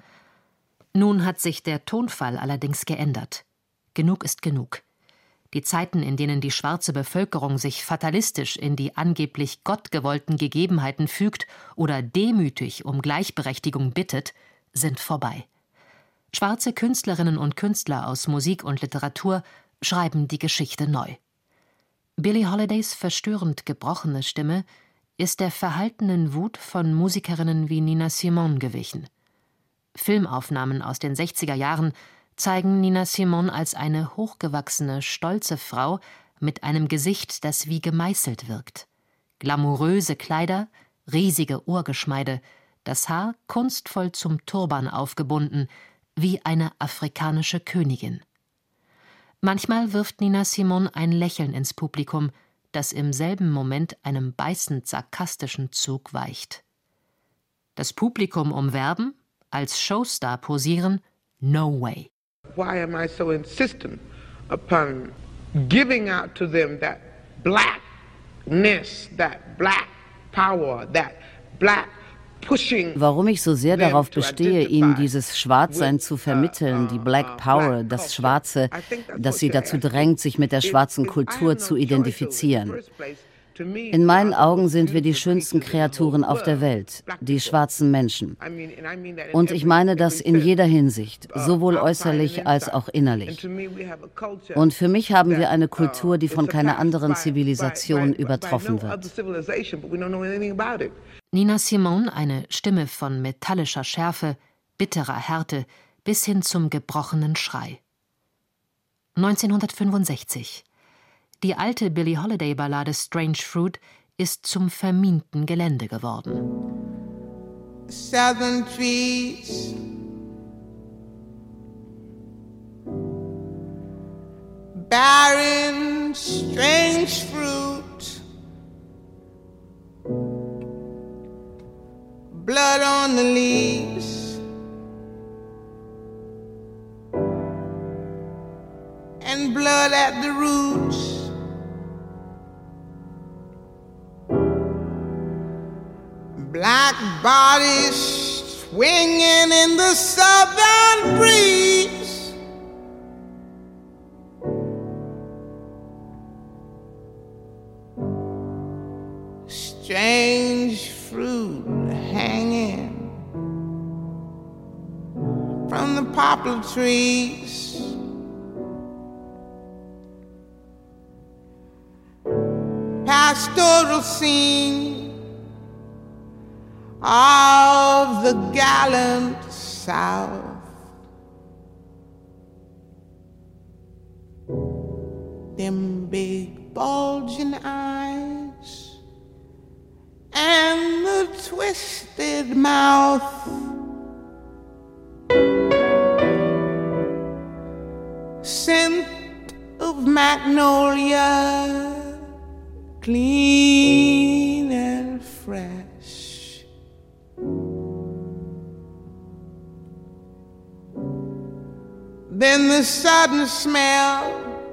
Nun hat sich der Tonfall allerdings geändert. Genug ist genug. Die Zeiten, in denen die schwarze Bevölkerung sich fatalistisch in die angeblich gottgewollten Gegebenheiten fügt oder demütig um Gleichberechtigung bittet, sind vorbei. Schwarze Künstlerinnen und Künstler aus Musik und Literatur schreiben die Geschichte neu. Billie Holidays verstörend gebrochene Stimme ist der verhaltenen Wut von Musikerinnen wie Nina Simone gewichen. Filmaufnahmen aus den 60er Jahren zeigen Nina Simone als eine hochgewachsene, stolze Frau mit einem Gesicht, das wie gemeißelt wirkt. Glamouröse Kleider, riesige Ohrgeschmeide, das Haar kunstvoll zum Turban aufgebunden, wie eine afrikanische Königin. Manchmal wirft Nina Simone ein Lächeln ins Publikum, das im selben Moment einem beißend sarkastischen Zug weicht. Das Publikum umwerben, als Showstar posieren, no way. Why am I so insistent upon giving out to them that blackness, that black power, that black pushing? Warum ich so sehr darauf bestehe, ihnen dieses Schwarzsein zu vermitteln, die Black Power, das Schwarze, das sie dazu drängt, sich mit der schwarzen Kultur zu identifizieren. In meinen Augen sind wir die schönsten Kreaturen auf der Welt, die schwarzen Menschen. Und ich meine das in jeder Hinsicht, sowohl äußerlich als auch innerlich. Und für mich haben wir eine Kultur, die von keiner anderen Zivilisation übertroffen wird. Nina Simone, eine Stimme von metallischer Schärfe, bitterer Härte bis hin zum gebrochenen Schrei. 1965. Die alte Billie Holiday-Ballade Strange Fruit ist zum verminten Gelände geworden. Southern trees, barren, strange fruit, blood on the leaves, and blood at the roots. Black bodies swinging in the southern breeze. Strange fruit hanging from the poplar trees. Pastoral scene of the gallant South. Them big bulging eyes and the twisted mouth. Scent of magnolia, clean and fresh. Then the sudden smell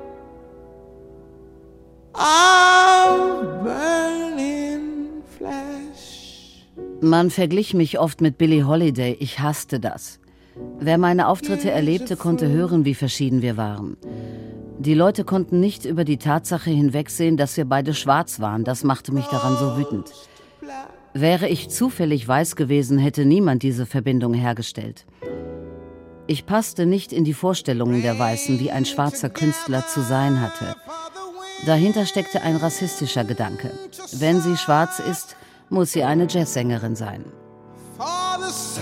of burning flesh. Man verglich mich oft mit Billie Holiday, ich hasste das. Wer meine Auftritte erlebte, konnte hören, wie verschieden wir waren. Die Leute konnten nicht über die Tatsache hinwegsehen, dass wir beide schwarz waren. Das machte mich daran so wütend. Wäre ich zufällig weiß gewesen, hätte niemand diese Verbindung hergestellt. Ich passte nicht in die Vorstellungen der Weißen, wie ein schwarzer Künstler zu sein hatte. Dahinter steckte ein rassistischer Gedanke. Wenn sie schwarz ist, muss sie eine Jazzsängerin sein. For the sun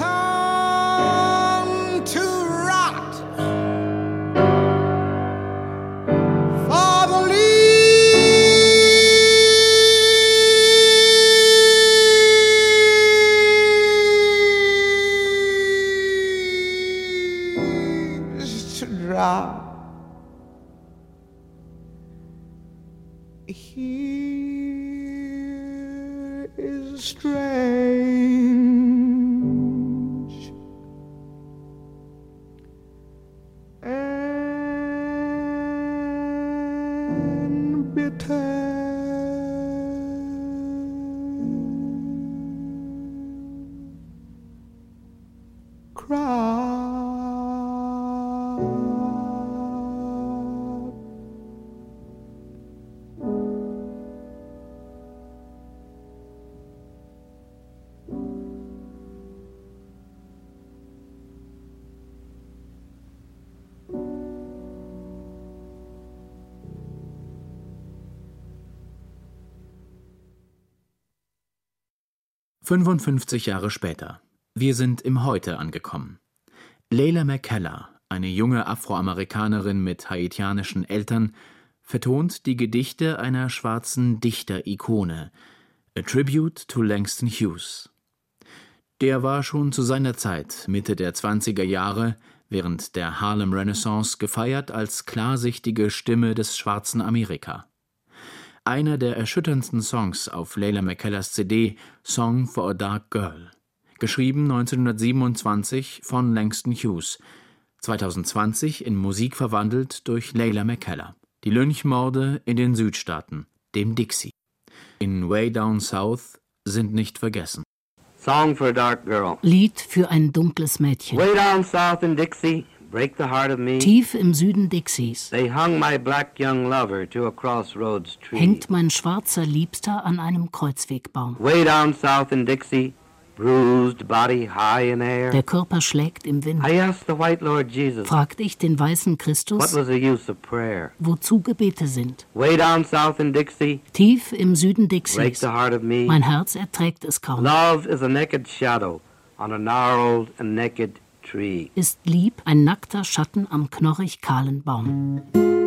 to rot, for the leaves to drop. Here is strange and bitter. Cry. 55 Jahre später. Wir sind im Heute angekommen. Leila McKellar, eine junge Afroamerikanerin mit haitianischen Eltern, vertont die Gedichte einer schwarzen Dichter-Ikone, A Tribute to Langston Hughes. Der war schon zu seiner Zeit, Mitte der 20er Jahre, während der Harlem Renaissance gefeiert als klarsichtige Stimme des schwarzen Amerika. Einer der erschütterndsten Songs auf Leila McKellars CD, Song for a Dark Girl, geschrieben 1927 von Langston Hughes, 2020 in Musik verwandelt durch Leila McKellar. Die Lynchmorde in den Südstaaten, dem Dixie. In Way Down South sind nicht vergessen. Song for a Dark Girl. Lied für ein dunkles Mädchen. Way down south in Dixie, break the heart of me. Tief im Süden Dixies They hung my black young lover to a crossroads tree. hängt mein schwarzer Liebster an einem Kreuzwegbaum. Way down south in Dixie, bruised body high in air. Der Körper schlägt im Wind. I asked the white Lord Jesus, Fragt ich den weißen Christus, what was the use of prayer? wozu Gebete sind. Way down south in Dixie, Tief im Süden break Dixies, the heart of me. mein Herz erträgt es kaum. Love is a naked shadow on a gnarled and naked tree. Ist lieb ein nackter Schatten am knorrig kahlen Baum.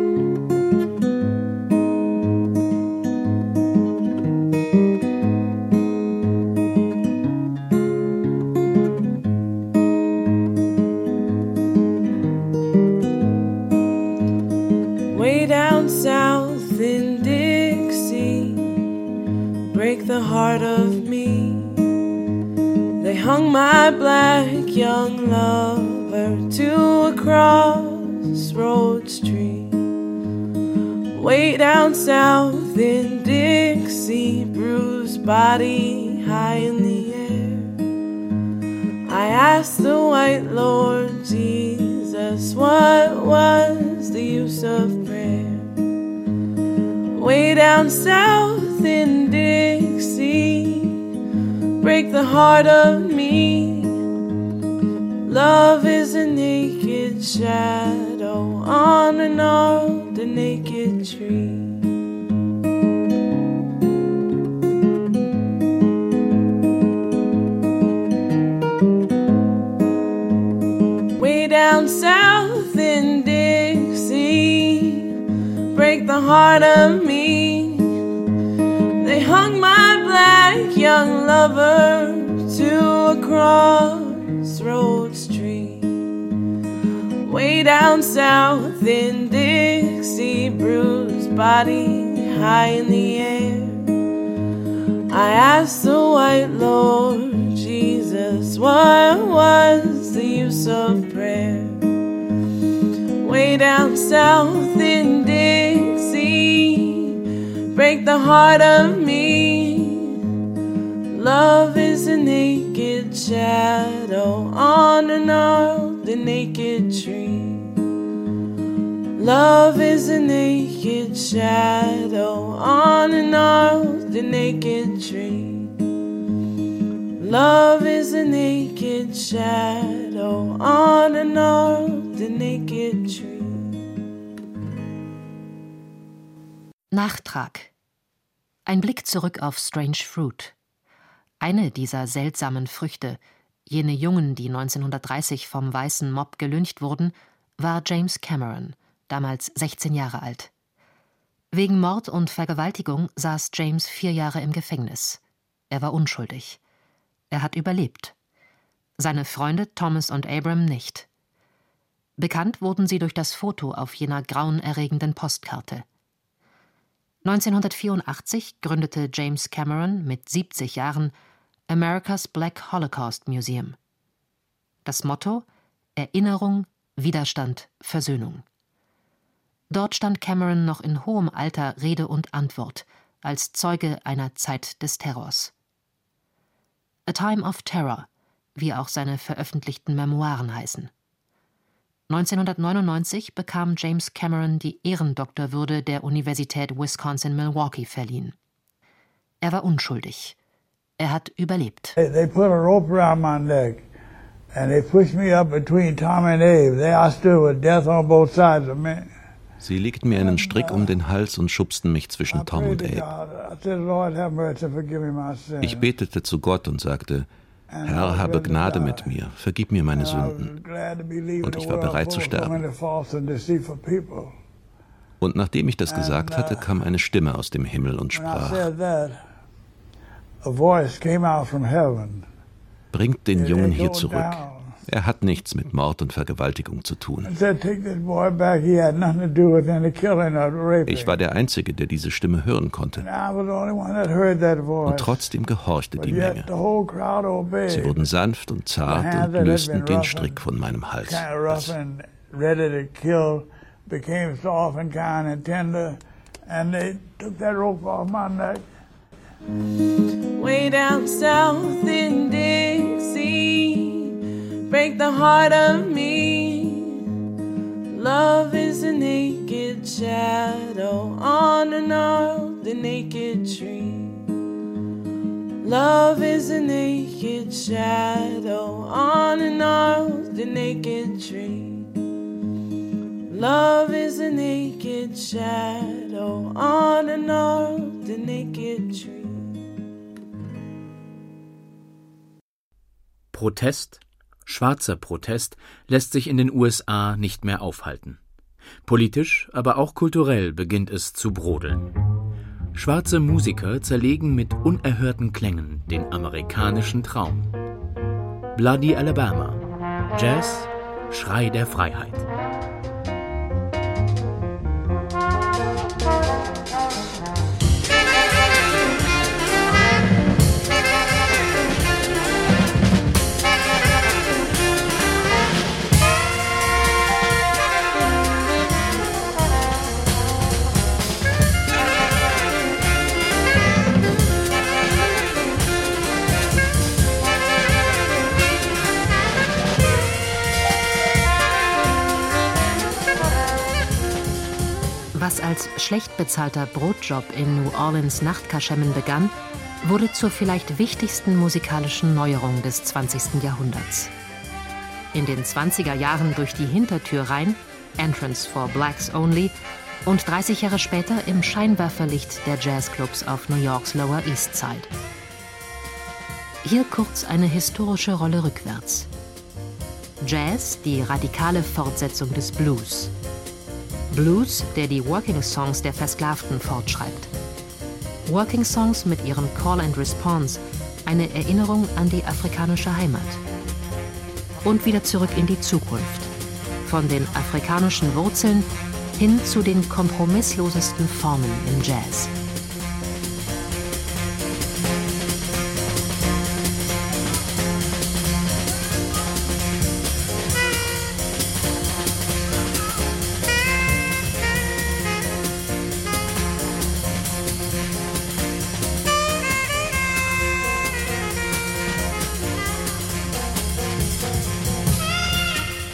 Way down south in Dixie, break the heart of me. They hung my black young lover to a crossroads tree. Way down south in Dixie, bruised body high in the air. I asked the white Lord Jesus, what was the use of prayer? Way down south in Dixie, break the heart of me. Love is a naked shadow on an old and naked tree. Way down south in Dixie, break the heart of me. They hung my black young lover to a crossroads tree. Way down south in Dixie, bruised body high in the air. I asked the white Lord Jesus, what was the use of prayer? Way down south in Dixie, break the heart of me. Love is a naked shadow on an old the naked tree. Love is a naked shadow on a gnarled, the naked tree. Love is a naked shadow on a gnarled, the naked tree. Nachtrag. Ein Blick zurück auf Strange Fruit. Eine dieser seltsamen Früchte, jene Jungen, die 1930 vom weißen Mob gelyncht wurden, war James Cameron, damals 16 Jahre alt. Wegen Mord und Vergewaltigung saß James 4 Jahre im Gefängnis. Er war unschuldig. Er hat überlebt. Seine Freunde Thomas und Abram nicht. Bekannt wurden sie durch das Foto auf jener grauenerregenden Postkarte. 1984 gründete James Cameron mit 70 Jahren America's Black Holocaust Museum. Das Motto: Erinnerung, Widerstand, Versöhnung. Dort stand Cameron noch in hohem Alter Rede und Antwort, als Zeuge einer Zeit des Terrors. A Time of Terror, wie auch seine veröffentlichten Memoiren heißen. 1999 bekam James Cameron die Ehrendoktorwürde der Universität Wisconsin-Milwaukee verliehen. Er war unschuldig. Er hat überlebt. They put a rope around my neck and they pushed me up between Tom and Abe. I stood with death on both sides of me. Sie legten mir einen Strick um den Hals und schubsten mich zwischen Tom und Abe. Ich betete zu Gott und sagte: Herr, habe Gnade mit mir, vergib mir meine Sünden. Und ich war bereit zu sterben. Und nachdem ich das gesagt hatte, kam eine Stimme aus dem Himmel und sprach: Bringt den Jungen hier zurück. Er hat nichts mit Mord und Vergewaltigung zu tun. Ich war der Einzige, der diese Stimme hören konnte. Und trotzdem gehorchte die Menge. Sie wurden sanft und zart und lösten den Strick von meinem Hals. Way down south in Dixie, break the heart of me. Love is a naked shadow on a gnarled, the naked tree. Love is a naked shadow on a gnarled, the naked tree. Love is a naked shadow on a gnarled, the naked tree. Protest, schwarzer Protest, lässt sich in den USA nicht mehr aufhalten. Politisch, aber auch kulturell beginnt es zu brodeln. Schwarze Musiker zerlegen mit unerhörten Klängen den amerikanischen Traum. Bloody Alabama, Jazz, Schrei der Freiheit. Was als schlecht bezahlter Brotjob in New Orleans Nachtkaschemmen begann, wurde zur vielleicht wichtigsten musikalischen Neuerung des 20. Jahrhunderts. In den 20er Jahren durch die Hintertür rein, Entrance for Blacks Only, und 30 Jahre später im Scheinwerferlicht der Jazzclubs auf New Yorks Lower East Side. Hier kurz eine historische Rolle rückwärts. Jazz, die radikale Fortsetzung des Blues. Blues, der die Working Songs der Versklavten fortschreibt. Working Songs mit ihrem Call and Response, eine Erinnerung an die afrikanische Heimat. Und wieder zurück in die Zukunft. Von den afrikanischen Wurzeln hin zu den kompromisslosesten Formen im Jazz.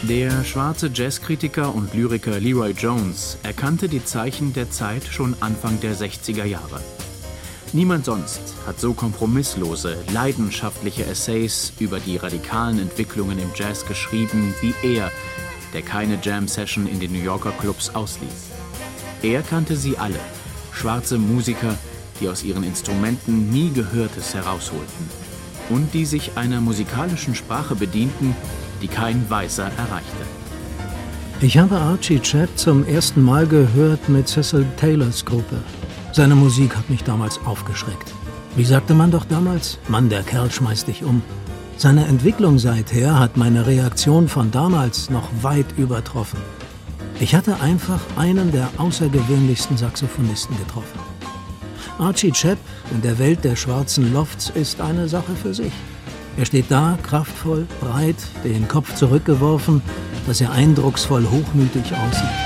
Der schwarze Jazzkritiker und Lyriker Leroy Jones erkannte die Zeichen der Zeit schon Anfang der 60er Jahre. Niemand sonst hat so kompromisslose, leidenschaftliche Essays über die radikalen Entwicklungen im Jazz geschrieben wie er, der keine Jam-Session in den New Yorker Clubs ausließ. Er kannte sie alle, schwarze Musiker, die aus ihren Instrumenten nie Gehörtes herausholten und die sich einer musikalischen Sprache bedienten, die kein Weißer erreichte. Ich habe Archie Shepp zum ersten Mal gehört mit Cecil Taylors Gruppe. Seine Musik hat mich damals aufgeschreckt. Wie sagte man doch damals? Mann, der Kerl schmeißt dich um. Seine Entwicklung seither hat meine Reaktion von damals noch weit übertroffen. Ich hatte einfach einen der außergewöhnlichsten Saxophonisten getroffen. Archie Shepp in der Welt der schwarzen Lofts ist eine Sache für sich. Er steht da, kraftvoll, breit, den Kopf zurückgeworfen, dass er eindrucksvoll hochmütig aussieht.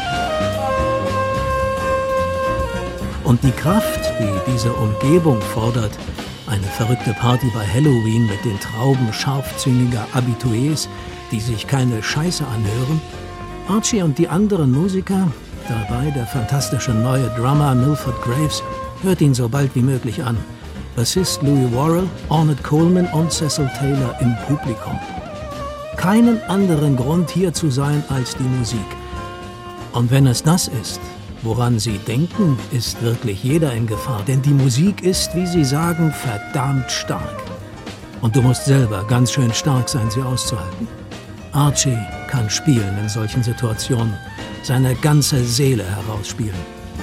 Und die Kraft, die diese Umgebung fordert, eine verrückte Party bei Halloween mit den Trauben scharfzüngiger Habitués, die sich keine Scheiße anhören, Archie und die anderen Musiker, dabei der fantastische neue Drummer Milford Graves, hört ihn so bald wie möglich an. Bassist Louis Worrell, Ornette Coleman und Cecil Taylor im Publikum. Keinen anderen Grund hier zu sein als die Musik. Und wenn es das ist, woran Sie denken, ist wirklich jeder in Gefahr. Denn die Musik ist, wie Sie sagen, verdammt stark. Und du musst selber ganz schön stark sein, sie auszuhalten. Archie kann spielen in solchen Situationen, seine ganze Seele herausspielen.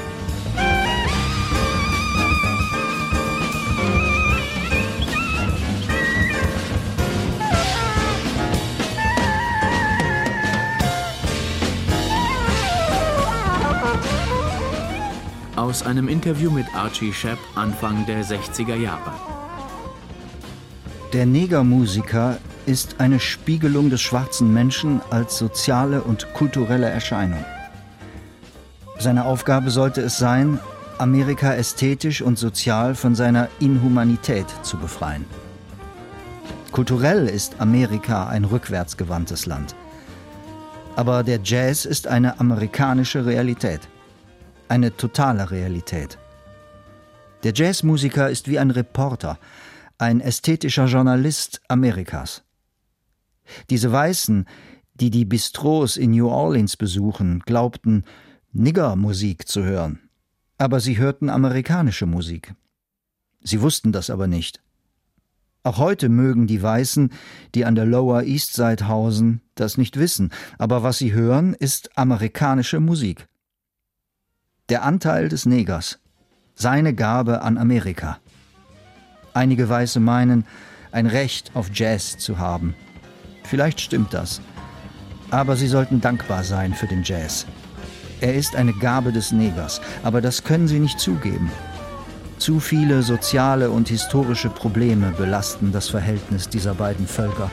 Aus einem Interview mit Archie Shepp Anfang der 60er Jahre. Der Negermusiker ist eine Spiegelung des schwarzen Menschen als soziale und kulturelle Erscheinung. Seine Aufgabe sollte es sein, Amerika ästhetisch und sozial von seiner Inhumanität zu befreien. Kulturell ist Amerika ein rückwärtsgewandtes Land. Aber der Jazz ist eine amerikanische Realität. Eine totale Realität. Der Jazzmusiker ist wie ein Reporter, ein ästhetischer Journalist Amerikas. Diese Weißen, die die Bistros in New Orleans besuchen, glaubten, Niggermusik zu hören. Aber sie hörten amerikanische Musik. Sie wussten das aber nicht. Auch heute mögen die Weißen, die an der Lower East Side hausen, das nicht wissen, aber was sie hören, ist amerikanische Musik. Der Anteil des Negers, seine Gabe an Amerika. Einige Weiße meinen, ein Recht auf Jazz zu haben. Vielleicht stimmt das, aber sie sollten dankbar sein für den Jazz. Er ist eine Gabe des Negers, aber das können sie nicht zugeben. Zu viele soziale und historische Probleme belasten das Verhältnis dieser beiden Völker.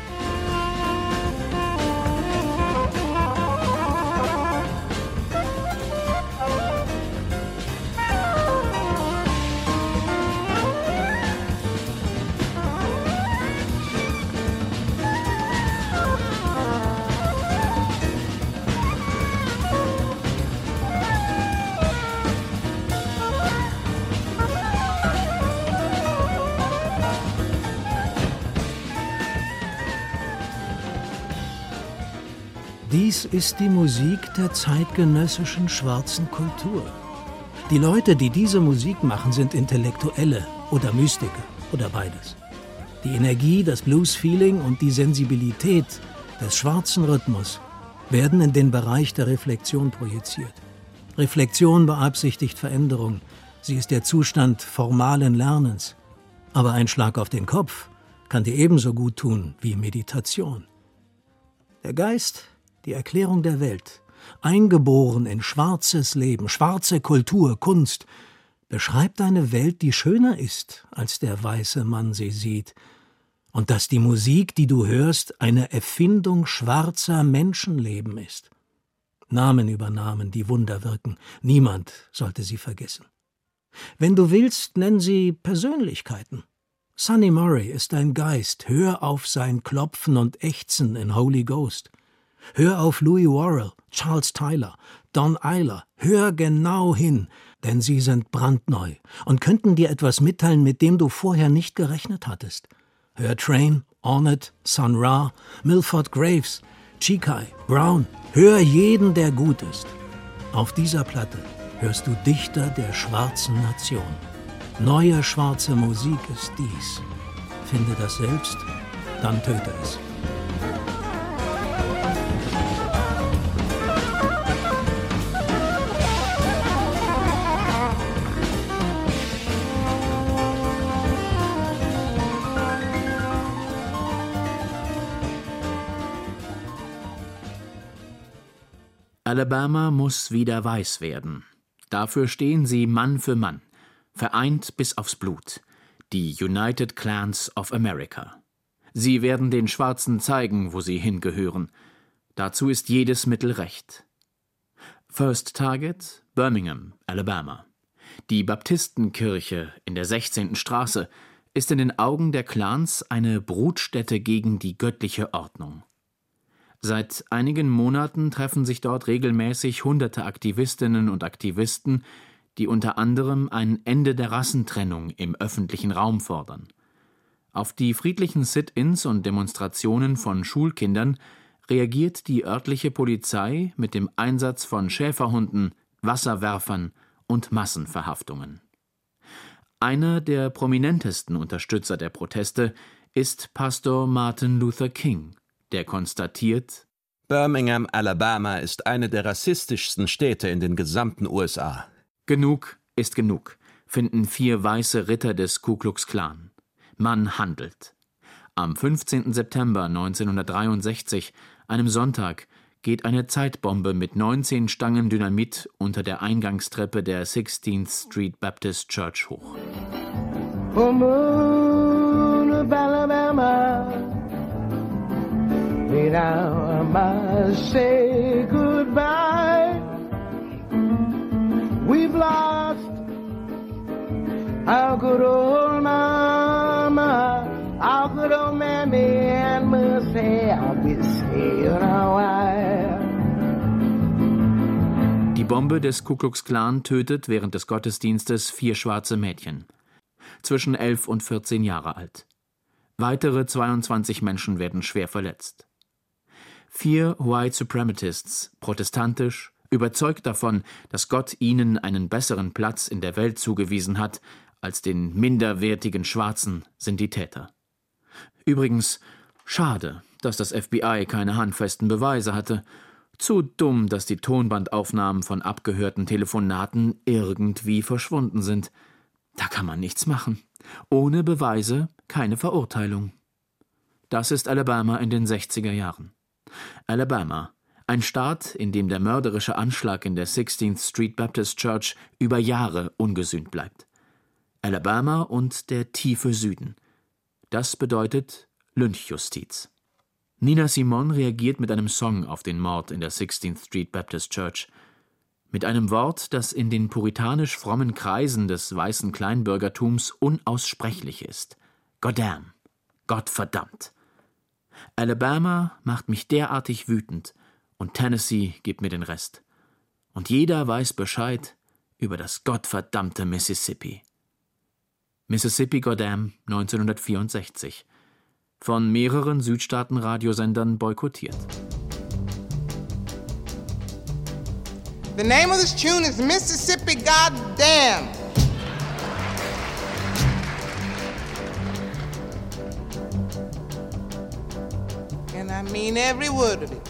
Dies ist die Musik der zeitgenössischen schwarzen Kultur. Die Leute, die diese Musik machen, sind Intellektuelle oder Mystiker oder beides. Die Energie, das Blues-Feeling und die Sensibilität des schwarzen Rhythmus werden in den Bereich der Reflexion projiziert. Reflexion beabsichtigt Veränderung. Sie ist der Zustand formalen Lernens. Aber ein Schlag auf den Kopf kann dir ebenso gut tun wie Meditation. Der Geist, die Erklärung der Welt, eingeboren in schwarzes Leben, schwarze Kultur, Kunst, beschreibt eine Welt, die schöner ist, als der weiße Mann sie sieht, und dass die Musik, die du hörst, eine Erfindung schwarzer Menschenleben ist. Namen über Namen, die Wunder wirken, niemand sollte sie vergessen. Wenn du willst, nenn sie Persönlichkeiten. Sonny Murray ist ein Geist, hör auf sein Klopfen und Ächzen in Holy Ghost. Hör auf Louis Worrell, Charles Tyler, Don Ayler. Hör genau hin, denn sie sind brandneu und könnten dir etwas mitteilen, mit dem du vorher nicht gerechnet hattest. Hör Train, Ornette, Sun Ra, Milford Graves, Chikai, Brown. Hör jeden, der gut ist. Auf dieser Platte hörst du Dichter der schwarzen Nation. Neue schwarze Musik ist dies. Finde das selbst, dann töte es. Alabama muss wieder weiß werden. Dafür stehen sie Mann für Mann, vereint bis aufs Blut, die United Clans of America. Sie werden den Schwarzen zeigen, wo sie hingehören. Dazu ist jedes Mittel recht. First Target, Birmingham, Alabama. Die Baptistenkirche in der 16. Straße ist in den Augen der Clans eine Brutstätte gegen die göttliche Ordnung. Seit einigen Monaten treffen sich dort regelmäßig hunderte Aktivistinnen und Aktivisten, die unter anderem ein Ende der Rassentrennung im öffentlichen Raum fordern. Auf die friedlichen Sit-ins und Demonstrationen von Schulkindern reagiert die örtliche Polizei mit dem Einsatz von Schäferhunden, Wasserwerfern und Massenverhaftungen. Einer der prominentesten Unterstützer der Proteste ist Pastor Martin Luther King, der konstatiert: Birmingham, Alabama ist eine der rassistischsten Städte in den gesamten USA. Genug ist genug, finden 4 weiße Ritter des Ku Klux Klan. Man handelt. Am 15. September 1963, einem Sonntag, geht eine Zeitbombe mit 19 Stangen Dynamit unter der Eingangstreppe der 16th Street Baptist Church hoch. Oh, moon of Alabama, now I must say goodbye. We've lost our good old mama, our good old mammy, and must say I'll be saying a while. Die Bombe des Ku Klux Klan tötet während des Gottesdienstes 4 schwarze Mädchen, zwischen 11 und 14 Jahre alt. Weitere 22 Menschen werden schwer verletzt. 4 White Suprematists, protestantisch, überzeugt davon, dass Gott ihnen einen besseren Platz in der Welt zugewiesen hat als den minderwertigen Schwarzen, sind die Täter. Übrigens, schade, dass das FBI keine handfesten Beweise hatte. Zu dumm, dass die Tonbandaufnahmen von abgehörten Telefonaten irgendwie verschwunden sind. Da kann man nichts machen. Ohne Beweise keine Verurteilung. Das ist Alabama in den 60er Jahren. Alabama, ein Staat, in dem der mörderische Anschlag in der 16th Street Baptist Church über Jahre ungesühnt bleibt. Alabama und der tiefe Süden. Das bedeutet Lynchjustiz. Nina Simone reagiert mit einem Song auf den Mord in der 16th Street Baptist Church. Mit einem Wort, das in den puritanisch frommen Kreisen des weißen Kleinbürgertums unaussprechlich ist. Goddamn, Gottverdammt. Alabama macht mich derartig wütend und Tennessee gibt mir den Rest. Und jeder weiß Bescheid über das gottverdammte Mississippi. Mississippi Goddamn 1964. Von mehreren Südstaaten-Radiosendern boykottiert. The name of this tune is Mississippi Goddamn. And I mean every word of it.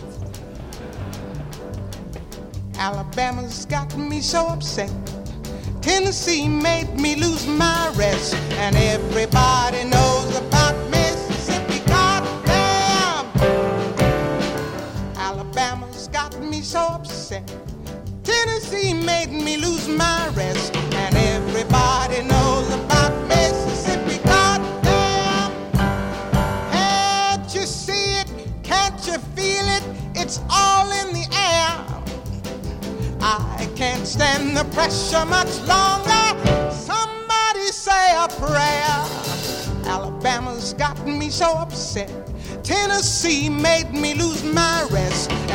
Alabama's got me so upset. Tennessee made me lose my rest. And everybody knows about Mississippi Goddamn. Alabama's got me so upset. Tennessee made me lose my rest. And everybody knows about Mississippi Goddamn. Can't you see it? Can't you feel it? It's all in the air. I can't stand the pressure much longer. Somebody say a prayer. Alabama's got me so upset. Tennessee made me lose my rest.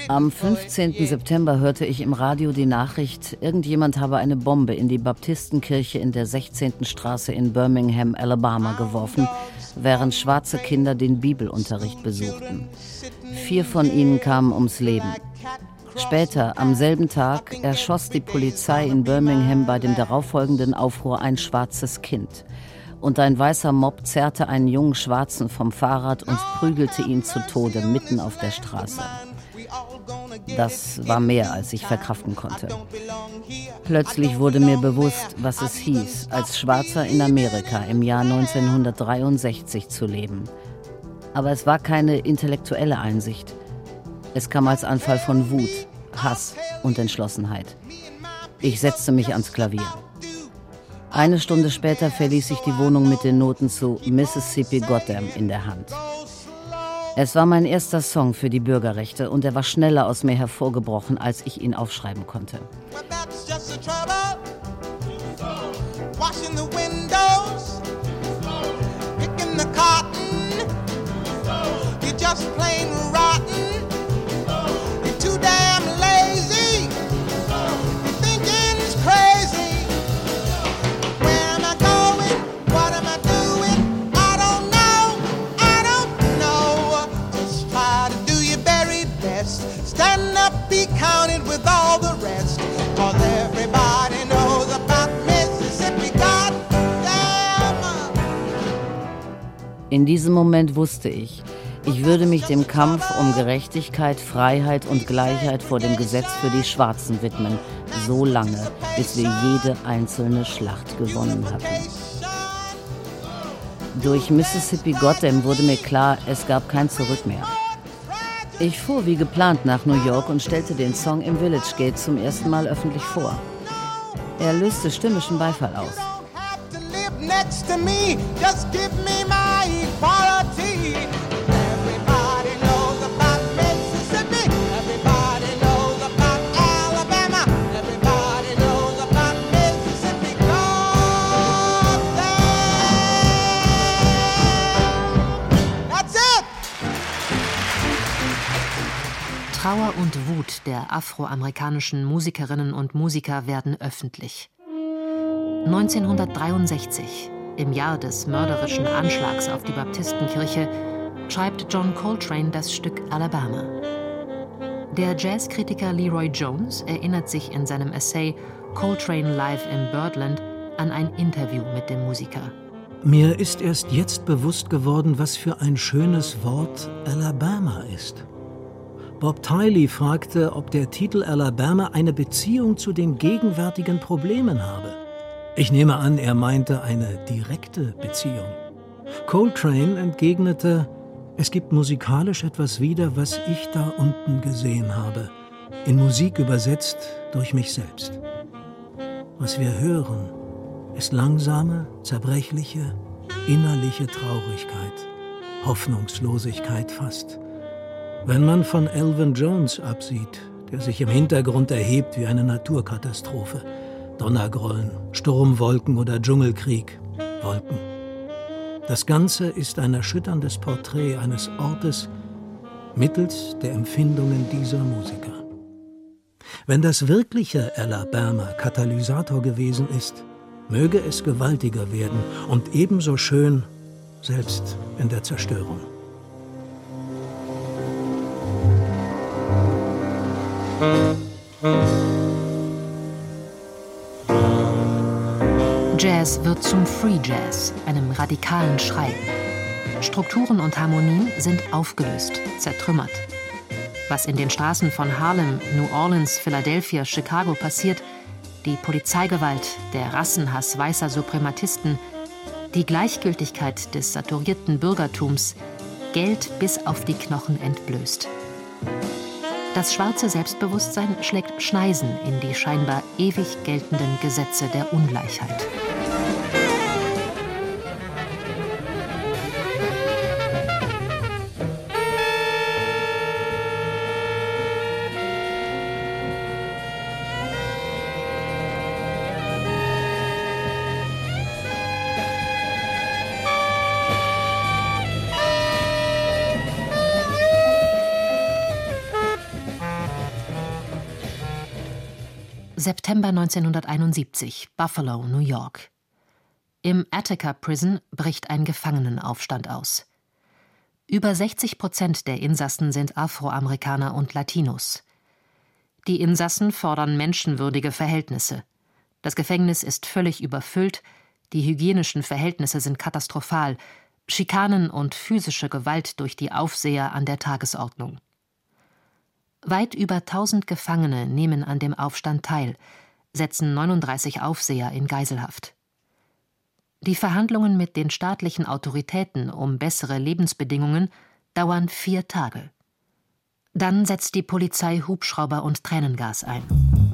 Am 15. September hörte ich im Radio die Nachricht, irgendjemand habe eine Bombe in die Baptistenkirche in der 16. Straße in Birmingham, Alabama geworfen, während schwarze Kinder den Bibelunterricht besuchten. 4 von ihnen kamen ums Leben. Später, am selben Tag, erschoss die Polizei in Birmingham bei dem darauffolgenden Aufruhr ein schwarzes Kind. Und ein weißer Mob zerrte einen jungen Schwarzen vom Fahrrad und prügelte ihn zu Tode mitten auf der Straße. Das war mehr, als ich verkraften konnte. Plötzlich wurde mir bewusst, was es hieß, als Schwarzer in Amerika im Jahr 1963 zu leben. Aber es war keine intellektuelle Einsicht. Es kam als Anfall von Wut, Hass und Entschlossenheit. Ich setzte mich ans Klavier. Eine Stunde später verließ ich die Wohnung mit den Noten zu Mississippi Goddam in der Hand. Es war mein erster Song für die Bürgerrechte und er war schneller aus mir hervorgebrochen, als ich ihn aufschreiben konnte. Stand up, be counted with all the rest, 'cause everybody knows about Mississippi, goddamn. In diesem Moment wusste ich würde mich dem Kampf um Gerechtigkeit, Freiheit und Gleichheit vor dem Gesetz für die Schwarzen widmen, so lange, bis wir jede einzelne Schlacht gewonnen hatten. Durch Mississippi Goddam wurde mir klar, es gab kein Zurück mehr. Ich fuhr wie geplant nach New York und stellte den Song im Village Gate zum ersten Mal öffentlich vor. Er löste stimmischen Beifall aus. Trauer und Wut der afroamerikanischen Musikerinnen und Musiker werden öffentlich. 1963, im Jahr des mörderischen Anschlags auf die Baptistenkirche, schreibt John Coltrane das Stück Alabama. Der Jazzkritiker Leroy Jones erinnert sich in seinem Essay Coltrane Live in Birdland an ein Interview mit dem Musiker. Mir ist erst jetzt bewusst geworden, was für ein schönes Wort Alabama ist. Bob Tiley fragte, ob der Titel Alabama eine Beziehung zu den gegenwärtigen Problemen habe. Ich nehme an, er meinte eine direkte Beziehung. Coltrane entgegnete, es gibt musikalisch etwas wieder, was ich da unten gesehen habe, in Musik übersetzt durch mich selbst. Was wir hören, ist langsame, zerbrechliche, innerliche Traurigkeit, Hoffnungslosigkeit fast. Wenn man von Elvin Jones absieht, der sich im Hintergrund erhebt wie eine Naturkatastrophe, Donnergrollen, Sturmwolken oder Dschungelkrieg, Wolken. Das Ganze ist ein erschütterndes Porträt eines Ortes mittels der Empfindungen dieser Musiker. Wenn das wirkliche Alabama Katalysator gewesen ist, möge es gewaltiger werden und ebenso schön, selbst in der Zerstörung. Jazz wird zum Free Jazz, einem radikalen Schrei. Strukturen und Harmonien sind aufgelöst, zertrümmert. Was in den Straßen von Harlem, New Orleans, Philadelphia, Chicago passiert, die Polizeigewalt, der Rassenhass weißer Suprematisten, die Gleichgültigkeit des saturierten Bürgertums, Geld bis auf die Knochen entblößt. Das schwarze Selbstbewusstsein schlägt Schneisen in die scheinbar ewig geltenden Gesetze der Ungleichheit. September 1971, Buffalo, New York. Im Attica Prison bricht ein Gefangenenaufstand aus. Über 60% der Insassen sind Afroamerikaner und Latinos. Die Insassen fordern menschenwürdige Verhältnisse. Das Gefängnis ist völlig überfüllt, die hygienischen Verhältnisse sind katastrophal, Schikanen und physische Gewalt durch die Aufseher an der Tagesordnung. Weit über 1000 Gefangene nehmen an dem Aufstand teil, setzen 39 Aufseher in Geiselhaft. Die Verhandlungen mit den staatlichen Autoritäten um bessere Lebensbedingungen dauern 4 Tage. Dann setzt die Polizei Hubschrauber und Tränengas ein.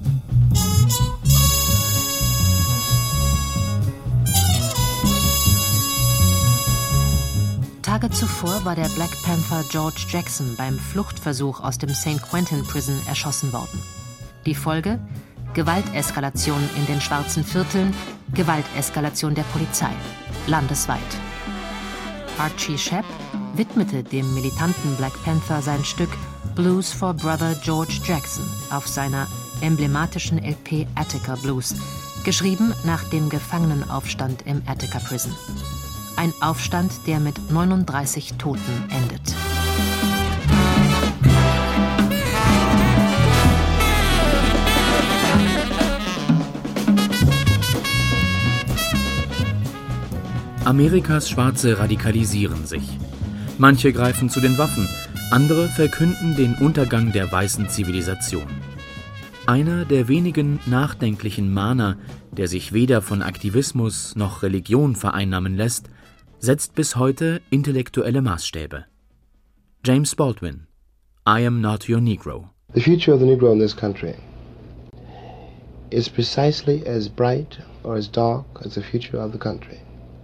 Tage zuvor war der Black Panther George Jackson beim Fluchtversuch aus dem St. Quentin Prison erschossen worden. Die Folge? Gewalteskalation in den schwarzen Vierteln, Gewalteskalation der Polizei, landesweit. Archie Shepp widmete dem militanten Black Panther sein Stück Blues for Brother George Jackson auf seiner emblematischen LP Attica Blues, geschrieben nach dem Gefangenenaufstand im Attica Prison. Ein Aufstand, der mit 39 Toten endet. Amerikas Schwarze radikalisieren sich. Manche greifen zu den Waffen, andere verkünden den Untergang der weißen Zivilisation. Einer der wenigen nachdenklichen Mahner, der sich weder von Aktivismus noch Religion vereinnahmen lässt, setzt bis heute intellektuelle Maßstäbe. James Baldwin, I Am Not Your Negro. The future of the Negro in this country is precisely as bright or as dark as the future of the country.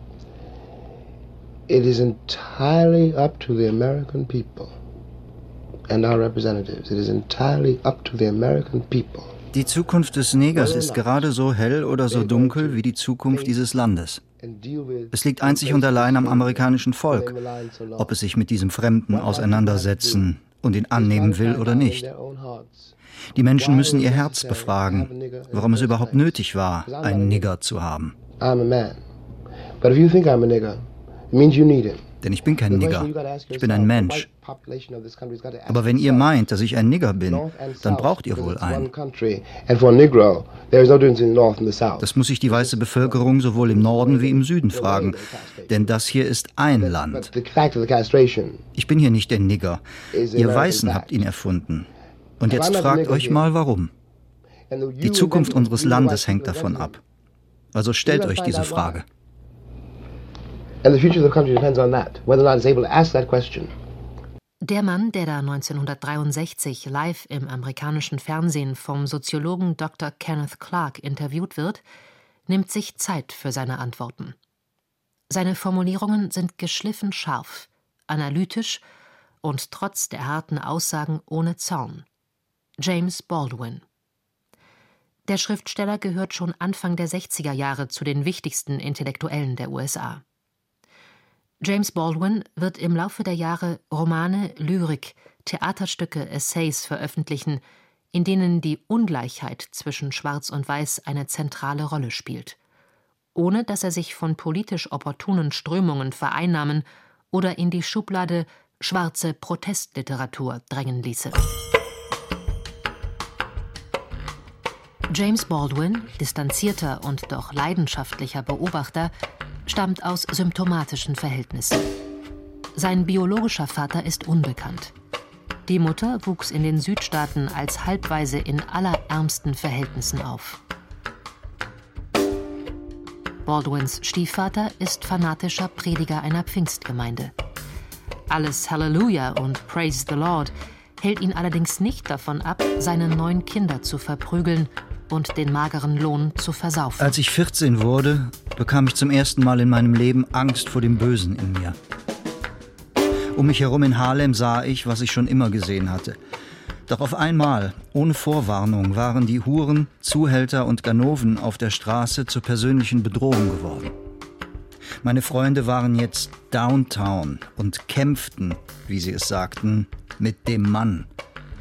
It is entirely up to the American people and our representatives. It is entirely up to the American people. Die Zukunft des Negers ist gerade so hell oder so dunkel wie die Zukunft dieses Landes. Es liegt einzig und allein am amerikanischen Volk, ob es sich mit diesem Fremden auseinandersetzen und ihn annehmen will oder nicht. Die Menschen müssen ihr Herz befragen, warum es überhaupt nötig war, einen Nigger zu haben. Denn ich bin kein Nigger, ich bin ein Mensch. Aber wenn ihr meint, dass ich ein Nigger bin, dann braucht ihr wohl einen. Das muss sich die weiße Bevölkerung sowohl im Norden wie im Süden fragen, denn das hier ist ein Land. Ich bin hier nicht der Nigger, ihr Weißen habt ihn erfunden. Und jetzt fragt euch mal, warum. Die Zukunft unseres Landes hängt davon ab. Also stellt euch diese Frage. Der Mann, der da 1963 live im amerikanischen Fernsehen vom Soziologen Dr. Kenneth Clark interviewt wird, nimmt sich Zeit für seine Antworten. Seine Formulierungen sind geschliffen scharf, analytisch und trotz der harten Aussagen ohne Zorn. James Baldwin. Der Schriftsteller gehört schon Anfang der 60er Jahre zu den wichtigsten Intellektuellen der USA. James Baldwin wird im Laufe der Jahre Romane, Lyrik, Theaterstücke, Essays veröffentlichen, in denen die Ungleichheit zwischen Schwarz und Weiß eine zentrale Rolle spielt, ohne dass er sich von politisch opportunen Strömungen vereinnahmen oder in die Schublade schwarze Protestliteratur drängen ließe. James Baldwin, distanzierter und doch leidenschaftlicher Beobachter, stammt aus symptomatischen Verhältnissen. Sein biologischer Vater ist unbekannt. Die Mutter wuchs in den Südstaaten als Halbwaise in allerärmsten Verhältnissen auf. Baldwins Stiefvater ist fanatischer Prediger einer Pfingstgemeinde. Alles Halleluja und Praise the Lord hält ihn allerdings nicht davon ab, seine 9 Kinder zu verprügeln und den mageren Lohn zu versaufen. Als ich 14 wurde, bekam ich zum ersten Mal in meinem Leben Angst vor dem Bösen in mir. Um mich herum in Harlem sah ich, was ich schon immer gesehen hatte. Doch auf einmal, ohne Vorwarnung, waren die Huren, Zuhälter und Ganoven auf der Straße zur persönlichen Bedrohung geworden. Meine Freunde waren jetzt downtown und kämpften, wie sie es sagten, mit dem Mann.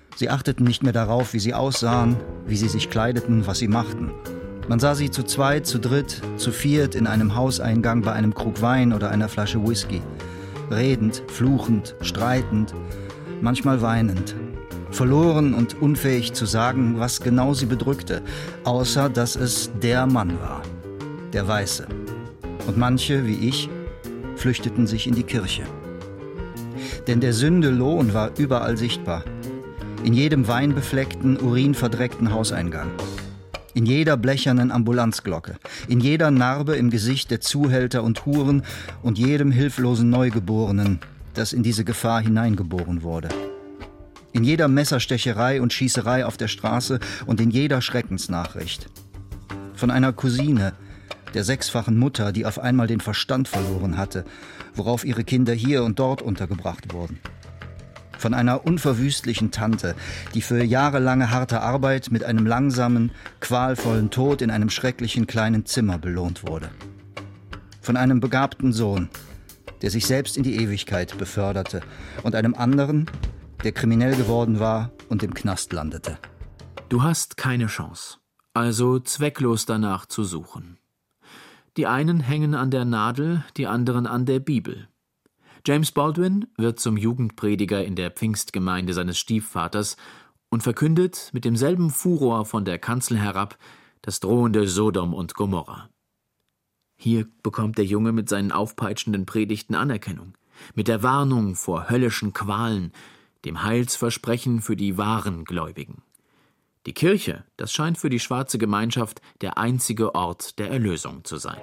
Sie achteten nicht mehr darauf, wie sie aussahen, wie sie sich kleideten, was sie machten. Man sah sie zu zweit, zu dritt, zu viert in einem Hauseingang bei einem Krug Wein oder einer Flasche Whisky. Redend, fluchend, streitend, manchmal weinend. Verloren und unfähig zu sagen, was genau sie bedrückte, außer dass es der Mann war, der Weiße. Und manche, wie ich, flüchteten sich in die Kirche. Denn der Sünde Lohn war überall sichtbar. In jedem weinbefleckten, urinverdreckten Hauseingang. In jeder blechernen Ambulanzglocke. In jeder Narbe im Gesicht der Zuhälter und Huren und jedem hilflosen Neugeborenen, das in diese Gefahr hineingeboren wurde. In jeder Messerstecherei und Schießerei auf der Straße und in jeder Schreckensnachricht. Von einer Cousine, der 6-fachen Mutter, die auf einmal den Verstand verloren hatte, worauf ihre Kinder hier und dort untergebracht wurden. Von einer unverwüstlichen Tante, die für jahrelange harte Arbeit mit einem langsamen, qualvollen Tod in einem schrecklichen kleinen Zimmer belohnt wurde. Von einem begabten Sohn, der sich selbst in die Ewigkeit beförderte, und einem anderen, der kriminell geworden war und im Knast landete. Du hast keine Chance, also zwecklos danach zu suchen. Die einen hängen an der Nadel, die anderen an der Bibel. James Baldwin wird zum Jugendprediger in der Pfingstgemeinde seines Stiefvaters und verkündet mit demselben Furor von der Kanzel herab das drohende Sodom und Gomorra. Hier bekommt der Junge mit seinen aufpeitschenden Predigten Anerkennung, mit der Warnung vor höllischen Qualen, dem Heilsversprechen für die wahren Gläubigen. Die Kirche, das scheint für die schwarze Gemeinschaft der einzige Ort der Erlösung zu sein.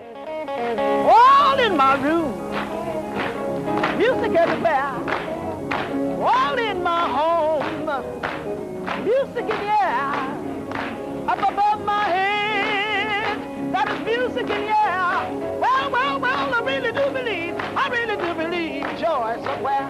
All in my room, music everywhere. All in my home, music in the air. Up above my head, that is music in the air. Well, well, well, I really do believe joy somewhere.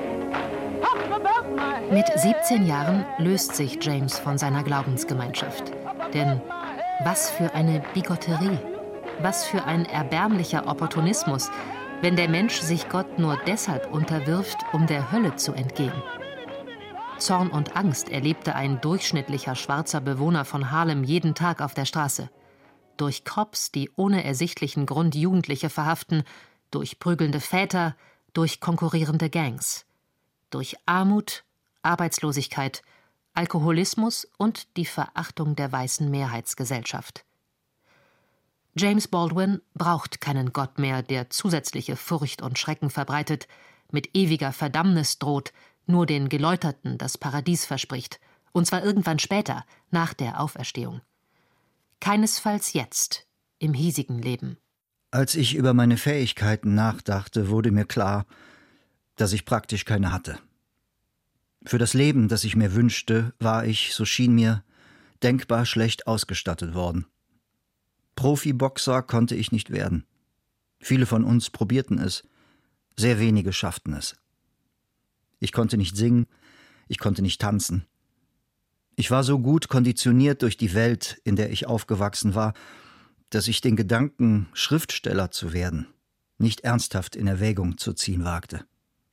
Mit 17 Jahren löst sich James von seiner Glaubensgemeinschaft. Denn was für eine Bigotterie, was für ein erbärmlicher Opportunismus, wenn der Mensch sich Gott nur deshalb unterwirft, um der Hölle zu entgehen. Zorn und Angst erlebte ein durchschnittlicher schwarzer Bewohner von Harlem jeden Tag auf der Straße. Durch Cops, die ohne ersichtlichen Grund Jugendliche verhaften, durch prügelnde Väter, durch konkurrierende Gangs. Durch Armut, Arbeitslosigkeit, Alkoholismus und die Verachtung der weißen Mehrheitsgesellschaft. James Baldwin braucht keinen Gott mehr, der zusätzliche Furcht und Schrecken verbreitet, mit ewiger Verdammnis droht, nur den Geläuterten das Paradies verspricht, und zwar irgendwann später, nach der Auferstehung. Keinesfalls jetzt, im hiesigen Leben. Als ich über meine Fähigkeiten nachdachte, wurde mir klar, dass ich praktisch keine hatte. Für das Leben, das ich mir wünschte, war ich, so schien mir, denkbar schlecht ausgestattet worden. Profiboxer konnte ich nicht werden. Viele von uns probierten es, sehr wenige schafften es. Ich konnte nicht singen, ich konnte nicht tanzen. Ich war so gut konditioniert durch die Welt, in der ich aufgewachsen war, dass ich den Gedanken, Schriftsteller zu werden, nicht ernsthaft in Erwägung zu ziehen wagte.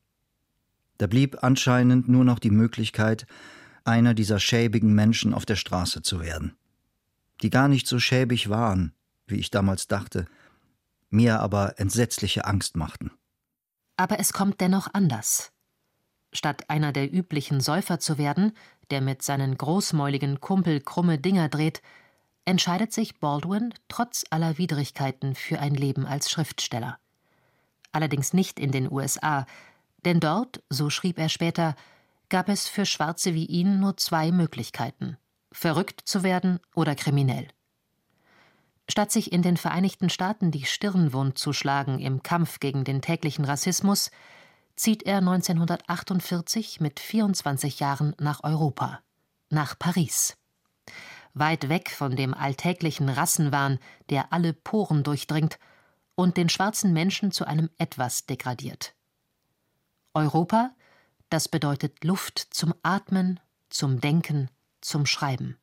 Da blieb anscheinend nur noch die Möglichkeit, einer dieser schäbigen Menschen auf der Straße zu werden, die gar nicht so schäbig waren, wie ich damals dachte, mir aber entsetzliche Angst machten. Aber es kommt dennoch anders. Statt einer der üblichen Säufer zu werden, der mit seinen großmäuligen Kumpel krumme Dinger dreht, entscheidet sich Baldwin trotz aller Widrigkeiten für ein Leben als Schriftsteller. Allerdings nicht in den USA, denn dort, so schrieb er später, gab es für Schwarze wie ihn nur 2 Möglichkeiten: verrückt zu werden oder kriminell. Statt sich in den Vereinigten Staaten die Stirn wund zu schlagen im Kampf gegen den täglichen Rassismus, zieht er 1948 mit 24 Jahren nach Europa, nach Paris. Weit weg von dem alltäglichen Rassenwahn, der alle Poren durchdringt und den schwarzen Menschen zu einem Etwas degradiert. Europa, das bedeutet Luft zum Atmen, zum Denken, zum Schreiben.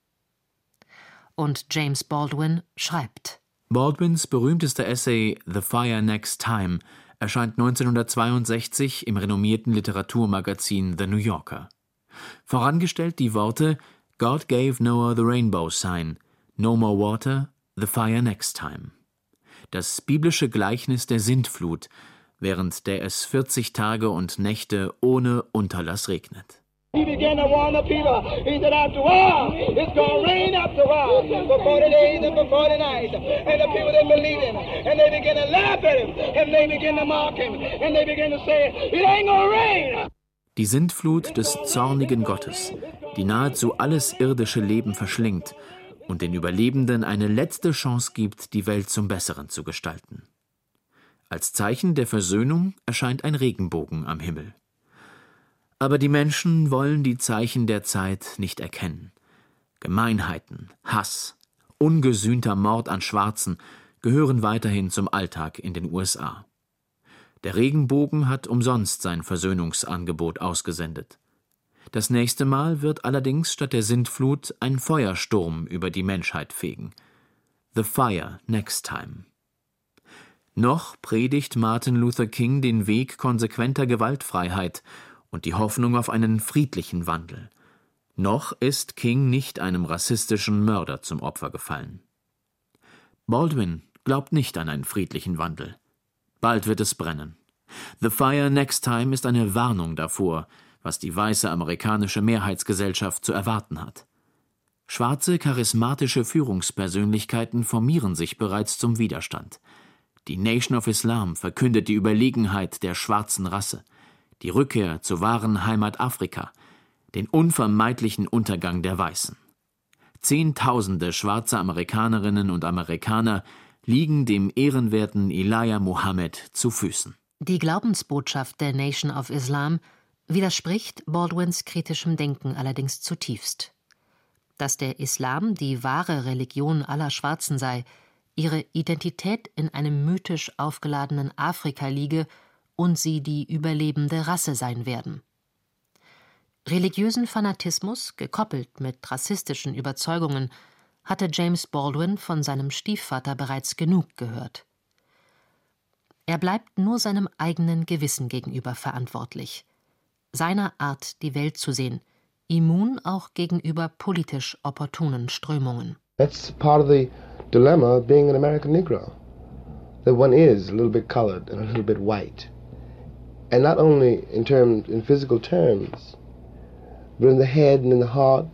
Und James Baldwin schreibt. Baldwins berühmtester Essay »The Fire Next Time« erscheint 1962 im renommierten Literaturmagazin The New Yorker. Vorangestellt die Worte God gave Noah the rainbow sign, no more water, the fire next time. Das biblische Gleichnis der Sintflut, während der es 40 Tage und Nächte ohne Unterlass regnet. He began to warn the people. He said, after a while, it's going to rain after a while, for 40 days and for 40 nights. And the people didn't believe him. And they began to laugh at him. And they began to mock him. And they began to say, it ain't going to rain. Die Sintflut des zornigen Gottes, die nahezu alles irdische Leben verschlingt und den Überlebenden eine letzte Chance gibt, die Welt zum Besseren zu gestalten. Als Zeichen der Versöhnung erscheint ein Regenbogen am Himmel. Aber die Menschen wollen die Zeichen der Zeit nicht erkennen. Gemeinheiten, Hass, ungesühnter Mord an Schwarzen gehören weiterhin zum Alltag in den USA. Der Regenbogen hat umsonst sein Versöhnungsangebot ausgesendet. Das nächste Mal wird allerdings statt der Sintflut ein Feuersturm über die Menschheit fegen. The fire next time. Noch predigt Martin Luther King den Weg konsequenter Gewaltfreiheit und die Hoffnung auf einen friedlichen Wandel. Noch ist King nicht einem rassistischen Mörder zum Opfer gefallen. Baldwin glaubt nicht an einen friedlichen Wandel. Bald wird es brennen. The Fire Next Time ist eine Warnung davor, was die weiße amerikanische Mehrheitsgesellschaft zu erwarten hat. Schwarze, charismatische Führungspersönlichkeiten formieren sich bereits zum Widerstand. Die Nation of Islam verkündet die Überlegenheit der schwarzen Rasse, die Rückkehr zur wahren Heimat Afrika, den unvermeidlichen Untergang der Weißen. Zehntausende schwarze Amerikanerinnen und Amerikaner liegen dem ehrenwerten Elijah Muhammad zu Füßen. Die Glaubensbotschaft der Nation of Islam widerspricht Baldwins kritischem Denken allerdings zutiefst. Dass der Islam die wahre Religion aller Schwarzen sei, ihre Identität in einem mythisch aufgeladenen Afrika liege und sie die überlebende Rasse sein werden. Religiösen Fanatismus, gekoppelt mit rassistischen Überzeugungen, hatte James Baldwin von seinem Stiefvater bereits genug gehört. Er bleibt nur seinem eigenen Gewissen gegenüber verantwortlich, seiner Art, die Welt zu sehen, immun auch gegenüber politisch opportunen Strömungen. That's part of the dilemma of being an American Negro. That one is a little bit colored and a little bit white. And not only in physical terms, but in the head and in the heart.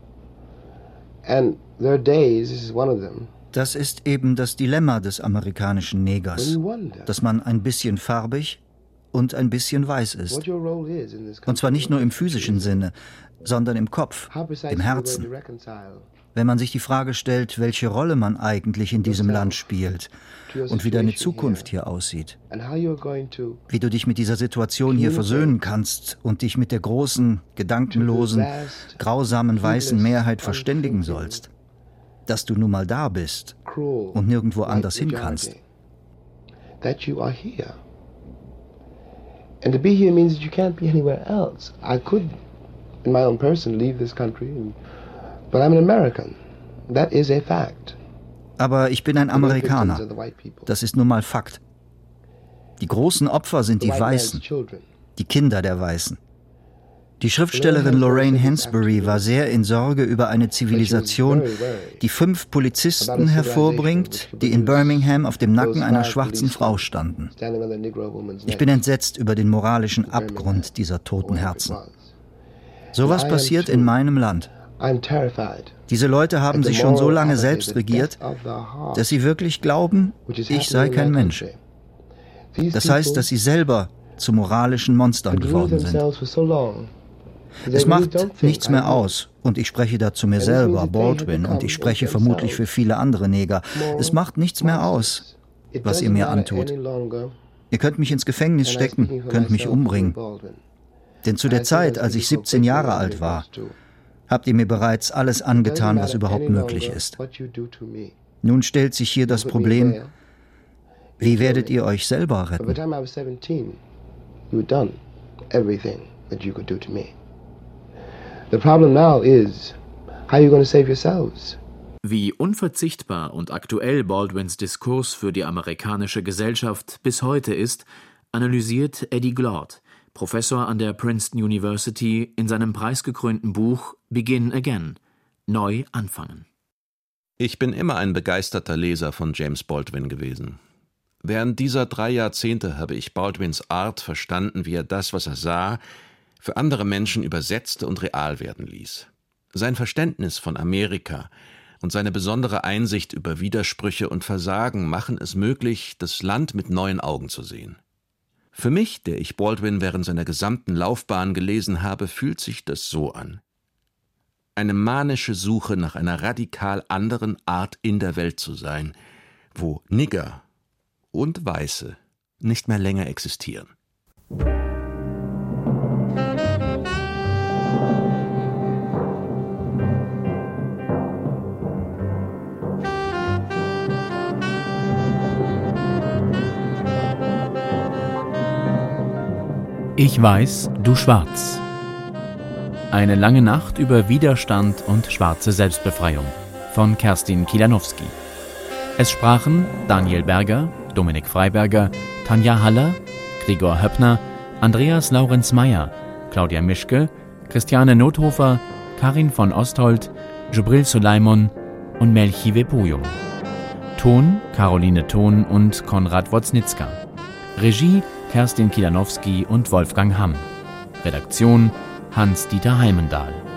And there are days, this is one of them. Das ist eben das Dilemma des amerikanischen Negers, dass man ein bisschen farbig und ein bisschen weiß ist. Und zwar nicht nur im physischen Sinne, sondern im Kopf, im Herzen. Wenn man sich die Frage stellt, welche Rolle man eigentlich in diesem Land spielt und wie deine Zukunft hier aussieht, wie du dich mit dieser Situation hier versöhnen kannst und dich mit der großen, gedankenlosen, grausamen weißen Mehrheit verständigen sollst, dass du nun mal da bist und nirgendwo anders hin kannst. That you are here. And to be here means that you can't be anywhere else. I could, in my own person, leave this country, but I'm an American. That is a fact. Aber ich bin ein Amerikaner. Das ist nun mal Fakt. Die großen Opfer sind die Weißen, die Kinder der Weißen. Die Schriftstellerin Lorraine Hansberry war sehr in Sorge über eine Zivilisation, die 5 Polizisten hervorbringt, die in Birmingham auf dem Nacken einer schwarzen Frau standen. Ich bin entsetzt über den moralischen Abgrund dieser toten Herzen. Sowas passiert in meinem Land. Diese Leute haben sich schon so lange selbst regiert, dass sie wirklich glauben, ich sei kein Mensch. Das heißt, dass sie selber zu moralischen Monstern geworden sind. Es macht nichts mehr aus, und ich spreche da zu mir selber, Baldwin, und ich spreche vermutlich für viele andere Neger. Es macht nichts mehr aus, was ihr mir antut. Ihr könnt mich ins Gefängnis stecken, könnt mich umbringen. Denn zu der Zeit, als ich 17 Jahre alt war, habt ihr mir bereits alles angetan, was überhaupt möglich ist. Nun stellt sich hier das Problem, wie werdet ihr euch selber retten? The problem now is, how are you going to save yourselves? Wie unverzichtbar und aktuell Baldwins Diskurs für die amerikanische Gesellschaft bis heute ist, analysiert Eddie Glaude, Professor an der Princeton University, in seinem preisgekrönten Buch Begin Again – Neu anfangen. Ich bin immer ein begeisterter Leser von James Baldwin gewesen. Während dieser 3 Jahrzehnte habe ich Baldwins Art verstanden, wie er das, was er sah, für andere Menschen übersetzte und real werden ließ. Sein Verständnis von Amerika und seine besondere Einsicht über Widersprüche und Versagen machen es möglich, das Land mit neuen Augen zu sehen. Für mich, der ich Baldwin während seiner gesamten Laufbahn gelesen habe, fühlt sich das so an. Eine manische Suche nach einer radikal anderen Art in der Welt zu sein, wo Nigger und Weiße nicht mehr länger existieren. Ich weiß, du schwarz. Eine lange Nacht über Widerstand und schwarze Selbstbefreiung von Kerstin Kilanowski. Es sprachen Daniel Berger, Dominik Freiberger, Tanja Haller, Gregor Höppner, Andreas Laurenz Meyer, Claudia Mischke, Christiane Nothofer, Karin von Ostholt, Jubril Sulaimon und Melchi Wepujum. Ton Caroline Thon und Konrad Woznitzka. Regie Kerstin Kilanowski und Wolfgang Hamm. Redaktion Hans-Dieter Heimendahl.